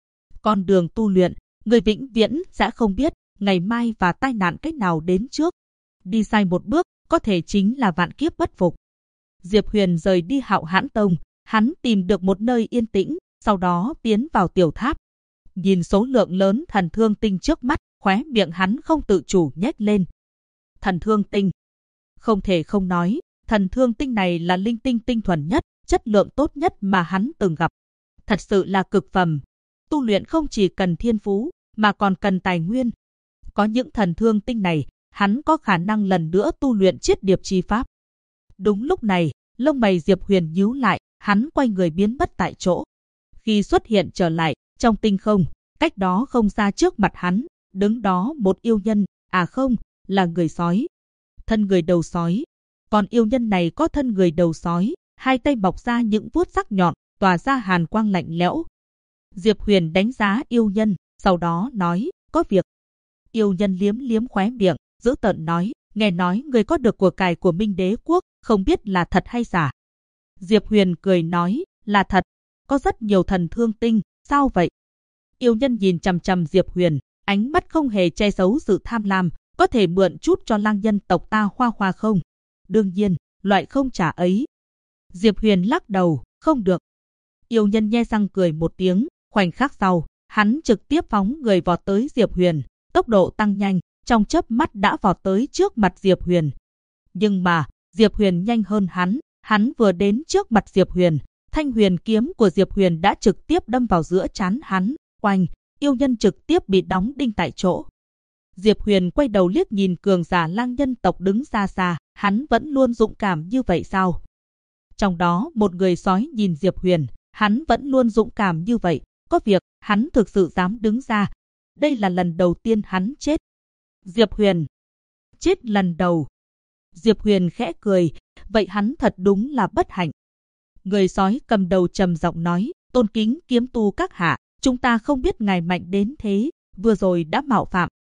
Con đường tu luyện, người vĩnh viễn sẽ không biết ngày mai và tai nạn cách nào đến trước. Đi sai một bước, có thể chính là vạn kiếp bất phục. Diệp Huyền rời đi Hạo Hãn Tông, hắn tìm được một nơi yên tĩnh, sau đó tiến vào tiểu tháp. Nhìn số lượng lớn thần thương tinh trước mắt, khóe miệng hắn không tự chủ nhếch lên. Thần thương tinh. Không thể không nói, thần thương tinh này là linh tinh tinh thuần nhất, chất lượng tốt nhất mà hắn từng gặp. Thật sự là cực phẩm. Tu luyện không chỉ cần thiên phú, mà còn cần tài nguyên. Có những thần thương tinh này, hắn có khả năng lần nữa tu luyện chiết điệp chi pháp. Đúng lúc này, lông mày Diệp Huyền nhíu lại, hắn quay người biến mất tại chỗ. Khi xuất hiện trở lại, trong tinh không, cách đó không xa trước mặt hắn, đứng đó một yêu nhân, à không, là người sói. Thân người đầu sói. Còn yêu nhân này có thân người đầu sói, hai tay bọc ra những vuốt sắc nhọn, tỏa ra hàn quang lạnh lẽo. Diệp Huyền đánh giá yêu nhân, sau đó nói, có việc. Yêu nhân liếm liếm khóe miệng, giữ tợn nói, nghe nói người có được của cải của Minh Đế Quốc, không biết là thật hay giả. Diệp Huyền cười nói, là thật, có rất nhiều thần thương tinh, sao vậy? Yêu nhân nhìn chằm chằm Diệp Huyền, ánh mắt không hề che giấu sự tham lam, có thể mượn chút cho lang nhân tộc ta hoa hoa không? Đương nhiên, loại không trả ấy. Diệp Huyền lắc đầu, không được. Yêu nhân nhe răng cười một tiếng, khoảnh khắc sau, hắn trực tiếp phóng người vọt tới Diệp Huyền, tốc độ tăng nhanh, trong chớp mắt đã vọt tới trước mặt Diệp Huyền. Nhưng mà, Diệp Huyền nhanh hơn hắn vừa đến trước mặt Diệp Huyền, thanh huyền kiếm của Diệp Huyền đã trực tiếp đâm vào giữa trán hắn, oanh, yêu nhân trực tiếp bị đóng đinh tại chỗ. Diệp Huyền quay đầu liếc nhìn cường giả lang nhân tộc đứng xa xa, hắn vẫn luôn dũng cảm như vậy sao? Trong đó một người sói nhìn Diệp Huyền, hắn vẫn luôn dũng cảm như vậy, có việc hắn thực sự dám đứng ra. Đây là lần đầu tiên hắn chết. Diệp Huyền chết lần đầu. Diệp Huyền khẽ cười, vậy hắn thật đúng là bất hạnh. Người sói cầm đầu trầm giọng nói, tôn kính kiếm tu các hạ, chúng ta không biết ngài mạnh đến thế, vừa rồi đã mạo phạm.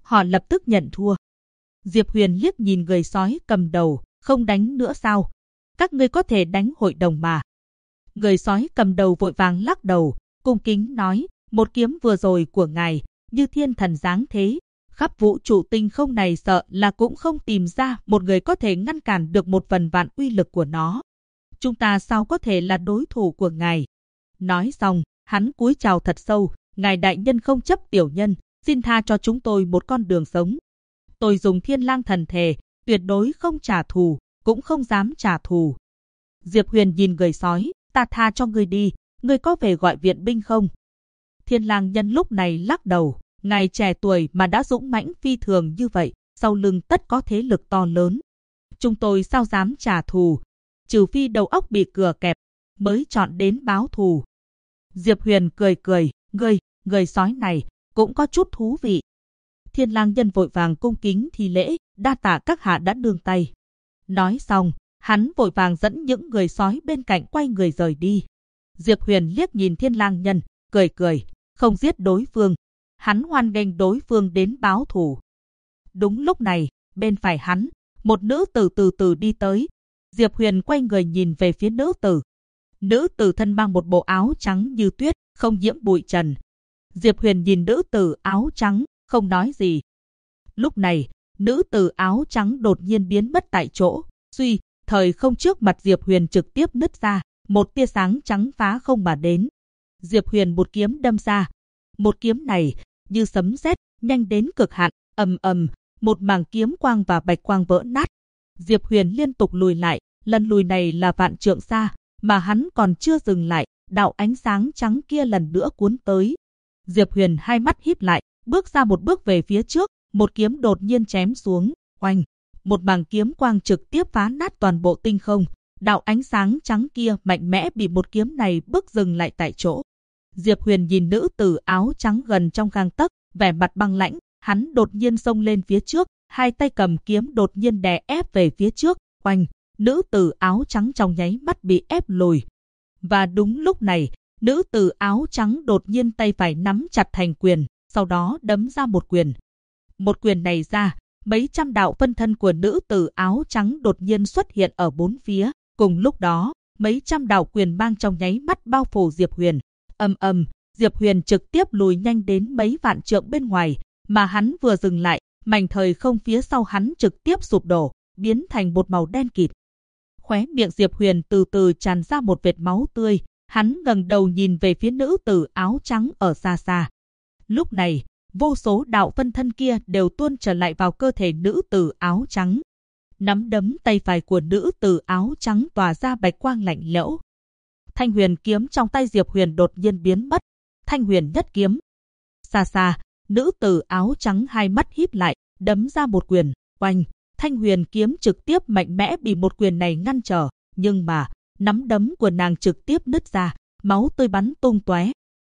Họ lập tức nhận thua. Diệp Huyền liếc nhìn người sói cầm đầu, không đánh nữa sao? Các ngươi có thể đánh hội đồng mà. Người sói cầm đầu vội vàng lắc đầu, cung kính nói, một kiếm vừa rồi của ngài, như thiên thần giáng thế. Khắp vũ trụ tinh không này sợ là cũng không tìm ra một người có thể ngăn cản được một phần vạn uy lực của nó. Chúng ta sao có thể là đối thủ của ngài? Nói xong, hắn cúi chào thật sâu, ngài đại nhân không chấp tiểu nhân, xin tha cho chúng tôi một con đường sống. Tôi dùng Thiên Lang thần thể, tuyệt đối không trả thù, cũng không dám trả thù. Diệp Huyền nhìn người sói, ta tha cho ngươi đi, ngươi có về gọi viện binh không? Thiên Lang nhân lúc này lắc đầu, ngài trẻ tuổi mà đã dũng mãnh phi thường như vậy, sau lưng tất có thế lực to lớn. Chúng tôi sao dám trả thù, trừ phi đầu óc bị cừa kẹp, mới chọn đến báo thù. Diệp Huyền cười cười, người sói này cũng có chút thú vị. Thiên Lang nhân vội vàng cung kính thi lễ, đa tạ các hạ đã nương tay. Nói xong, hắn vội vàng dẫn những người sói bên cạnh quay người rời đi. Diệp Huyền liếc nhìn Thiên Lang nhân, cười cười, không giết đối phương. Hắn hoan nghênh đối phương đến báo thù. Đúng lúc này, bên phải hắn, một nữ tử từ từ đi tới. Diệp Huyền quay người nhìn về phía nữ tử. Nữ tử thân mang một bộ áo trắng như tuyết, không nhiễm bụi trần. Diệp Huyền nhìn nữ tử áo trắng, không nói gì. Lúc này, nữ tử áo trắng đột nhiên biến mất tại chỗ. Suy, thời không trước mặt Diệp Huyền trực tiếp nứt ra, một tia sáng trắng phá không mà đến. Diệp Huyền một kiếm đâm ra. Một kiếm này, như sấm sét, nhanh đến cực hạn, ầm ầm, một mảng kiếm quang và bạch quang vỡ nát. Diệp Huyền liên tục lùi lại, lần lùi này là vạn trượng xa, mà hắn còn chưa dừng lại, đạo ánh sáng trắng kia lần nữa cuốn tới. Diệp Huyền hai mắt híp lại, bước ra một bước về phía trước, một kiếm đột nhiên chém xuống, oanh, một mảng kiếm quang trực tiếp phá nát toàn bộ tinh không. Đạo ánh sáng trắng kia mạnh mẽ bị một kiếm này bước dừng lại tại chỗ. Diệp Huyền nhìn nữ tử áo trắng gần trong gang tấc, vẻ mặt băng lãnh, hắn đột nhiên xông lên phía trước, hai tay cầm kiếm đột nhiên đè ép về phía trước, oanh, nữ tử áo trắng trong nháy mắt bị ép lùi. Và đúng lúc này, nữ tử áo trắng đột nhiên tay phải nắm chặt thành quyền, sau đó đấm ra một quyền. Một quyền này ra, mấy trăm đạo phân thân của nữ tử áo trắng đột nhiên xuất hiện ở bốn phía. Cùng lúc đó, mấy trăm đạo quyền mang trong nháy mắt bao phủ Diệp Huyền. Ầm ầm, Diệp Huyền trực tiếp lùi nhanh đến mấy vạn trượng bên ngoài, mà hắn vừa dừng lại, mảnh thời không phía sau hắn trực tiếp sụp đổ, biến thành một màu đen kịt. Khóe miệng Diệp Huyền từ từ tràn ra một vệt máu tươi, hắn ngẩng đầu nhìn về phía nữ tử áo trắng ở xa xa. Lúc này, vô số đạo phân thân kia đều tuôn trở lại vào cơ thể nữ tử áo trắng. Nắm đấm tay phải của nữ tử áo trắng tỏa ra bạch quang lạnh lẽo. Thanh huyền kiếm trong tay Diệp Huyền đột nhiên biến mất. Thanh huyền nhất kiếm. Xa xa, nữ tử áo trắng hai mắt híp lại, đấm ra một quyền, oanh. Thanh huyền kiếm trực tiếp mạnh mẽ bị một quyền này ngăn trở, nhưng mà, nắm đấm của nàng trực tiếp nứt ra, máu tươi bắn tung tóe.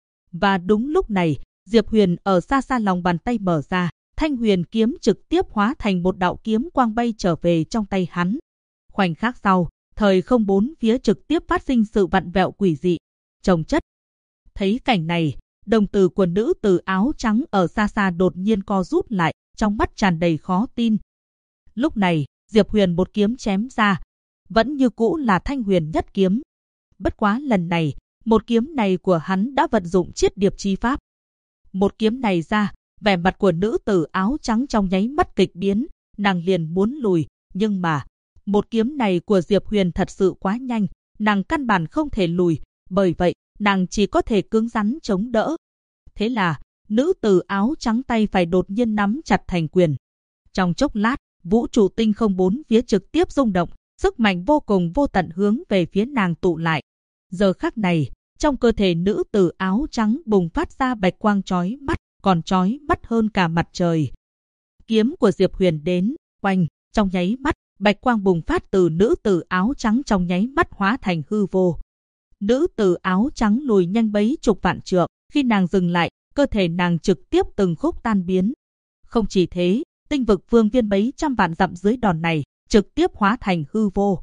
Và đúng lúc này, Diệp Huyền ở xa xa lòng bàn tay mở ra, thanh huyền kiếm trực tiếp hóa thành một đạo kiếm quang bay trở về trong tay hắn. Khoảnh khắc sau, thời không bốn phía trực tiếp phát sinh sự vặn vẹo quỷ dị, chồng chất. Thấy cảnh này, đồng tử của nữ tử áo trắng ở xa xa đột nhiên co rút lại, trong mắt tràn đầy khó tin. Lúc này, Diệp Huyền một kiếm chém ra, vẫn như cũ là thanh huyền nhất kiếm. Bất quá lần này, một kiếm này của hắn đã vận dụng chiết điệp chi pháp. Một kiếm này ra, vẻ mặt của nữ tử áo trắng trong nháy mắt kịch biến, nàng liền muốn lùi, nhưng mà, một kiếm này của Diệp Huyền thật sự quá nhanh, nàng căn bản không thể lùi, bởi vậy, nàng chỉ có thể cứng rắn chống đỡ. Thế là, nữ tử áo trắng tay phải đột nhiên nắm chặt thành quyền. Trong chốc lát, vũ trụ tinh không bốn phía trực tiếp rung động, sức mạnh vô cùng vô tận hướng về phía nàng tụ lại. Giờ khắc này, trong cơ thể nữ tử áo trắng bùng phát ra bạch quang chói mắt, còn chói mắt hơn cả mặt trời. Kiếm của Diệp Huyền đến, oanh, trong nháy mắt, bạch quang bùng phát từ nữ tử áo trắng trong nháy mắt hóa thành hư vô. Nữ tử áo trắng lùi nhanh mấy chục vạn trượng, khi nàng dừng lại, cơ thể nàng trực tiếp từng khúc tan biến. Không chỉ thế, tinh vực phương viên mấy trăm vạn dặm dưới đòn này, trực tiếp hóa thành hư vô.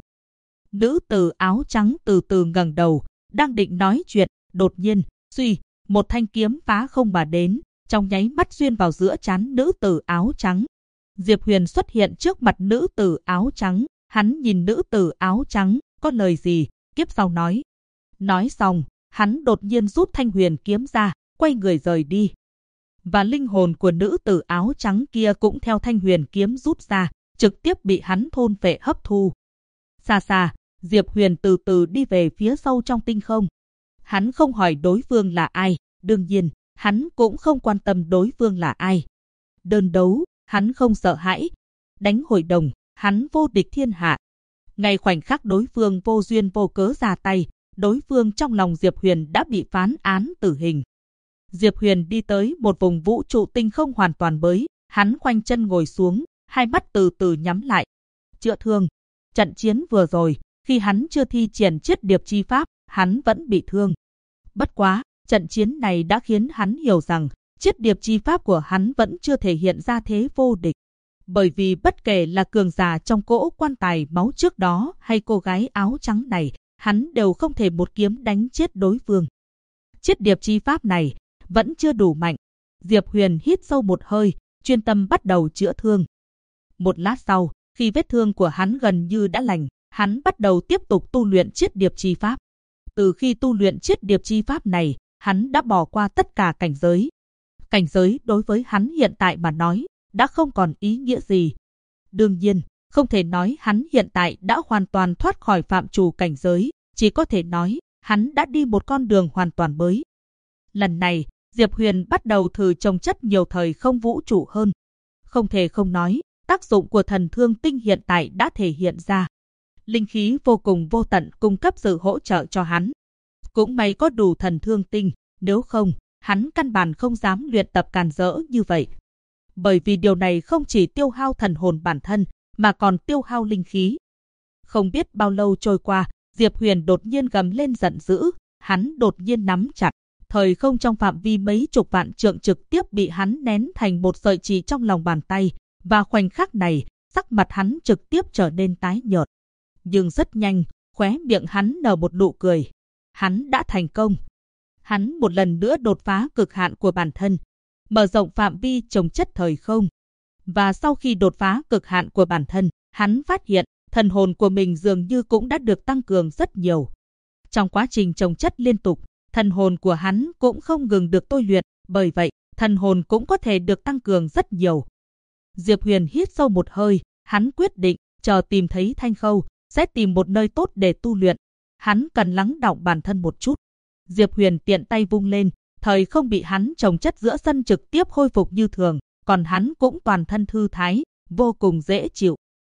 Nữ tử áo trắng từ từ ngẩng đầu, đang định nói chuyện, đột nhiên, suy, một thanh kiếm phá không mà đến, trong nháy mắt xuyên vào giữa trán nữ tử áo trắng. Diệp Huyền xuất hiện trước mặt nữ tử áo trắng, hắn nhìn nữ tử áo trắng, có lời gì, kiếp sau nói. Nói xong, hắn đột nhiên rút thanh huyền kiếm ra, quay người rời đi. Và linh hồn của nữ tử áo trắng kia cũng theo thanh huyền kiếm rút ra, trực tiếp bị hắn thôn phệ hấp thu. Xa xa, Diệp Huyền từ từ đi về phía sâu trong tinh không. Hắn không hỏi đối phương là ai, đương nhiên, hắn cũng không quan tâm đối phương là ai. Đơn đấu, hắn không sợ hãi. Đánh hội đồng, hắn vô địch thiên hạ. Ngay khoảnh khắc đối phương vô duyên vô cớ ra tay, đối phương trong lòng Diệp Huyền đã bị phán án tử hình. Diệp Huyền đi tới một vùng vũ trụ tinh không hoàn toàn mới, hắn khoanh chân ngồi xuống, hai mắt từ từ nhắm lại. Chữa thương. Trận chiến vừa rồi, khi hắn chưa thi triển chiết điệp chi pháp, hắn vẫn bị thương. Bất quá, trận chiến này đã khiến hắn hiểu rằng, chiết điệp chi pháp của hắn vẫn chưa thể hiện ra thế vô địch. Bởi vì bất kể là cường giả trong cỗ quan tài máu trước đó hay cô gái áo trắng này, hắn đều không thể một kiếm đánh chết đối phương. Chiết điệp chi pháp này vẫn chưa đủ mạnh. Diệp Huyền hít sâu một hơi, chuyên tâm bắt đầu chữa thương. Một lát sau, khi vết thương của hắn gần như đã lành, hắn bắt đầu tiếp tục tu luyện chiết điệp chi pháp. Từ khi tu luyện chiết điệp chi pháp này, hắn đã bỏ qua tất cả cảnh giới. Cảnh giới đối với hắn hiện tại mà nói, đã không còn ý nghĩa gì. Đương nhiên, không thể nói hắn hiện tại đã hoàn toàn thoát khỏi phạm trù cảnh giới, chỉ có thể nói hắn đã đi một con đường hoàn toàn mới. Lần này, Diệp Huyền bắt đầu thử trồng chất nhiều thời không vũ trụ hơn. Không thể không nói, tác dụng của thần thương tinh hiện tại đã thể hiện ra. Linh khí vô cùng vô tận cung cấp sự hỗ trợ cho hắn. Cũng may có đủ thần thương tinh, nếu không, hắn căn bản không dám luyện tập càn rỡ như vậy. Bởi vì điều này không chỉ tiêu hao thần hồn bản thân, mà còn tiêu hao linh khí. Không biết bao lâu trôi qua, Diệp Huyền đột nhiên gầm lên giận dữ, hắn đột nhiên nắm chặt. Thời không trong phạm vi mấy chục vạn trượng trực tiếp bị hắn nén thành một sợi chỉ trong lòng bàn tay, và khoảnh khắc này, sắc mặt hắn trực tiếp trở nên tái nhợt. Nhưng rất nhanh, khóe miệng hắn nở một nụ cười. Hắn đã thành công. Hắn một lần nữa đột phá cực hạn của bản thân, mở rộng phạm vi trồng chất thời không. Và sau khi đột phá cực hạn của bản thân, hắn phát hiện thần hồn của mình dường như cũng đã được tăng cường rất nhiều. Trong quá trình trồng chất liên tục, thần hồn của hắn cũng không ngừng được tôi luyện, bởi vậy, thần hồn cũng có thể được tăng cường rất nhiều. Diệp Huyền hít sâu một hơi, hắn quyết định, chờ tìm thấy Thanh Khâu, sẽ tìm một nơi tốt để tu luyện. Hắn cần lắng đọng bản thân một chút. Diệp Huyền tiện tay vung lên, thời không bị hắn trồng chất giữa sân trực tiếp khôi phục như thường, còn hắn cũng toàn thân thư thái, vô cùng dễ chịu.